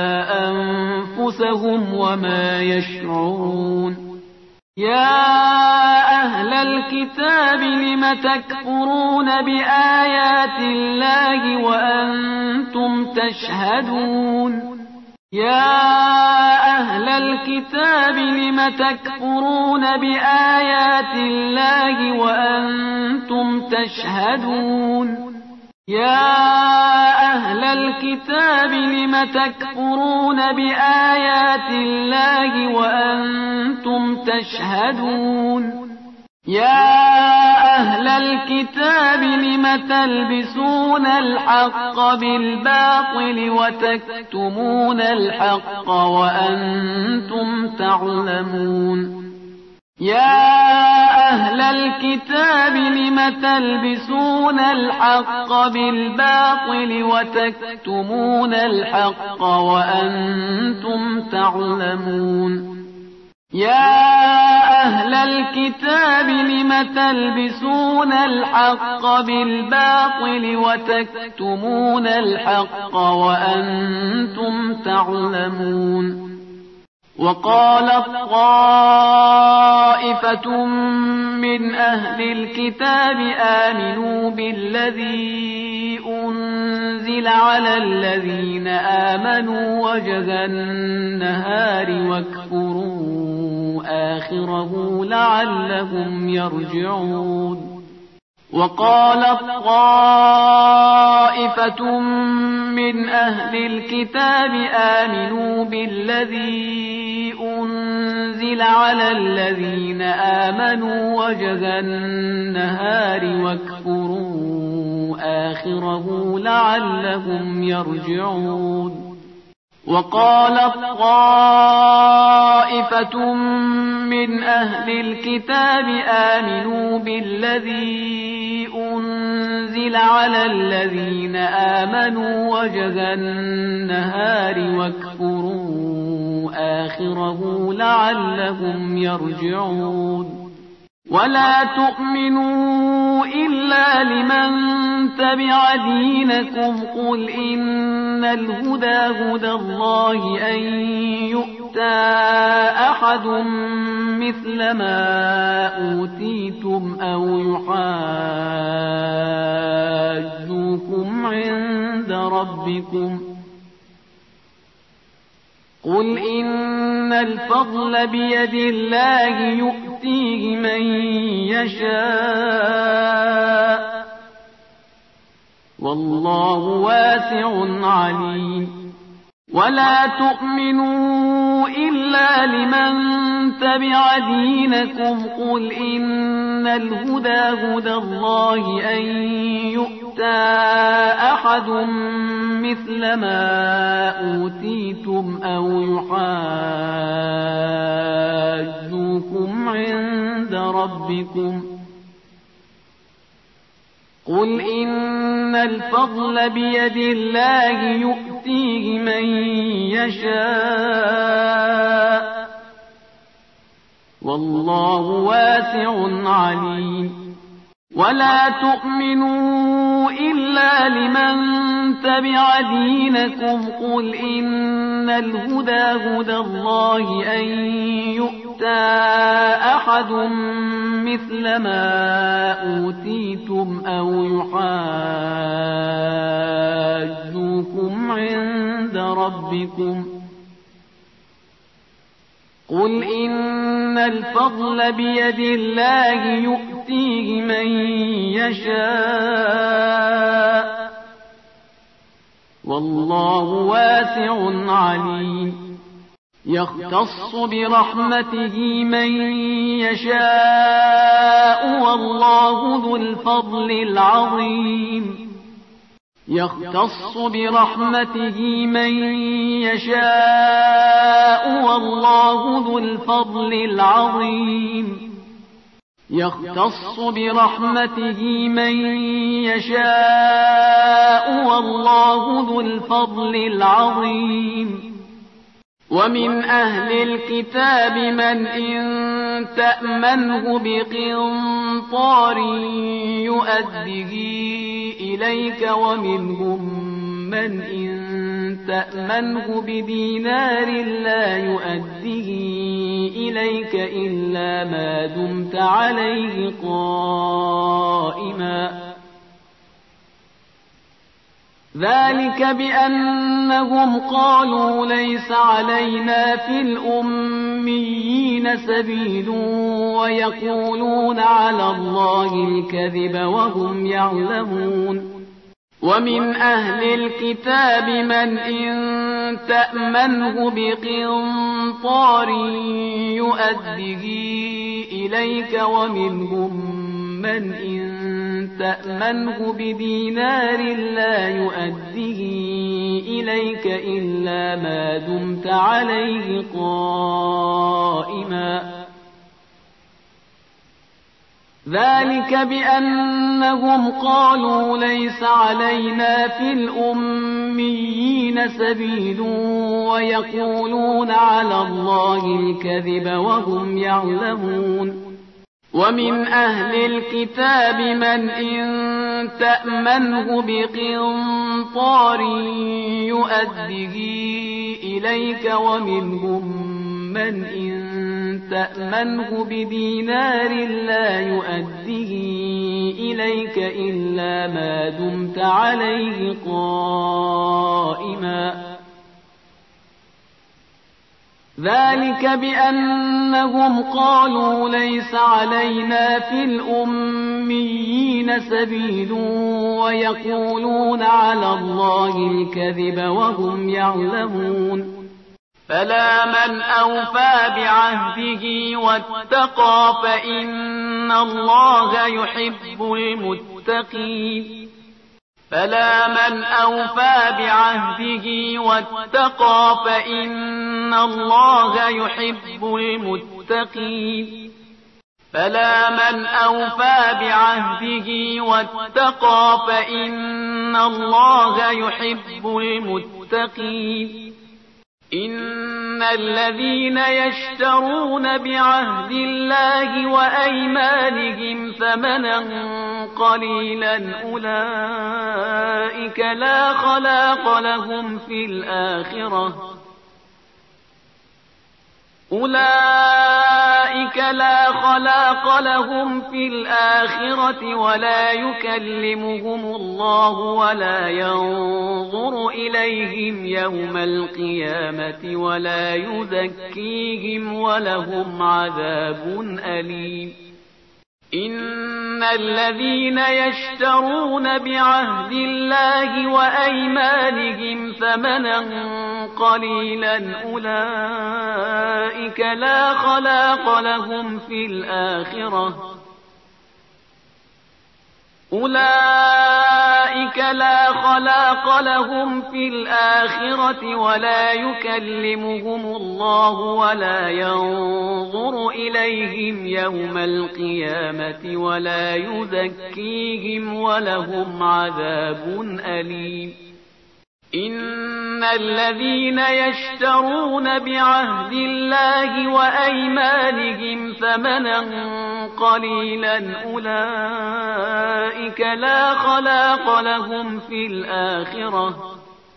أنفسهم وما يشعرون يا أهل الكتاب لم تكفرون بآيات الله وأنتم تشهدون يا أهل الكتاب لم تكفرون بآيات الله وأنتم تشهدون يا أهل الكتاب لم تكفرون بآيات الله وأنتم تشهدون يا أهل الكتاب لم تلبسون الحق بالباطل وتكتمون الحق وأنتم تعلمون يا أهل الكتاب لم تلبسون الحق بالباطل وتكتمون الحق وأنتم تعلمون يا أهل الكتاب لم تلبسون الحق بالباطل وتكتمون الحق وأنتم تعلمون وقالت طائفة من أهل الكتاب آمنوا بالذي أنزل على الذين آمنوا وجه النهار واكفروا آخره لعلهم يرجعون وقالت طائفة من أهل الكتاب آمنوا بالذي أنزل على الذين آمنوا وجه النهار واكفروا آخره لعلهم يرجعون وقالت طائفة من أهل الكتاب آمنوا بالذي أنزل على الذين آمنوا وجه النهار واكفروا آخره لعلهم يرجعون ولا تؤمنوا إلا لمن تبع دينكم قل إن الهدى هدى الله أن يؤتى أحد مثل ما أوتيتم أو يحاجوكم عند ربكم قل إن الفضل بيد الله يؤتيه من يشاء والله واسع عليم ولا تؤمنوا إلا لمن تبع دينكم قل إن الهدى هدى الله أن يؤتى أحد مثل ما أوتيتم أو يحاجوكم عند ربكم قل إن الفضل بيد الله يؤتيه من يشاء والله واسع عليم ولا تؤمنوا إلا لمن تبع دينكم قل إن الهدى هدى الله أن يؤتى أحد مثل ما أوتيتم أو يحاجوكم عند ربكم قل إن الفضل بيد الله يؤتيه من يشاء والله واسع عليم يختص برحمته من يشاء والله ذو الفضل العظيم يختص برحمته من يشاء والله ذو الفضل العظيم يختص برحمته من يشاء والله ذو الفضل العظيم. ومن أهل الكتاب من إن تأمنه بقنطار يؤده إليك ومنهم من إن تأمنه بدينار لا يؤده إليك إلا ما دمت عليه قائما. ذلك بأنهم قالوا ليس علينا في الأميين سبيل ويقولون على الله الكذب وهم يعلمون. ومن أهل الكتاب من إن تأمنه بقنطار يؤده إليك ومنهم من إن تأمنه بدينار لا يؤده إليك إلا ما دمت عليه قائما. ذلك بأنهم قالوا ليس علينا في الأميين سبيل ويقولون على الله الكذب وهم يعلمون. ومن أهل الكتاب من إن تأمنه بقنطار يؤده إليك ومنهم من إن تأمنه بدينار لا يؤده إليك إلا ما دمت عليه قائما. ذلك بأنهم قالوا ليس علينا في الأميين سبيل ويقولون على الله الكذب وهم يعلمون. فلا من أوفى بعهده واتقى فإن الله يحب المتقين. فلا من أوفى بعهده واتقى فإن الله يحب المتقين. فلا من أوفى بعهده واتقى فإن الله يحب المتقين. إن الذين يشترون بعهد الله وأيمانهم ثمنا قليلا أولئك لا خلاق لهم في الآخرة. أولئك لا خلاق لهم في الآخرة ولا يكلمهم الله ولا ينظر إليهم يوم القيامة ولا يزكيهم ولهم عذاب أليم. إن الذين يشترون بعهد الله وأيمانهم ثمنا قليلا أولئك لا خلاق لهم في الآخرة. أولئك لا خلاق لهم في الآخرة ولا يكلمهم الله ولا ينظر إليهم يوم القيامة ولا يزكيهم ولهم عذاب أليم. إن الذين يشترون بعهد الله وأيمانهم ثمنا قليلا أولئك لا خلاق لهم في الآخرة.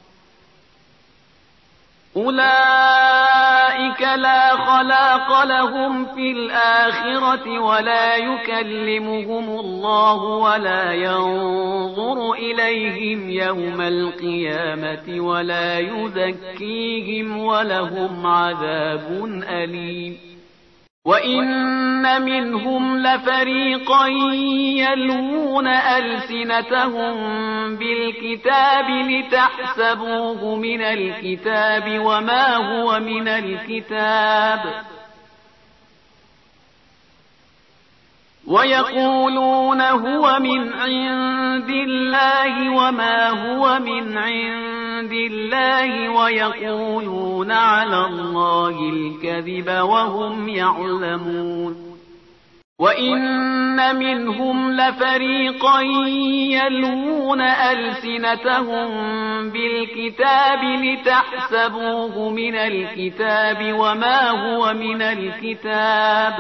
أولئك لا خلاق لهم في الآخرة ولا يكلمهم الله ولا ينظر إليهم يوم القيامة ولا يزكيهم ولهم عذاب أليم. وإن منهم لفريقا يلوون ألسنتهم بالكتاب لتحسبوه من الكتاب وما هو من الكتاب ويقولون هو من عند الله وما هو من عند الله ويقولون على الله الكذب وهم يعلمون. وإن منهم لفريقا يلوون ألسنتهم بالكتاب لتحسبوه من الكتاب وما هو من الكتاب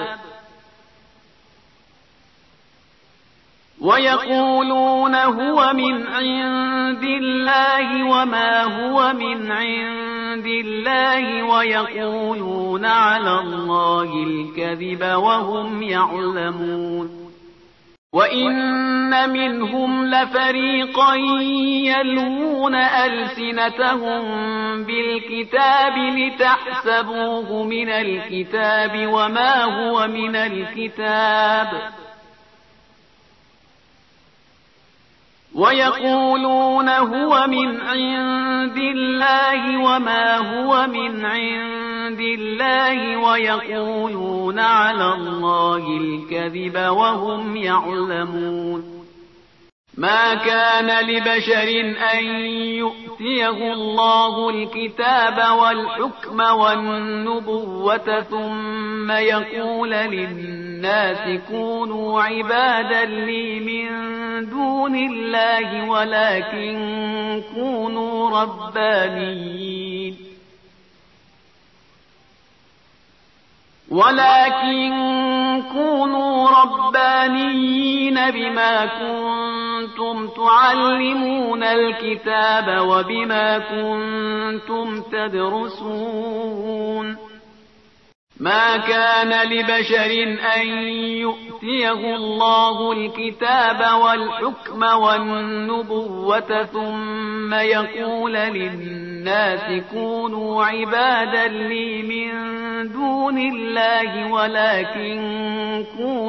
ويقولون هو من عند الله وما هو من عند الله ويقولون على الله الكذب وهم يعلمون وإن منهم لفريقا يلوون ألسنتهم بالكتاب لتحسبوه من الكتاب وما هو من الكتاب ويقولون هو من عند الله وما هو من عند الله ويقولون على الله الكذب وهم يعلمون ما كان لبشر أن يؤتيه الله الكتاب والحكم والنبوة ثم يقول للناس كونوا عبادا لي من دون الله ولكن كونوا ربانيين بما كنتم تعلمون الكتاب وبما كنتم تدرسون ما كان لبشر أن يؤتيه الله الكتاب والحكم والنبوة ثم يقول للناس كونوا عبادا لي من دون الله ولكن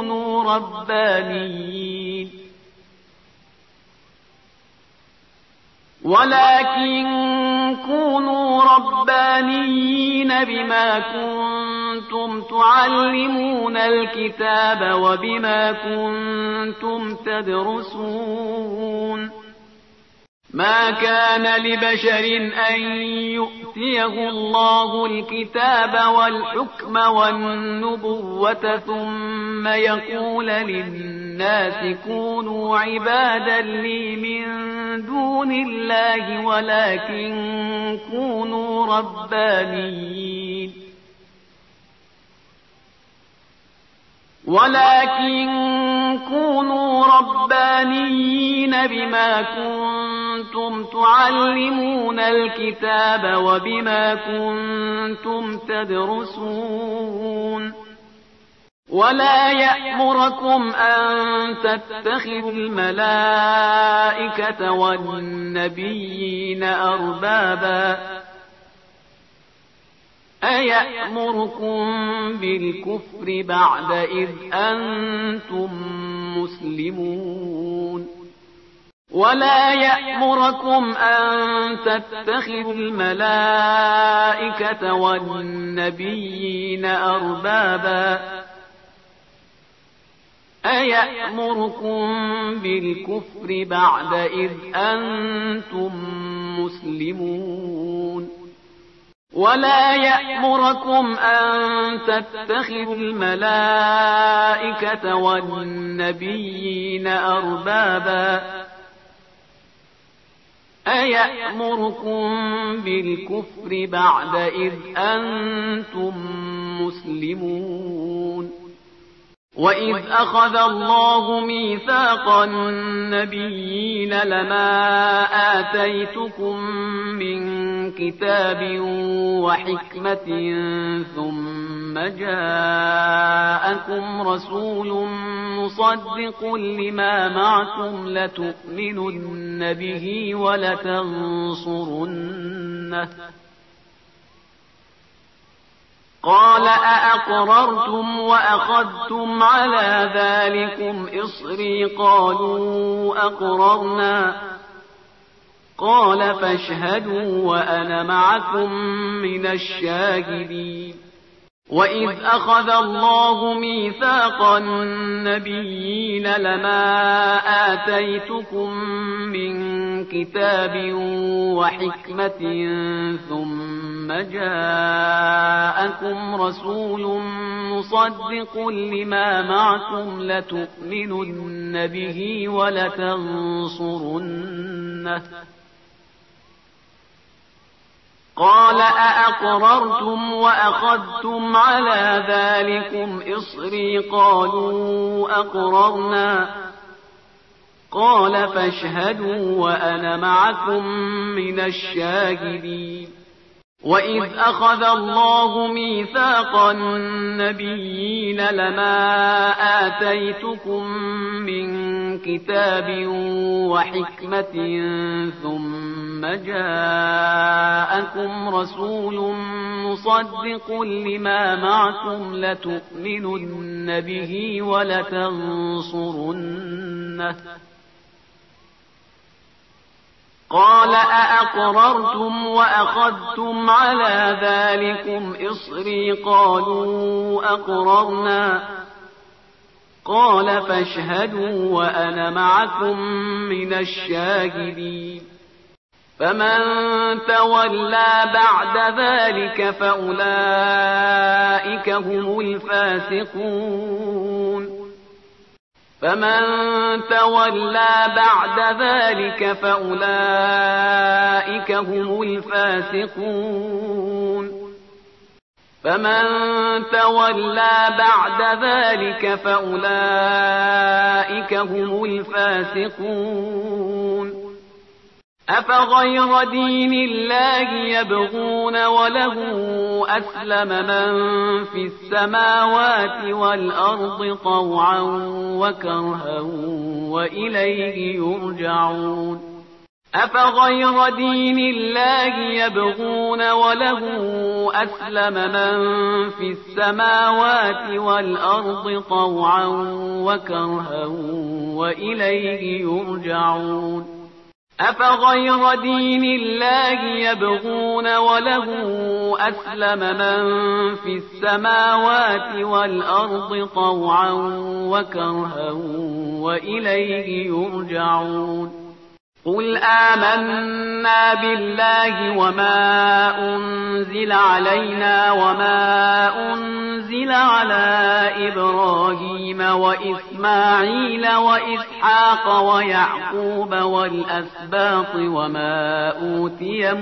كونوا ربانيين بما كنتم تعلمون الكتاب وبما كنتم تدرسون ما كان لبشر أن يؤتيه الله الكتاب والحكم والنبوة ثم يقول للناس كونوا عبادا لي من دون الله ولكن كونوا ربانيين بما كنتم تعلمون الكتاب وبما كنتم تدرسون ولا يأمركم أن تتخذوا الملائكة والنبيين أربابا أيأمركم بالكفر بعد إذ أنتم مسلمون ولا يأمركم أن تتخذوا الملائكة والنبيين أربابا أيأمركم بالكفر بعد إذ أنتم مسلمون ولا يأمركم أن تتخذوا الملائكة والنبيين أربابا أيأمركم بالكفر بعد إذ أنتم مسلمون وإذ أخذ الله ميثاق النبيين لما آتيتكم من كتاب وحكمة ثم جاءكم رسول مصدق لما معكم لتؤمنن به ولتنصرنه قال أأقررتم وأخذتم على ذلكم إصري قالوا أقررنا قال فاشهدوا وأنا معكم من الشاهدين وإذ أخذ الله ميثاق النبيين لما آتيتكم من كتاب وحكمة ثم جاءكم رسول مصدق لما معكم لتؤمنن به ولتنصرنه قال أأقررتم وأخذتم على ذلكم إصري قالوا أقررنا قال فاشهدوا وأنا معكم من الشاهدين وإذ أخذ الله ميثاق النبيين لما آتيتكم من كتاب وحكمة ثم جاءكم رسول مصدق لما معكم لتؤمنن به ولتنصرنه قال أأقررتم وأخذتم على ذلكم إصري قالوا أقررنا قال فاشهدوا وأنا معكم من الشاهدين فمن تولى بعد ذلك فأولئك هم الفاسقون فمن تولى بعد ذلك فأولئك هم الفاسقون فمن تولى بعد ذلك فأولئك هم الفاسقون أفغير دين الله يبغون وله أسلم من في السماوات والأرض طوعا وكرها وإليه يرجعون أفغير دين الله يبغون وله أسلم من في السماوات والأرض طوعا وكرها وإليه يرجعون أفغير دين الله يبغون وله أسلم من في السماوات والأرض طوعا وكرها وإليه يرجعون قل آمنا بالله وما أنزل علينا وما أنزل على إبراهيم وإسماعيل وإسحاق ويعقوب والأسباط وما أوتي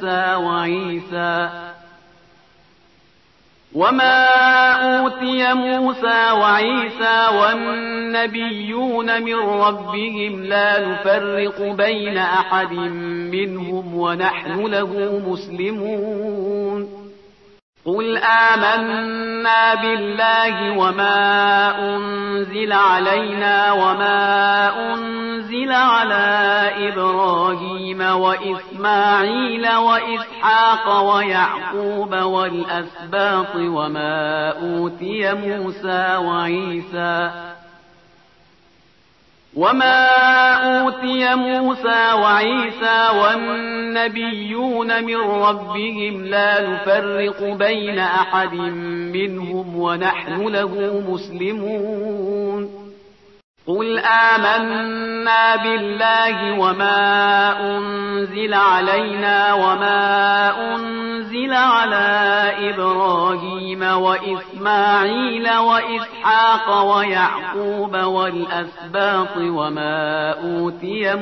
موسى وعيسى والنبيون من ربهم لا نفرق بين أحد منهم ونحن له مسلمون قل آمنا بالله وما أنزل علينا وما أنزل على إبراهيم وإسماعيل وإسحاق ويعقوب والأسباط وما أوتي موسى وعيسى والنبيون من ربهم لا نفرق بين أحد منهم ونحن له مسلمون قل آمنا بالله وما أنزل علينا وما أنزل على إبراهيم وإسماعيل وإسحاق ويعقوب والأسباط وما أوتي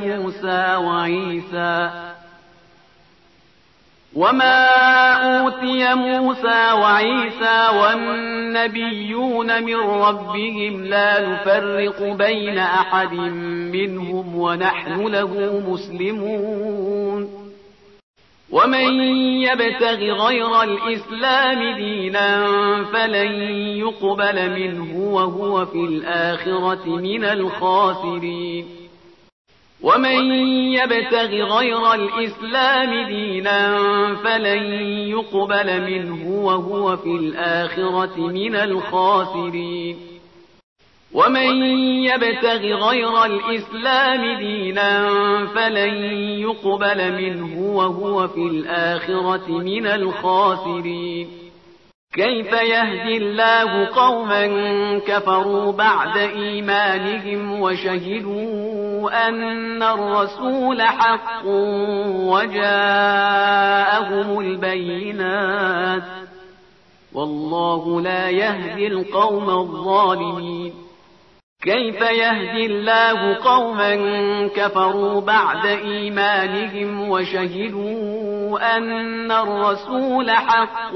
موسى وعيسى والنبيون من ربهم لا نفرق بين أحد منهم ونحن له مسلمون ومن يبتغ غير الإسلام دينا فلن يقبل منه وهو في الآخرة من الخاسرين ومن يبتغ غير الإسلام دينا فلن يقبل منه وهو في الآخرة من الخاسرين ومن يبتغ غير الإسلام دينا فلن يقبل منه وهو في الآخرة من الخاسرين كيف يهدي الله قوما كفروا بعد إيمانهم وشهدوا أن الرسول حق وجاءهم البينات والله لا يهدي القوم الظالمين. كيف يهدي الله قوما كفروا بعد إيمانهم وشهدوا أن الرسول حق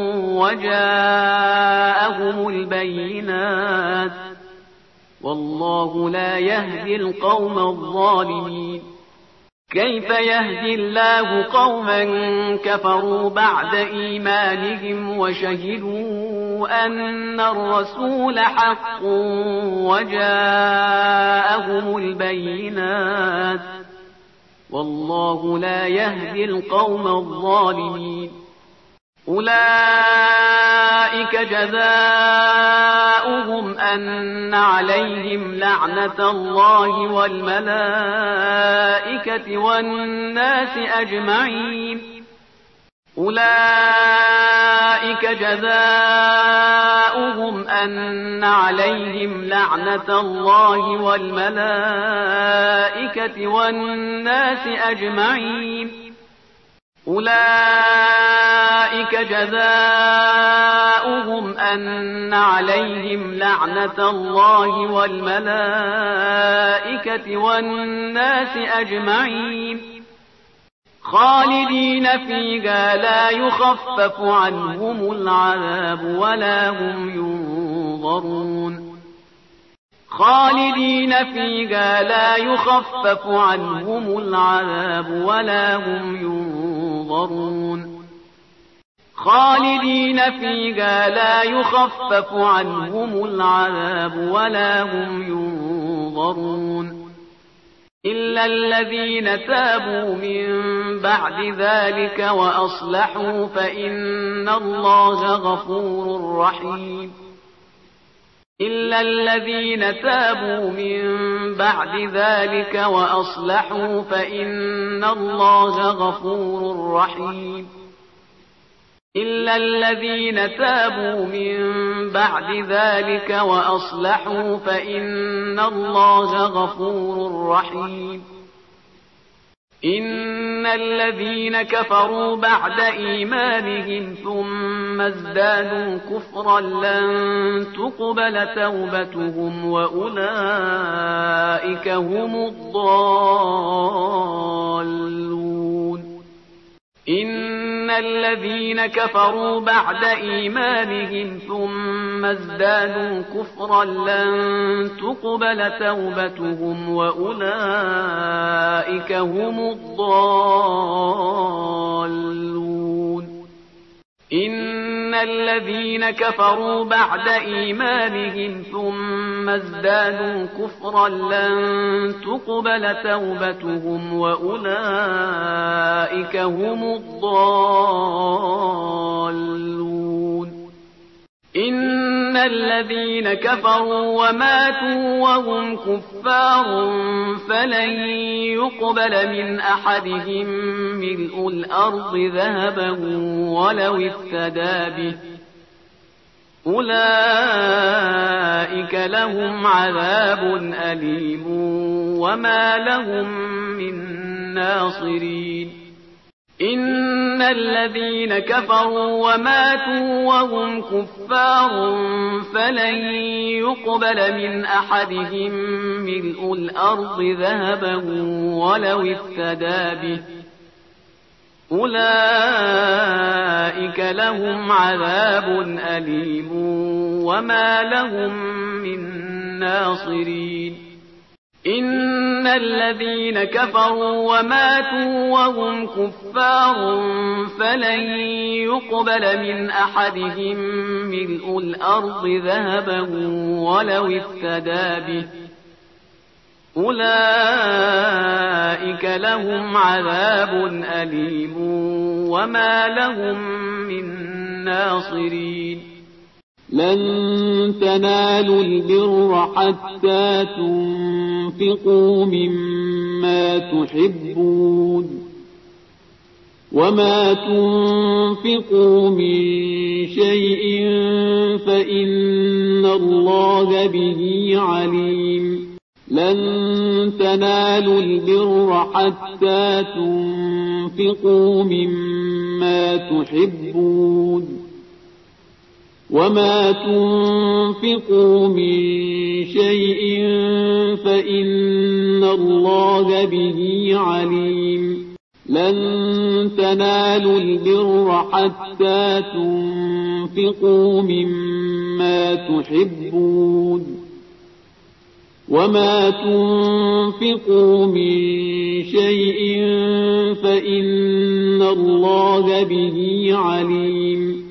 وجاءهم البينات، والله لا يهدي القوم الظالمين. كيف يهدي الله قوما كفروا بعد إيمانهم وشهدوا أن الرسول حق وجاءهم البينات، والله لا يهدي القوم الظالمين. أولئك جزاؤهم أن عليهم لعنة الله والملائكة والناس أجمعين. أولئك جزاؤهم أن عليهم لعنة الله والملائكة والناس أجمعين. أولئك جزاؤهم أن عليهم لعنة الله والملائكة والناس أجمعين خالدين فيها لا يخفف عنهم العذاب ولا هم ينظرون. خالدين فيها لا يخفف عنهم العذاب ولا هم ينظرون. خالدين فيها لا يخفف عنهم العذاب ولا هم ينظرون إلا الذين تابوا من بعد ذلك وأصلحوا فإن الله غفور رحيم. إلا الذين تابوا من بعد ذلك وأصلحوا فإن الله غفور رحيم. إلا الذين تابوا من بعد ذلك وأصلحوا فإن الله غفور رحيم. إن الذين كفروا بعد إيمانهم ثم ازدادوا كفرا لن تقبل توبتهم وأولئك هم الضالون. إن الذين كفروا بعد إيمانهم ثم ازدادوا كفرا لن تقبل توبتهم وأولئك هم الضالون. إن الذين كفروا بعد إيمانهم ثم ازدادوا كفرا لن تقبل توبتهم وأولئك هم الضالون. إن الذين كفروا وماتوا وهم كفار فلن يقبل من أحدهم ملء الأرض ذهبا ولو افتدى به أولئك لهم عذاب أليم وما لهم من ناصرين. إن الذين كفروا وماتوا وهم كفار فلن يقبل من أحدهم ملء الأرض ذهبا ولو افتدى به أولئك لهم عذاب أليم وما لهم من ناصرين. إن الذين كفروا وماتوا وهم كفار فلن يقبل من أحدهم ملء الأرض ذهبا ولو افتدى به أولئك لهم عذاب أليم وما لهم من ناصرين. لن تنالوا البر حتى تنفقوا مما تحبون وما تنفقوا من شيء فإن الله به عليم. لن تنالوا البر حتى تنفقوا مما تحبون وما تنفقوا من شيء فإن الله به عليم لن تنالوا البر حتى تنفقوا مما تحبون وما تنفقوا من شيء فإن الله به عليم